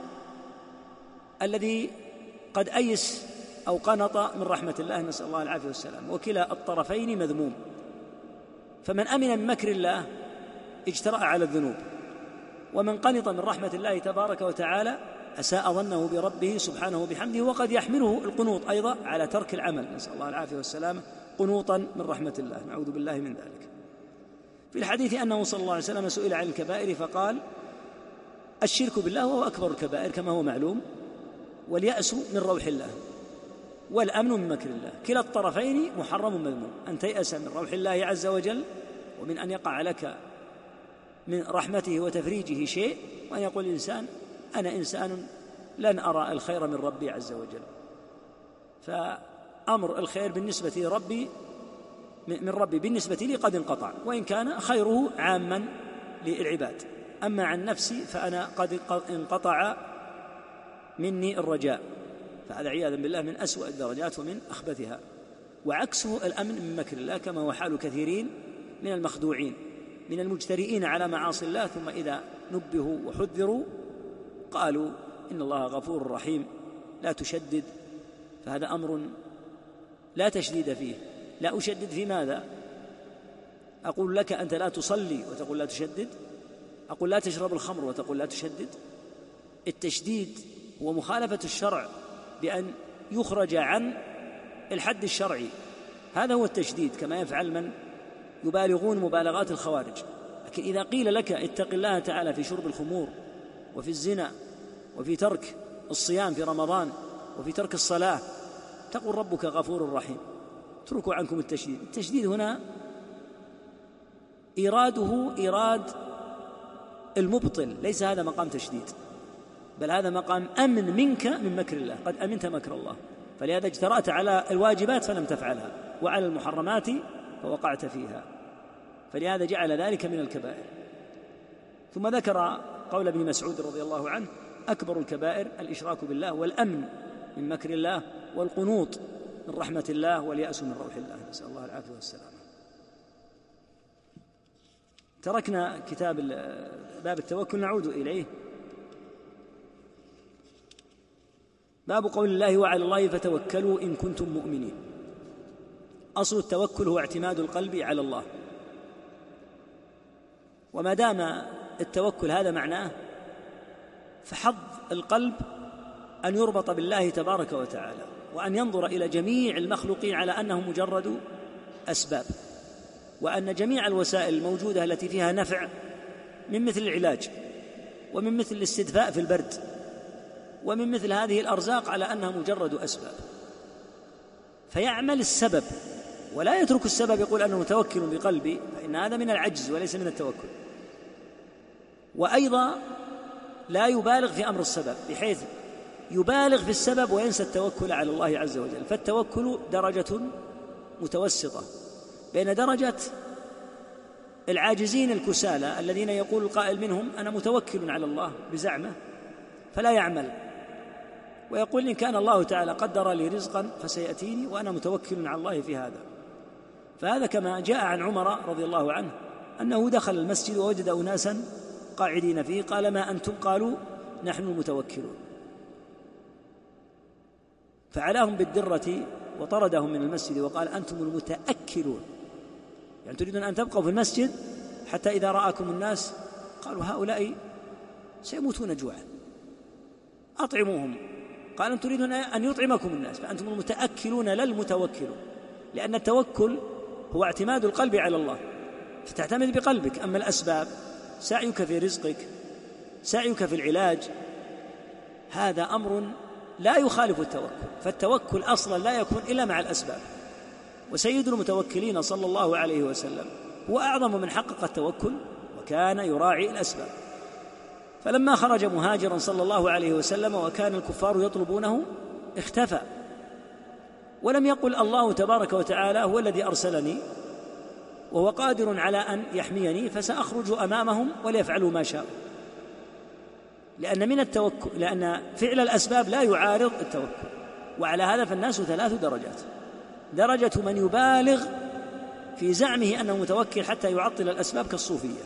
الذي قد أيس أو قنط من رحمة الله، نسأل الله العافية والسلام، وكلا الطرفين مذموم. فمن أمن من مكر الله اجترأ على الذنوب، ومن قنط من رحمة الله تبارك وتعالى أساء ظنه بربه سبحانه وبحمده، وقد يحمله القنوط أيضا على ترك العمل، نسأل الله العافية والسلام، قنوطا من رحمة الله، نعوذ بالله من ذلك. في الحديث أنه صلى الله عليه وسلم سئل عن الكبائر فقال الشرك بالله وهو أكبر الكبائر كما هو معلوم، واليأس من روح الله، والأمن من مكر الله، كلا الطرفين محرم مذموم. أن تيأس من روح الله عز وجل ومن أن يقع لك من رحمته وتفريجه شيء، وأن يقول الإنسان أنا إنسان لن أرى الخير من ربي عز وجل، فأمر الخير بالنسبة لربي من ربي بالنسبة لي قد انقطع، وإن كان خيره عاما للعباد، أما عن نفسي فأنا قد انقطع مني الرجاء، فهذا عياذا بالله من أسوأ الدرجات ومن أخبثها. وعكسه الأمن من مكر الله، كما هو حال كثيرين من المخدوعين من المجترئين على معاصي الله، ثم إذا نبهوا وحذروا قالوا إن الله غفور رحيم لا تشدد، فهذا أمر لا تشديد فيه. لا أشدد في ماذا؟ أقول لك أنت لا تصلي وتقول لا تشدد، أقول لا تشرب الخمر وتقول لا تشدد. التشديد هو مخالفة الشرع بأن يخرج عن الحد الشرعي، هذا هو التشديد، كما يفعل من يبالغون مبالغات الخوارج. لكن إذا قيل لك اتق الله تعالى في شرب الخمور وفي الزنا وفي ترك الصيام في رمضان وفي ترك الصلاة، تقول ربك غفور رحيم، اتركوا عنكم التشديد. التشديد هنا إراده إراد المبطل، ليس هذا مقام تشديد، بل هذا مقام أمن منك من مكر الله، قد أمنت مكر الله، فلهذا اجترأت على الواجبات فلم تفعلها، وعلى المحرمات فوقعت فيها، فلهذا جعل ذلك من الكبائر. ثم ذكر قول ابن مسعود رضي الله عنه أكبر الكبائر الإشراك بالله والأمن من مكر الله والقنوط من رحمة الله واليأس من روح الله، نسأل الله العافية والسلامة. تركنا كتاب باب التوكل، نعود إليه. باب قول الله وعلى الله فتوكلوا إن كنتم مؤمنين. أصل التوكل هو اعتماد القلب على الله، وما دام التوكل هذا معناه، فحظ القلب أن يربط بالله تبارك وتعالى، وأن ينظر إلى جميع المخلوقين على أنهم مجرد أسباب، وأن جميع الوسائل الموجودة التي فيها نفع من مثل العلاج ومن مثل الاستدفاء في البرد ومن مثل هذه الأرزاق على أنها مجرد أسباب، فيعمل السبب ولا يترك السبب يقول أنه متوكل بقلبي، فإن هذا من العجز وليس من التوكل. وأيضا لا يبالغ في أمر السبب بحيث يبالغ في السبب وينسى التوكل على الله عز وجل. فالتوكل درجة متوسطة بين درجة العاجزين الكسالى الذين يقول القائل منهم أنا متوكل على الله بزعمه فلا يعمل، ويقول إن كان الله تعالى قدر لي رزقا فسيأتيني وأنا متوكل على الله في هذا. فهذا كما جاء عن عمر رضي الله عنه أنه دخل المسجد ووجد أناسا قاعدين فيه، قال ما أنتم؟ قالوا نحن المتوكلون، فعلاهم بالدرة وطردهم من المسجد وقال أنتم المتأكلون، يعني تريدون أن تبقوا في المسجد حتى إذا رآكم الناس قالوا هؤلاء سيموتون جوعا أطعموهم. قال أنتم تريدون أن يطعمكم الناس، فأنتم المتأكلون لا المتوكلون، لأن التوكل هو اعتماد القلب على الله، فتعتمد بقلبك. أما الأسباب سعيك في رزقك، سعيك في العلاج، هذا أمر لا يخالف التوكل، فالتوكل أصلا لا يكون إلا مع الأسباب. وسيد المتوكلين صلى الله عليه وسلم هو أعظم من حقق التوكل وكان يراعي الأسباب. فلما خرج مهاجرا صلى الله عليه وسلم وكان الكفار يطلبونه اختفى، ولم يقل الله تبارك وتعالى هو الذي أرسلني وهو قادر على أن يحميني فسأخرج أمامهم وليفعلوا ما شاءوا، لأن من التوكل لأن فعل الأسباب لا يعارض التوكل. وعلى هذا فالناس ثلاث درجات: درجة من يبالغ في زعمه أنه متوكل حتى يعطل الأسباب كالصوفية،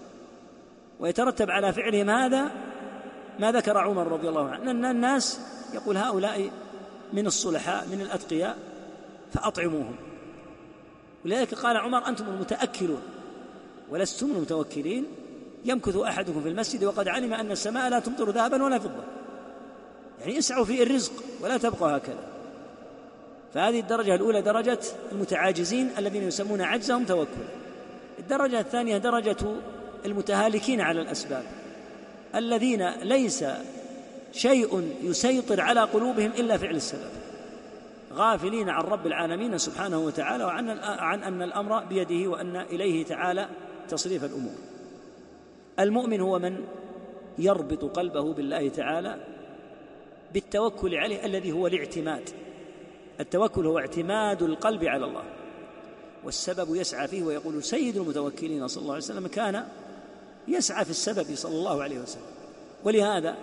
ويترتب على فعلهم هذا ما ذكر عمر رضي الله عنه، أن الناس يقول هؤلاء من الصلحاء من الأتقياء فأطعموهم. ولذلك قال عمر أنتم المتأكلون ولستم المتوكلين. يمكث أحدكم في المسجد وقد علم أن السماء لا تمطر ذهبا ولا فضة، يعني اسعوا في الرزق ولا تبقوا هكذا. فهذه الدرجة الأولى درجة المتعاجزين الذين يسمون عجزهم توكلا. الدرجة الثانية درجة المتهالكين على الأسباب الذين ليس شيء يسيطر على قلوبهم إلا فعل السبب، غافلين عن رب العالمين سبحانه وتعالى وعن عن أن الأمر بيده وأن إليه تعالى تصريف الأمور. المؤمن هو من يربط قلبه بالله تعالى بالتوكل عليه الذي هو الاعتماد. التوكل هو اعتماد القلب على الله، والسبب يسعى فيه. ويقول سيد المتوكلين صلى الله عليه وسلم كان يسعى في السبب صلى الله عليه وسلم. ولهذا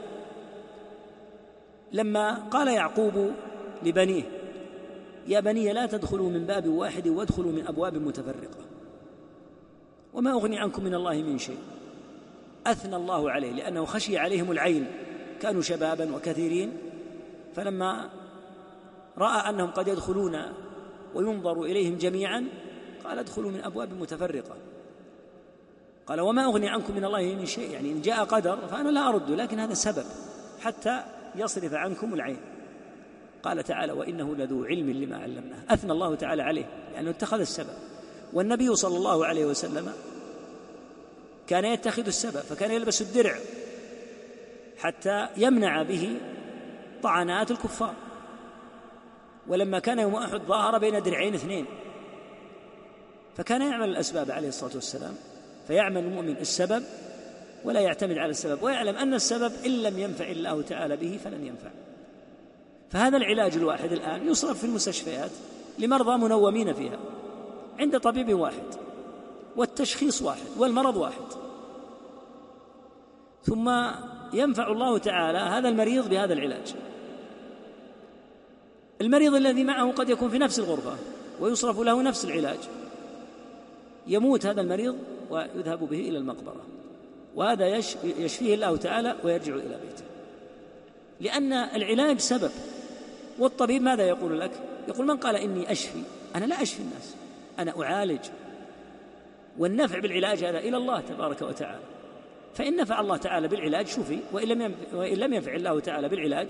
لما قال يعقوب لبنيه يا بني لا تدخلوا من باب واحد وادخلوا من أبواب متفرقة وما أغني عنكم من الله من شيء، أثنى الله عليه لأنه خشي عليهم العين، كانوا شبابا وكثيرين، فلما رأى أنهم قد يدخلون وينظر إليهم جميعا قال ادخلوا من أبواب متفرقة. قال وما أغني عنكم من الله من شيء، يعني إن جاء قدر فأنا لا أرد، لكن هذا سبب حتى يصرف عنكم العين. قال تعالى وإنه لذو علم لما علمناه، أثنى الله تعالى عليه لأنه اتخذ السبب. والنبي صلى الله عليه وسلم كان يتخذ السبب، فكان يلبس الدرع حتى يمنع به طعنات الكفار. ولما كان يوم أحد ظاهر بين درعين اثنين، فكان يعمل الأسباب عليه الصلاة والسلام. فيعمل المؤمن السبب ولا يعتمد على السبب، ويعلم أن السبب إن لم ينفع الله تعالى به فلن ينفع. فهذا العلاج الواحد الآن يصرف في المستشفيات لمرضى منومين فيها عند طبيب واحد، والتشخيص واحد، والمرض واحد، ثم ينفع الله تعالى هذا المريض بهذا العلاج. المريض الذي معه قد يكون في نفس الغرفة ويصرف له نفس العلاج، يموت هذا المريض ويذهب به إلى المقبرة، وهذا يشفيه الله تعالى ويرجع إلى بيته، لأن العلاج سبب. والطبيب ماذا يقول لك؟ يقول: من قال إني أشفي؟ أنا لا أشفي الناس، أنا أعالج، والنفع بالعلاج هذا إلى الله تبارك وتعالى. فإن نفع الله تعالى بالعلاج شفي، وإن لم ينفع الله تعالى بالعلاج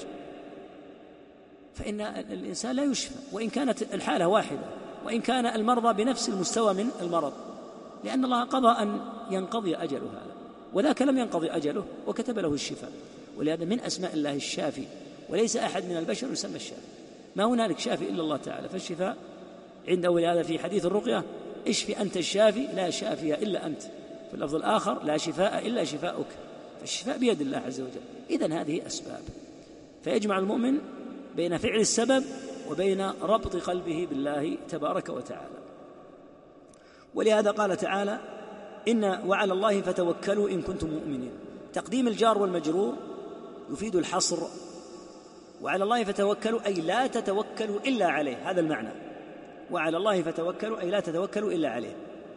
فإن الإنسان لا يشفى، وإن كانت الحالة واحدة، وإن كان المرضى بنفس المستوى من المرض، لأن الله قضى أن ينقضي أجله هذا، وذاك لم ينقضي أجله وكتب له الشفاء. ولهذا من أسماء الله الشافي، وليس أحد من البشر يسمى الشافي، ما هنالك شافي إلا الله تعالى، فالشفاء عنده. ولهذا في حديث الرقية: اشفي أنت الشافي لا شافي إلا أنت، في اللفظ الآخر: لا شفاء إلا شفاؤك. فالشفاء بيد الله عز وجل. إذن هذه أسباب، فيجمع المؤمن بين فعل السبب وبين ربط قلبه بالله تبارك وتعالى. ولهذا قال تعالى: إن وعلى الله فتوكلوا إن كنتم مؤمنين. تقديم الجار والمجرور يفيد الحصر، وعلى الله فتوكلوا أي لا تتوكلوا إلا عليه، هذا المعنى. وعلى الله فتوكلوا أي لا تتوكلوا إلا عليه.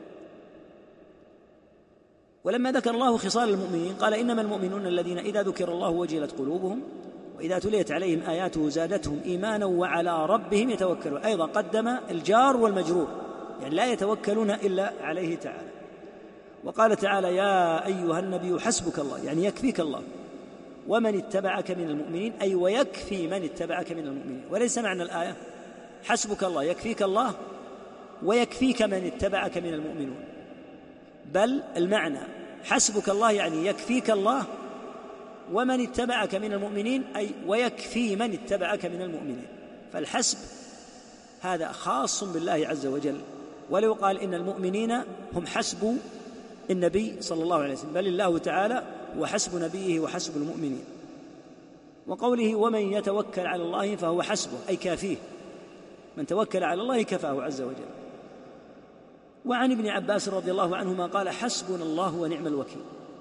ولما ذكر الله خصال المؤمنين قال: إنما المؤمنون الذين إذا ذكر الله وجلت قلوبهم وإذا تليت عليهم آياته زادتهم إيمانا وعلى ربهم يتوكلون. أيضا قدم الجار والمجرور، يعني لا يتوكلون إلا عليه تعالى. وقال تعالى: يا أيها النبي حسبك الله، يعني يكفيك الله ومن اتبعك من المؤمنين، أي ويكفي من اتبعك من المؤمنين. وليس معنى الآية حسبك الله يكفيك الله ويكفيك من اتبعك من المؤمنون، بل المعنى حسبك الله يعني يكفيك الله ومن اتبعك من المؤمنين، أي ويكفي من اتبعك من المؤمنين. فالحسب هذا خاص بالله عز وجل، ولو قال إن المؤمنين هم حسب النبي صلى الله عليه وسلم، بل الله تعالى هو حسب نبيه وحسب المؤمنين. وقوله: ومن يتوكل على الله فهو حسبه، أي كافيه، من توكل على الله كفاه عز وجل. وعن ابن عباس رضي الله عنهما قال: حسبنا الله ونعم الوكيل.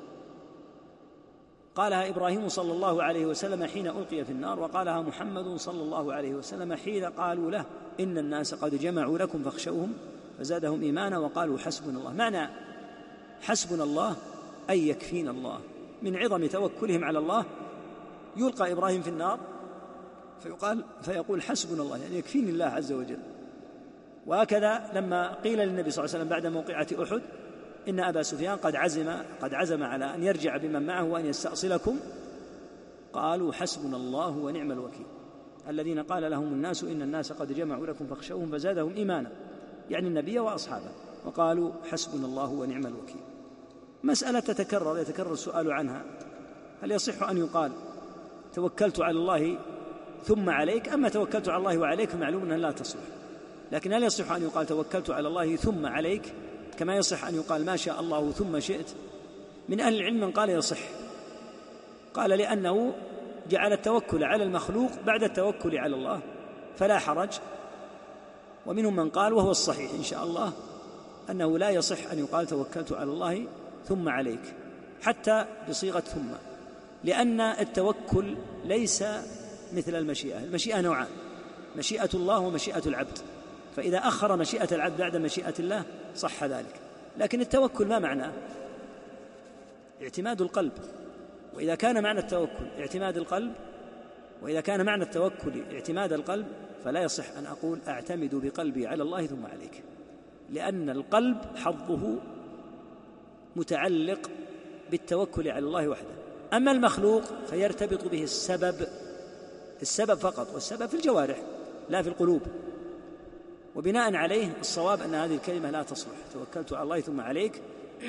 قالها إبراهيم صلى الله عليه وسلم حين ألقي في النار، وقالها محمد صلى الله عليه وسلم حين قالوا له: إن الناس قد جمعوا لكم فاخشوهم فزادهم إيمانا وقالوا حسبنا الله. معنى حسبنا الله أي يكفينا الله. من عظم توكلهم على الله يلقى إبراهيم في النار فيقال فيقول حسبنا الله، يعني يكفيني الله عز وجل. وهكذا لما قيل للنبي صلى الله عليه وسلم بعد موقعة أحد: إن أبا سفيان قد عزم قد عزم على أن يرجع بمن معه وأن يستأصلكم، قالوا حسبنا الله ونعم الوكيل. الذين قال لهم الناس إن الناس قد جمعوا لكم فاخشوهم فزادهم إيمانا، يعني النبي وأصحابه، وقالوا حسبنا الله ونعم الوكيل. مسألة تتكرر يتكرر السؤال عنها: هل يصح أن يقال توكلت على الله ثم عليك؟ أما توكلت على الله وعليك فمعلوم أنها لا تصلح. لكن هل يصح أن يقال توكلت على الله ثم عليك، كما يصح أن يقال ما شاء الله ثم شئت؟ من أهل العلم من قال يصح، قال لأنه جعل التوكل على المخلوق بعد التوكل على الله فلا حرج. ومنهم من قال، وهو الصحيح إن شاء الله، أنه لا يصح أن يقال توكلت على الله ثم عليك، حتى بصيغة ثم، لأن التوكل ليس مثل المشيئة. المشيئة نوعان: مشيئة الله ومشيئة العبد، فإذا أخر مشيئة العبد بعد مشيئة الله صح ذلك. لكن التوكل ما معناه؟ اعتماد القلب. وإذا كان معنى التوكل اعتماد القلب، وإذا كان معنى التوكل اعتماد القلب، فلا يصح أن أقول أعتمد بقلبي على الله ثم عليك، لأن القلب حظه متعلق بالتوكل على الله وحده. أما المخلوق فيرتبط به السبب السبب فقط، والسبب في الجوارح لا في القلوب. وبناء عليه الصواب أن هذه الكلمة لا تصلح، توكلت على الله ثم عليك.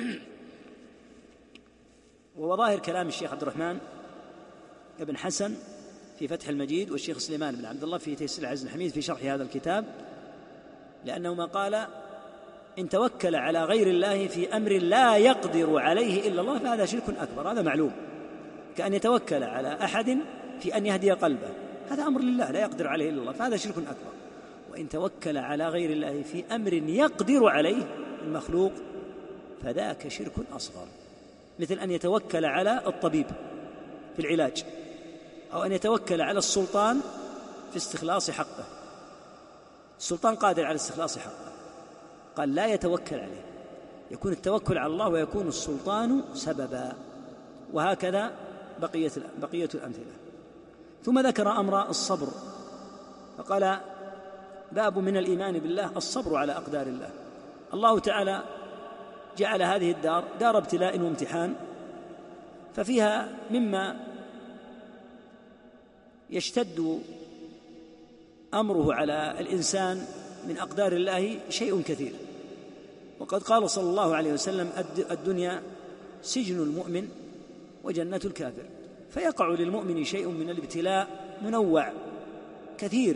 وظاهر كلام الشيخ عبد الرحمن بن حسن في فتح المجيد، والشيخ سليمان بن عبد الله في تيسير العزيز الحميد في شرح هذا الكتاب، لأنهما قال: إن توكل على غير الله في أمر لا يقدر عليه إلا الله فهذا شرك أكبر. هذا معلوم، كأن يتوكل على أحد في أن يهدي قلبه، هذا أمر لله لا يقدر عليه إلا الله، فهذا شرك أكبر. وإن توكل على غير الله في أمر يقدر عليه المخلوق فذاك شرك أصغر، مثل أن يتوكل على الطبيب في العلاج، أو أن يتوكل على السلطان في استخلاص السلطان. السلطان قادر على استخلاص حقه، قال لا يتوكل عليه، يكون التوكل على الله ويكون السلطان سببا. وهكذا بقية بقية الأمثلة. ثم ذكر أمر الصبر فقال: باب من الإيمان بالله الصبر على أقدار الله. الله تعالى جعل هذه الدار دار ابتلاء وامتحان، ففيها مما يشتد أمره على الإنسان من أقدار الله شيء كثير. وقد قال صلى الله عليه وسلم: الدنيا سجن المؤمن وجنة الكافر. فيقع للمؤمن شيء من الابتلاء منوع كثير،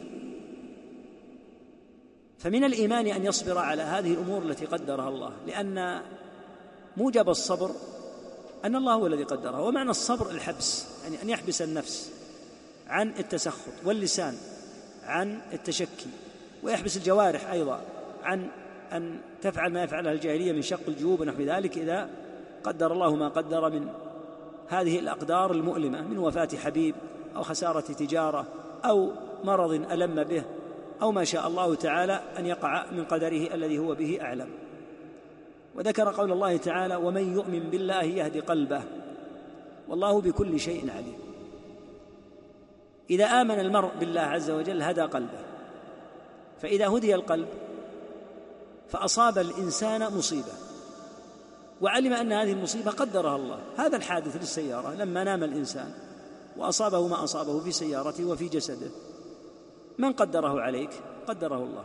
فمن الإيمان أن يصبر على هذه الأمور التي قدرها الله، لأن موجب الصبر أن الله هو الذي قدرها. ومعنى الصبر الحبس، يعني أن يحبس النفس عن التسخط، واللسان عن التشكي، ويحبس الجوارح أيضا عن أن تفعل ما يفعلها الجاهلية من شق الجيوب ونحو ذلك إذا قدر الله ما قدر من هذه الأقدار المؤلمة، من وفاة حبيب أو خسارة تجارة أو مرض ألم به أو ما شاء الله تعالى أن يقع من قدره الذي هو به أعلم. وذكر قول الله تعالى: ومن يؤمن بالله يهدي قلبه والله بكل شيء عليم. إذا آمن المرء بالله عز وجل هدى قلبه، فإذا هدي القلب فأصاب الإنسان مصيبة وعلم أن هذه المصيبة قدرها الله. هذا الحادث للسيارة لما نام الإنسان وأصابه ما أصابه في سيارته وفي جسده، من قدره عليك؟ قدره الله.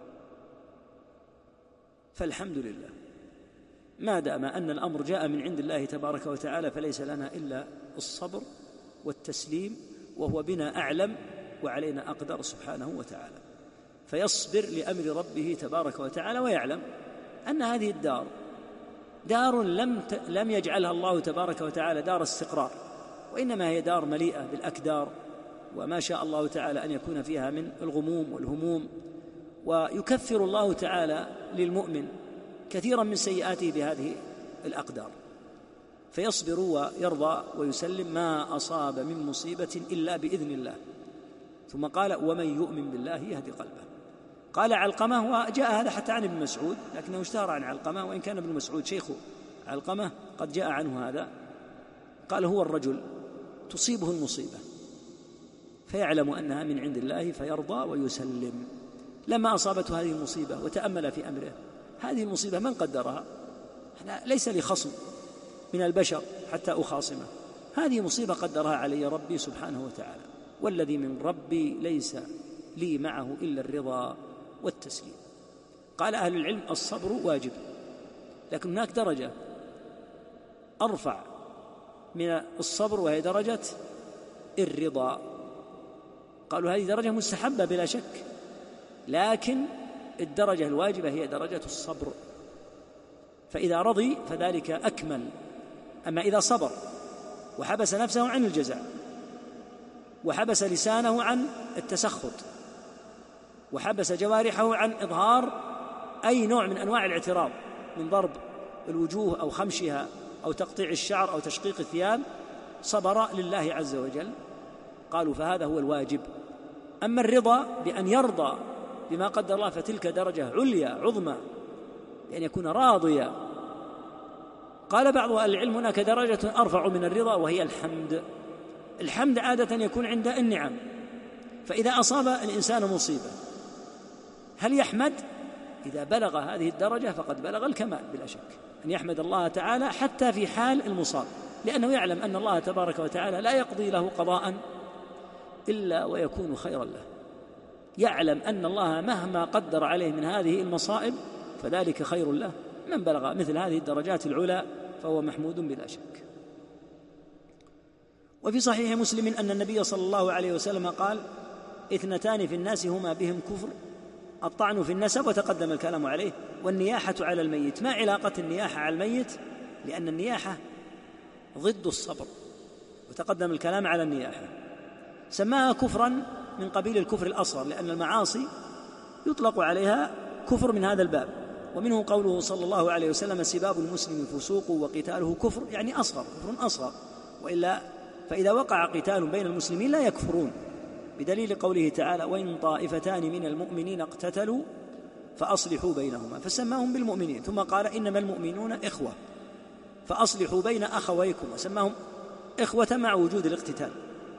فالحمد لله، ما دام أن الأمر جاء من عند الله تبارك وتعالى فليس لنا إلا الصبر والتسليم، وهو بنا أعلم وعلينا أقدر سبحانه وتعالى. فيصبر لأمر ربه تبارك وتعالى، ويعلم أن هذه الدار دار لم لم يجعلها الله تبارك وتعالى دار استقرار، وإنما هي دار مليئة بالأكدار وما شاء الله تعالى أن يكون فيها من الغموم والهموم. ويكفر الله تعالى للمؤمن كثيرا من سيئاته بهذه الأقدار، فيصبر ويرضى ويسلم ما أصاب من مصيبة إلا بإذن الله. ثم قال: ومن يؤمن بالله يهدي قلبه. قال علقمة، وجاء هذا حتى عن ابن مسعود لكنه اشتهر عن علقمة، وإن كان ابن مسعود شيخ علقمة قد جاء عنه هذا. قال: هو الرجل تصيبه المصيبة فيعلم أنها من عند الله فيرضى ويسلم. لما أصابته هذه المصيبة وتأمل في أمره، هذه المصيبة من قدرها؟ ليس لي خصم من البشر حتى أخاصمه، هذه مصيبة قدرها علي ربي سبحانه وتعالى، والذي من ربي ليس لي معه إلا الرضا والتسليم. قال أهل العلم: الصبر واجب، لكن هناك درجة أرفع من الصبر وهي درجة الرضا. قالوا هذه درجة مستحبة بلا شك، لكن الدرجة الواجبة هي درجة الصبر، فإذا رضي فذلك أكمل. أما إذا صبر وحبس نفسه عن الجزع، وحبس لسانه عن التسخط، وحبس جوارحه عن إظهار أي نوع من أنواع الاعتراض من ضرب الوجوه أو خمشها أو تقطيع الشعر أو تشقيق الثياب، صبر لله عز وجل، قالوا فهذا هو الواجب. أما الرضا بأن يرضى بما قدر الله فتلك درجة عليا عظمى، بأن يكون راضيا. قال بعض أهل العلم: هناك درجة أرفع من الرضا وهي الحمد. الحمد عادة يكون عند النعم، فإذا أصاب الإنسان مصيبة هل يحمد؟ إذا بلغ هذه الدرجة فقد بلغ الكمال بلا شك، أن يحمد الله تعالى حتى في حال المصاب، لأنه يعلم أن الله تبارك وتعالى لا يقضي له قضاء إلا ويكون خيرا له. يعلم أن الله مهما قدر عليه من هذه المصائب فذلك خير له. من بلغ مثل هذه الدرجات العلى فهو محمود بلا شك. وفي صحيح مسلم أن النبي صلى الله عليه وسلم قال: اثنتان في الناس هما بهم كفر، الطعن في النسب، وتقدم الكلام عليه، والنياحة على الميت. ما علاقة النياحة على الميت؟ لأن النياحة ضد الصبر، وتقدم الكلام على النياحة. سماها كفرا من قبيل الكفر الأصغر، لأن المعاصي يطلق عليها كفر من هذا الباب. ومنه قوله صلى الله عليه وسلم: سباب المسلم فسوق وقتاله كفر، يعني أصغر، كفر أصغر. وإلا فإذا وقع قتال بين المسلمين لا يكفرون، بدليل قوله تعالى: وإن طائفتان من المؤمنين اقتتلوا فأصلحوا بينهما، فسماهم بالمؤمنين، ثم قال إنما المؤمنون إخوة فأصلحوا بين أخويكم، وسماهم إخوة مع وجود الاقتتال.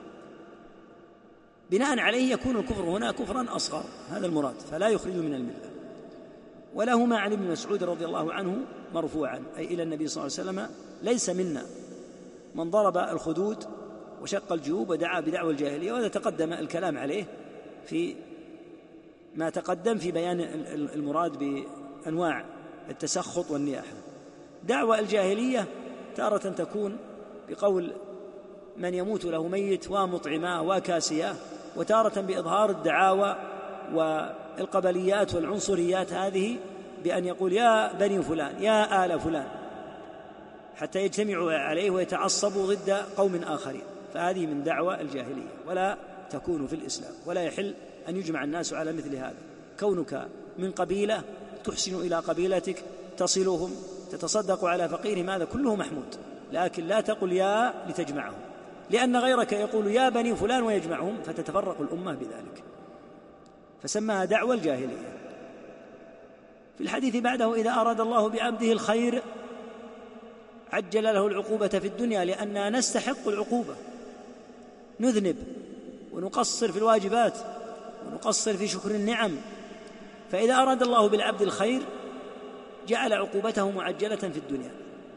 بناء عليه يكون الكفر هنا كفرا أصغر، هذا المراد، فلا يخرج من الملة. ولهما عن ابن مسعود رضي الله عنه مرفوعا أي إلى النبي صلى الله عليه وسلم: ليس منا من ضرب الخدود وشق الجيوب ودعا بدعوى الجاهلية. وهذا تقدم الكلام عليه في ما تقدم في بيان المراد بأنواع التسخط والنياحة. دعوى الجاهلية تارة تكون بقول من يموت له ميت ومطعماه وكاسياه، وتارة بإظهار الدعاوى والقبليات والعنصريات هذه بأن يقول يا بني فلان يا آل فلان، حتى يجتمعوا عليه ويتعصبوا ضد قوم آخرين، فهذه من دعوى الجاهلية ولا تكون في الإسلام، ولا يحل أن يجمع الناس على مثل هذا. كونك من قبيلة تحسن إلى قبيلتك، تصلهم، تتصدق على فقيرهم، هذا كله محمود، لكن لا تقل يا لتجمعهم، لأن غيرك يقول يا بني فلان ويجمعهم، فتتفرق الأمة بذلك، فسماها دعوى الجاهلية. في الحديث بعده: إذا أراد الله بعبده الخير عجل له العقوبة في الدنيا، لأننا نستحق العقوبة، نذنب ونقصر في الواجبات ونقصر في شكر النعم، فإذا أراد الله بالعبد الخير جعل عقوبته معجلة في الدنيا.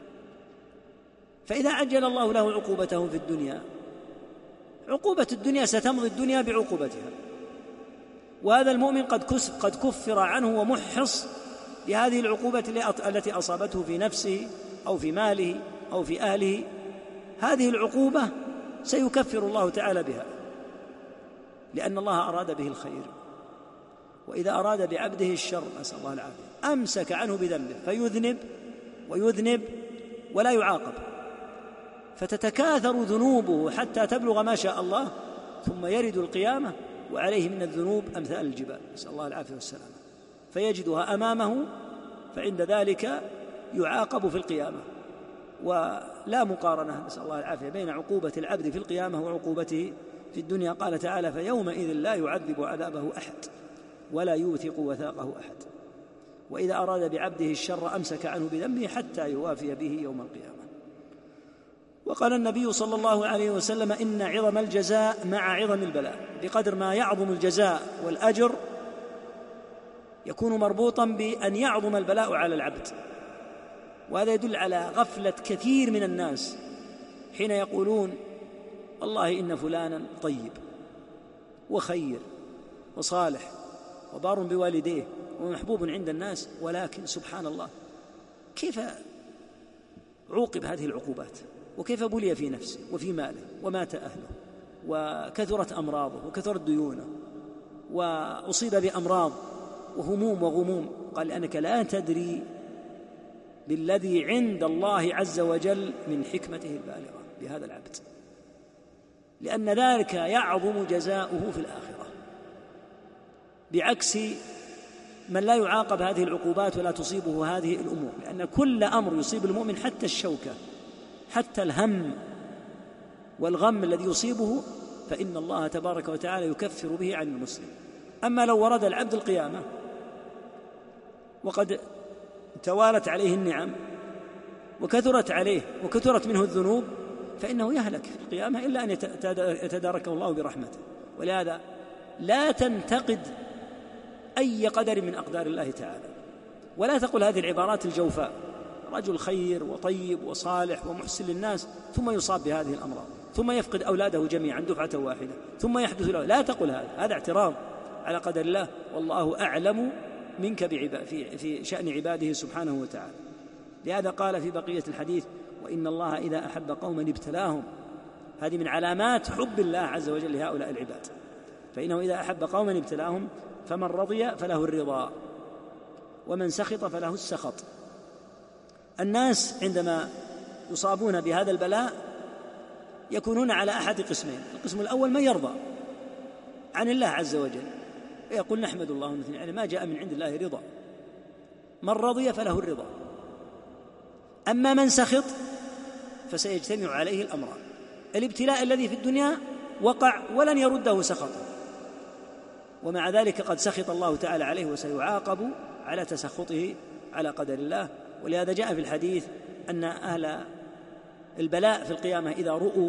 فإذا عجل الله له عقوبته في الدنيا، عقوبة الدنيا ستمضي الدنيا بعقوبتها، وهذا المؤمن قد قد كفر عنه ومحص بهذه العقوبة التي أصابته في نفسه أو في ماله أو في أهله. هذه العقوبة سيكفر الله تعالى بها، لأن الله أراد به الخير. وإذا أراد بعبده الشر نسأل الله العافية أمسك عنه بذنبه فيذنب ويذنب ولا يعاقب، فتتكاثر ذنوبه حتى تبلغ ما شاء الله، ثم يرد القيامة وعليه من الذنوب أمثال الجبال، نسأل الله العافية والسلامة، فيجدها أمامه، فعند ذلك يعاقب في القيامة. ولا مقارنة نسأل الله العافية بين عقوبة العبد في القيامة وعقوبته في الدنيا. قال تعالى: فيومئذ لا يعذب عذابه أحد ولا يوثق وثاقه أحد. وإذا أراد بعبده الشر أمسك عنه بذنبه حتى يوافي به يوم القيامة. وقال النبي صلى الله عليه وسلم: إن عظم الجزاء مع عظم البلاء، بقدر ما يعظم الجزاء والأجر يكون مربوطا بأن يعظم البلاء على العبد. وهذا يدل على غفلة كثير من الناس حين يقولون والله إن فلانا طيب وخير وصالح وبار بوالديه ومحبوب عند الناس، ولكن سبحان الله كيف عوقب هذه العقوبات، وكيف بلي في نفسه وفي ماله ومات أهله وكثرت أمراضه وكثرت ديونه وأصيب بأمراض وهموم وغموم. قال: لأنك لا تدري بالذي عند الله عز وجل من حكمته البالغة بهذا العبد، لأن ذلك يعظم جزاؤه في الآخرة، بعكس من لا يعاقب هذه العقوبات ولا تصيبه هذه الأمور. لأن كل أمر يصيب المؤمن، حتى الشوكة، حتى الهم والغم الذي يصيبه، فإن الله تبارك وتعالى يكفر به عن المسلم. أما لو ورد العبد القيامة وقد توالت عليه النعم وكثرت عليه وكثرت منه الذنوب، فإنه يهلك في القيامة إلا أن يتداركه الله برحمته. ولهذا لا تنتقد أي قدر من أقدار الله تعالى، ولا تقل هذه العبارات الجوفاء: رجل خير وطيب وصالح ومحسن للناس ثم يصاب بهذه الأمراض، ثم يفقد أولاده جميعا دفعة واحدة، ثم يحدث له. لا تقل هذا، هذا اعتراض على قدر الله، والله أعلم منك في في شأن عباده سبحانه وتعالى. لهذا قال في بقية الحديث: وإن الله إذا أحب قوما ابتلاهم. هذه من علامات حب الله عز وجل لهؤلاء العباد، فإنه إذا أحب قوما ابتلاهم، فمن رضي فله الرضا ومن سخط فله السخط. الناس عندما يصابون بهذا البلاء يكونون على أحد قسمين: القسم الأول من يرضى عن الله عز وجل ويقول نحمد الله ونثني عليه، ما جاء من عند الله رضا، من رضي فله الرضا. أما من سخط فسيجتمع عليه الأمران: الابتلاء الذي في الدنيا وقع ولن يرده سخطه، ومع ذلك قد سخط الله تعالى عليه وسيعاقب على تسخطه على قدر الله. ولهذا جاء في الحديث أن أهل البلاء في القيامة إذا رؤوا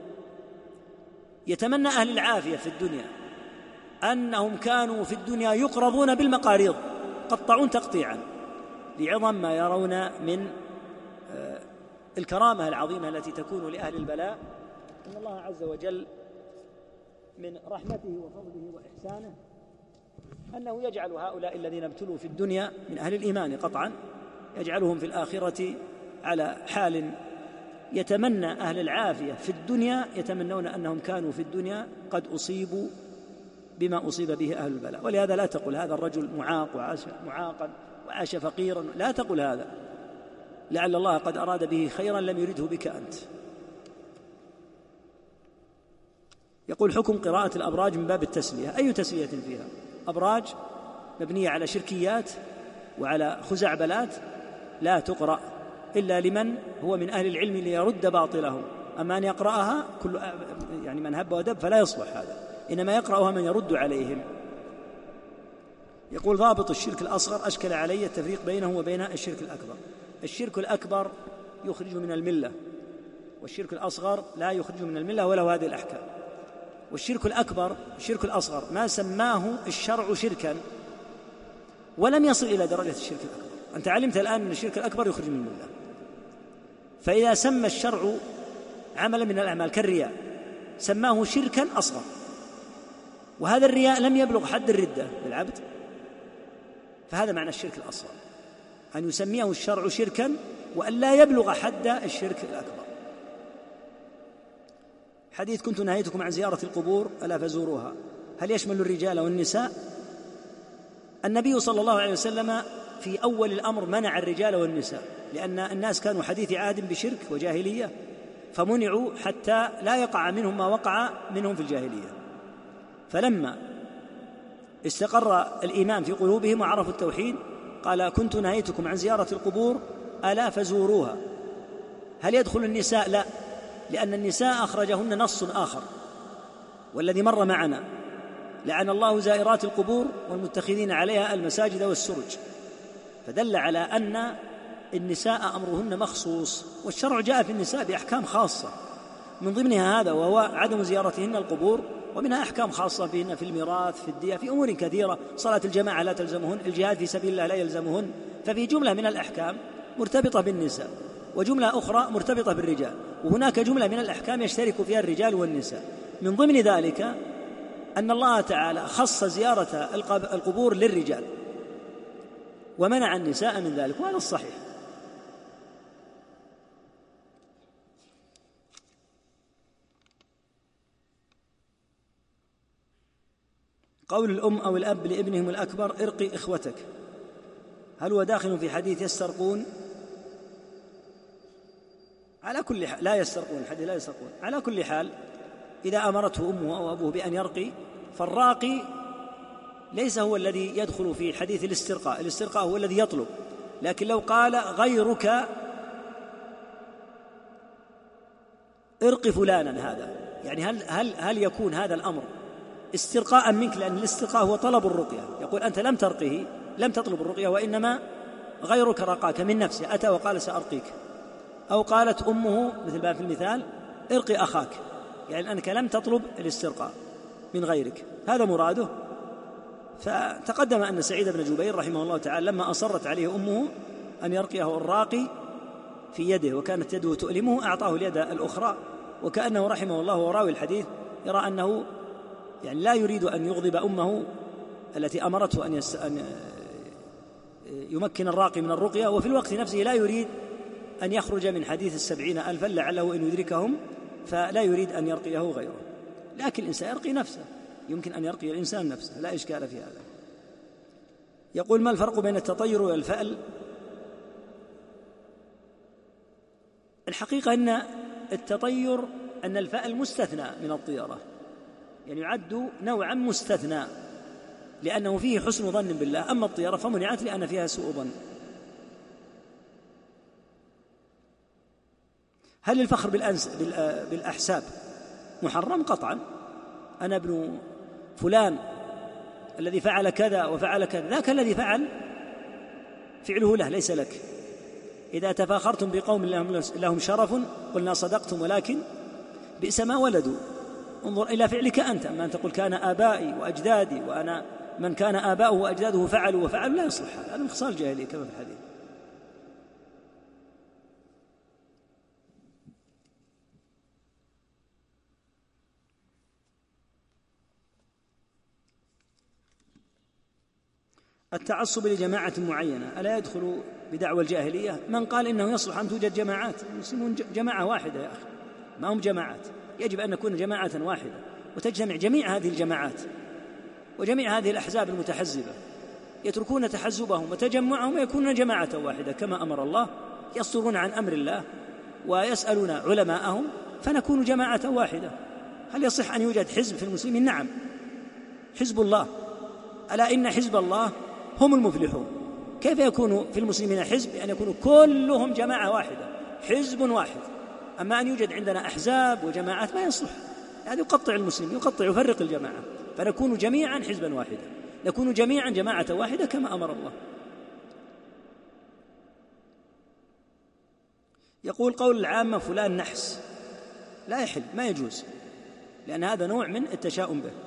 يتمنى أهل العافية في الدنيا أنهم كانوا في الدنيا يقرضون بالمقاريض قطعون تقطيعا لعظم ما يرون من الكرامة العظيمة التي تكون لأهل البلاء. إن الله عز وجل من رحمته وفضله وإحسانه أنه يجعل هؤلاء الذين ابتلوا في الدنيا من أهل الإيمان قطعا يجعلهم في الآخرة على حال يتمنى أهل العافية في الدنيا يتمنون أنهم كانوا في الدنيا قد أصيبوا بما أصيب به أهل البلاء. ولهذا لا تقل هذا الرجل معاق وعاش معاقا وعاش فقيرا، لا تقل هذا، لعل الله قد أراد به خيرا لم يرده بك أنت. يقول حكم قراءة الأبراج من باب التسلية. أي تسلية فيها؟ أبراج مبنية على شركيات وعلى خزعبلات لا تقرأ إلا لمن هو من أهل العلم ليرد باطله. أما أن يقرأها كل يعني من هب ودب فلا يصلح هذا، إنما يقرأها من يرد عليهم. يقول ضابط الشرك الأصغر أشكل علي التفريق بينه وبين الشرك الأكبر. الشرك الأكبر يخرج من الملة، والشرك الأصغر لا يخرج من الملة وله هذه الأحكام. والشرك الأكبر الشرك الأصغر ما سماه الشرع شركا ولم يصل إلى درجة الشرك الأكبر. أنت علمت الآن أن الشرك الأكبر يخرج من الملة، فإذا سمى الشرع عملا من الأعمال كالرياء سماه شركا أصغر، وهذا الرياء لم يبلغ حد الردة بالعبد، فهذا معنى الشرك الأصغر، أن يسميه الشرع شركا وأن لا يبلغ حد الشرك الأكبر. حديث كنت نهيتكم عن زيارة القبور ألا فزوروها، هل يشمل الرجال والنساء؟ النبي صلى الله عليه وسلم في أول الأمر منع الرجال والنساء، لأن الناس كانوا حديث عهد بشرك وجاهلية، فمنعوا حتى لا يقع منهم ما وقع منهم في الجاهلية. فلما استقر الإيمان في قلوبهم وعرفوا التوحيد قال كنت نهيتكم عن زيارة القبور ألا فزوروها. هل يدخل النساء؟ لا، لأن النساء أخرجهن نص آخر والذي مر معنا: لعن الله زائرات القبور والمتخذين عليها المساجد والسرج، فدل على أن النساء أمرهن مخصوص، والشرع جاء في النساء بأحكام خاصة من ضمنها هذا وهو عدم زيارتهن القبور، ومنها أحكام خاصة فيهن في الميراث في الدية في أمور كثيرة، صلاة الجماعة لا تلزمهن، الجهاد في سبيل الله لا يلزمهن، ففي جملة من الأحكام مرتبطة بالنساء وجملة أخرى مرتبطة بالرجال، وهناك جملة من الأحكام يشترك فيها الرجال والنساء. من ضمن ذلك أن الله تعالى خص زيارة القبور للرجال ومنع النساء من ذلك، وهذا الصحيح. قول الأم أو الأب لابنهم الأكبر ارقي إخوتك، هل هو داخل في حديث يسترقون؟ على كل حال لا يسترقون، الحديث لا يسترقون. على كل حال إذا أمرته أمه أو أبوه بأن يرقي، فالراقي ليس هو الذي يدخل في حديث الاسترقاء، الاسترقاء هو الذي يطلب. لكن لو قال غيرك ارق فلانا، هذا يعني هل, هل, هل يكون هذا الأمر استرقاء منك؟ لأن الاسترقاء هو طلب الرقية، يقول أنت لم ترقه، لم تطلب الرقية، وإنما غيرك رقاك من نفسه، أتى وقال سأرقيك. أو قالت أمه مثل ما في المثال ارقي أخاك، يعني أنك لم تطلب الاسترقاء من غيرك، هذا مراده. فتقدم أن سعيد بن جبير رحمه الله تعالى لما أصرت عليه أمه أن يرقيه الراقي في يده وكانت يده تؤلمه أعطاه اليد الأخرى، وكأنه رحمه الله وراوي الحديث يرى أنه يعني لا يريد أن يغضب أمه التي أمرته أن, يس... أن يمكن الراقي من الرقية، وفي الوقت نفسه لا يريد أن يخرج من حديث السبعين ألفا لعله إن يدركهم، فلا يريد أن يرقيه غيره. لكن الإنسان يرقي نفسه، يمكن أن يرقي الإنسان نفسه، لا إشكال في هذا. يقول ما الفرق بين التطير والفأل؟ الحقيقة أن التطير أن الفأل مستثنى من الطيرة، يعني يعد نوعا مستثنى لأنه فيه حسن ظن بالله، أما الطيرة فمنعت لأن فيها سوء ظن. هل الفخر بالأحساب محرم؟ قطعا. أنا ابن فلان الذي فعل كذا وفعل كذا، ذاك الذي فعل فعله له ليس لك. إذا تفاخرتم بقوم لهم شرف قلنا صدقتم ولكن بئس ما ولدوا. انظر إلى فعلك أنت، أما أن تقول كان آبائي وأجدادي وأنا من كان آباؤه وأجداده فعلوا وفعلوا، لا يصلح هذا، من خصال الجاهلية كما في الحديث. التعصب لجماعة معينة ألا يدخل بدعوى الجاهلية؟ من قال إنه يصلح أن توجد جماعات؟ المسلمون جماعة واحدة يا أخي، ما هم جماعات. يجب أن نكون جماعة واحدة وتجتمع جميع هذه الجماعات وجميع هذه الأحزاب المتحزبة، يتركون تحزبهم وتجمعهم ويكونون جماعة واحدة كما أمر الله، يصدرون عن أمر الله ويسألون علماءهم فنكون جماعة واحدة. هل يصح أن يوجد حزب في المسلمين؟ نعم، حزب الله، ألا إن حزب الله هم المفلحون. كيف يكون في المسلمين حزب؟ أن يكونوا كلهم جماعة واحدة، حزب واحد. أما أن يوجد عندنا أحزاب وجماعات ما يصلح، هذا يقطع المسلمين، يقطع يفرق الجماعة. فنكون جميعا حزبا واحدا، نكون جميعا جماعة واحدة كما أمر الله. يقول قول العامة فلان نحس، لا يحل، ما يجوز، لأن هذا نوع من التشاؤم به.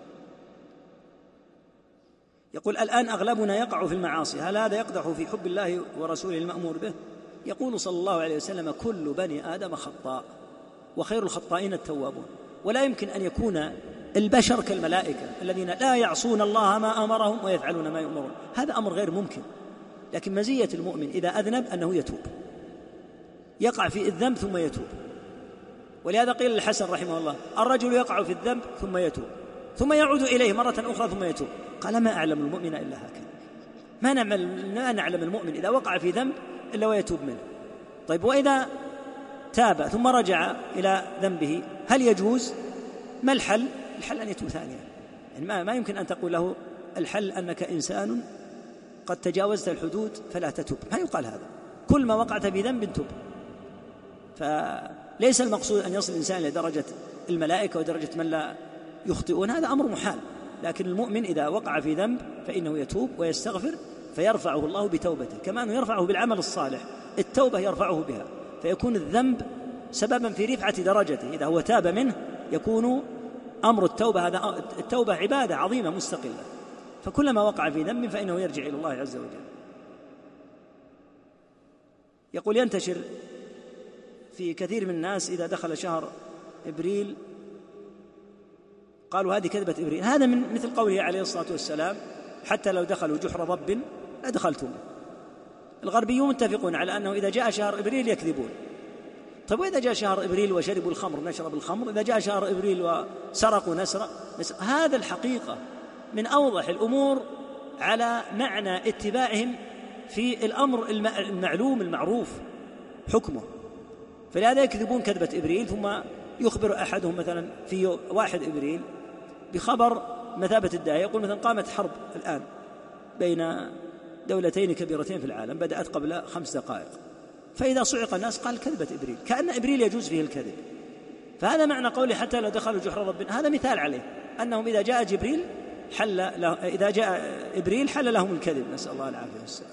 يقول الآن أغلبنا يقع في المعاصي، هل هذا يقدح في حب الله ورسوله المأمور به؟ يقول صلى الله عليه وسلم كل بني آدم خطاء وخير الخطائين التوابون. ولا يمكن أن يكون البشر كالملائكة الذين لا يعصون الله ما أمرهم ويفعلون ما يؤمرون، هذا أمر غير ممكن. لكن مزية المؤمن إذا أذنب أنه يتوب، يقع في الذنب ثم يتوب. ولهذا قيل للحسن رحمه الله الرجل يقع في الذنب ثم يتوب ثم يعود إليه مرة أخرى ثم يتوب. قال ما أعلم المؤمن إلا هكذا، ما نعمل لا نعلم المؤمن إذا وقع في ذنب إلا ويتوب منه. طيب وإذا تاب ثم رجع إلى ذنبه هل يجوز؟ ما الحل؟ الحل أن يتوب ثانيا. يعني ما, ما يمكن أن تقول له الحل أنك إنسان قد تجاوزت الحدود فلا تتوب، ما يقال هذا. كل ما وقعت في ذنب تب. فليس المقصود أن يصل الإنسان إلى درجة الملائكة ودرجة من لا يخطئون، هذا أمر محال. لكن المؤمن إذا وقع في ذنب فإنه يتوب ويستغفر فيرفعه الله بتوبته، كما أنه يرفعه بالعمل الصالح، التوبة يرفعه بها، فيكون الذنب سببا في رفعة درجته. إذا هو تاب منه يكون أمر التوبة، هذا التوبة عبادة عظيمة مستقلة، فكلما وقع في ذنب فإنه يرجع إلى الله عز وجل. يقول ينتشر في كثير من الناس إذا دخل شهر إبريل قالوا هذه كذبة إبريل، هذا من مثل قوله عليه الصلاة والسلام حتى لو دخلوا جحر ضب لدخلتم. الغربيون متفقون على أنه إذا جاء شهر إبريل يكذبون. طيب وإذا جاء شهر إبريل وشربوا الخمر نشرب الخمر، إذا جاء شهر إبريل وسرقوا نسرق. هذا الحقيقة من أوضح الأمور على معنى اتباعهم في الأمر المعلوم المعروف حكمه. فلهذا يكذبون كذبة إبريل، ثم يخبر أحدهم مثلا في واحد إبريل بخبر مثابة الداعية، يقول مثلا قامت حرب الآن بين دولتين كبيرتين في العالم بدأت قبل خمس دقائق، فإذا صعق الناس قال كذبة إبريل، كأن إبريل يجوز فيه الكذب. فهذا معنى قوله حتى لو دخلوا جحر رب، هذا مثال عليه أنهم إذا جاء جبريل حل له، إذا جاء إبريل حل لهم الكذب، نسأل الله العافية والسلام.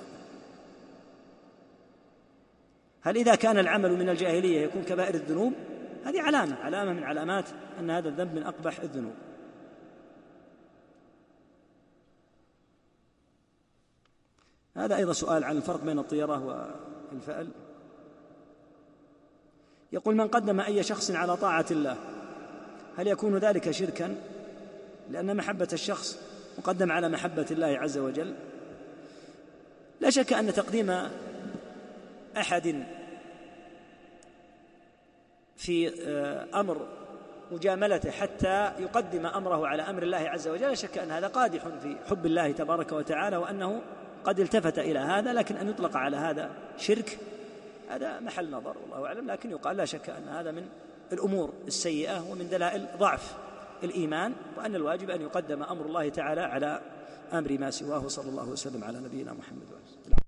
هل إذا كان العمل من الجاهلية يكون كبائر الذنوب؟ هذه علامة علامة من علامات أن هذا الذنب من أقبح الذنوب. هذا أيضا سؤال عن الفرق بين الطيرة والفأل. يقول من قدم أي شخص على طاعة الله هل يكون ذلك شركا؟ لأن محبة الشخص مقدم على محبة الله عز وجل. لا شك أن تقديم أحد في أمر مجاملته حتى يقدم أمره على أمر الله عز وجل، لا شك أن هذا قادح في حب الله تبارك وتعالى، وأنه قد التفت إلى هذا، لكن أن يطلق على هذا شرك هذا محل نظر والله أعلم. لكن يقال لا شك أن هذا من الأمور السيئة ومن دلائل ضعف الإيمان، وأن الواجب أن يقدم أمر الله تعالى على أمر ما سواه. صلى الله وسلم على نبينا محمد وعلى آله.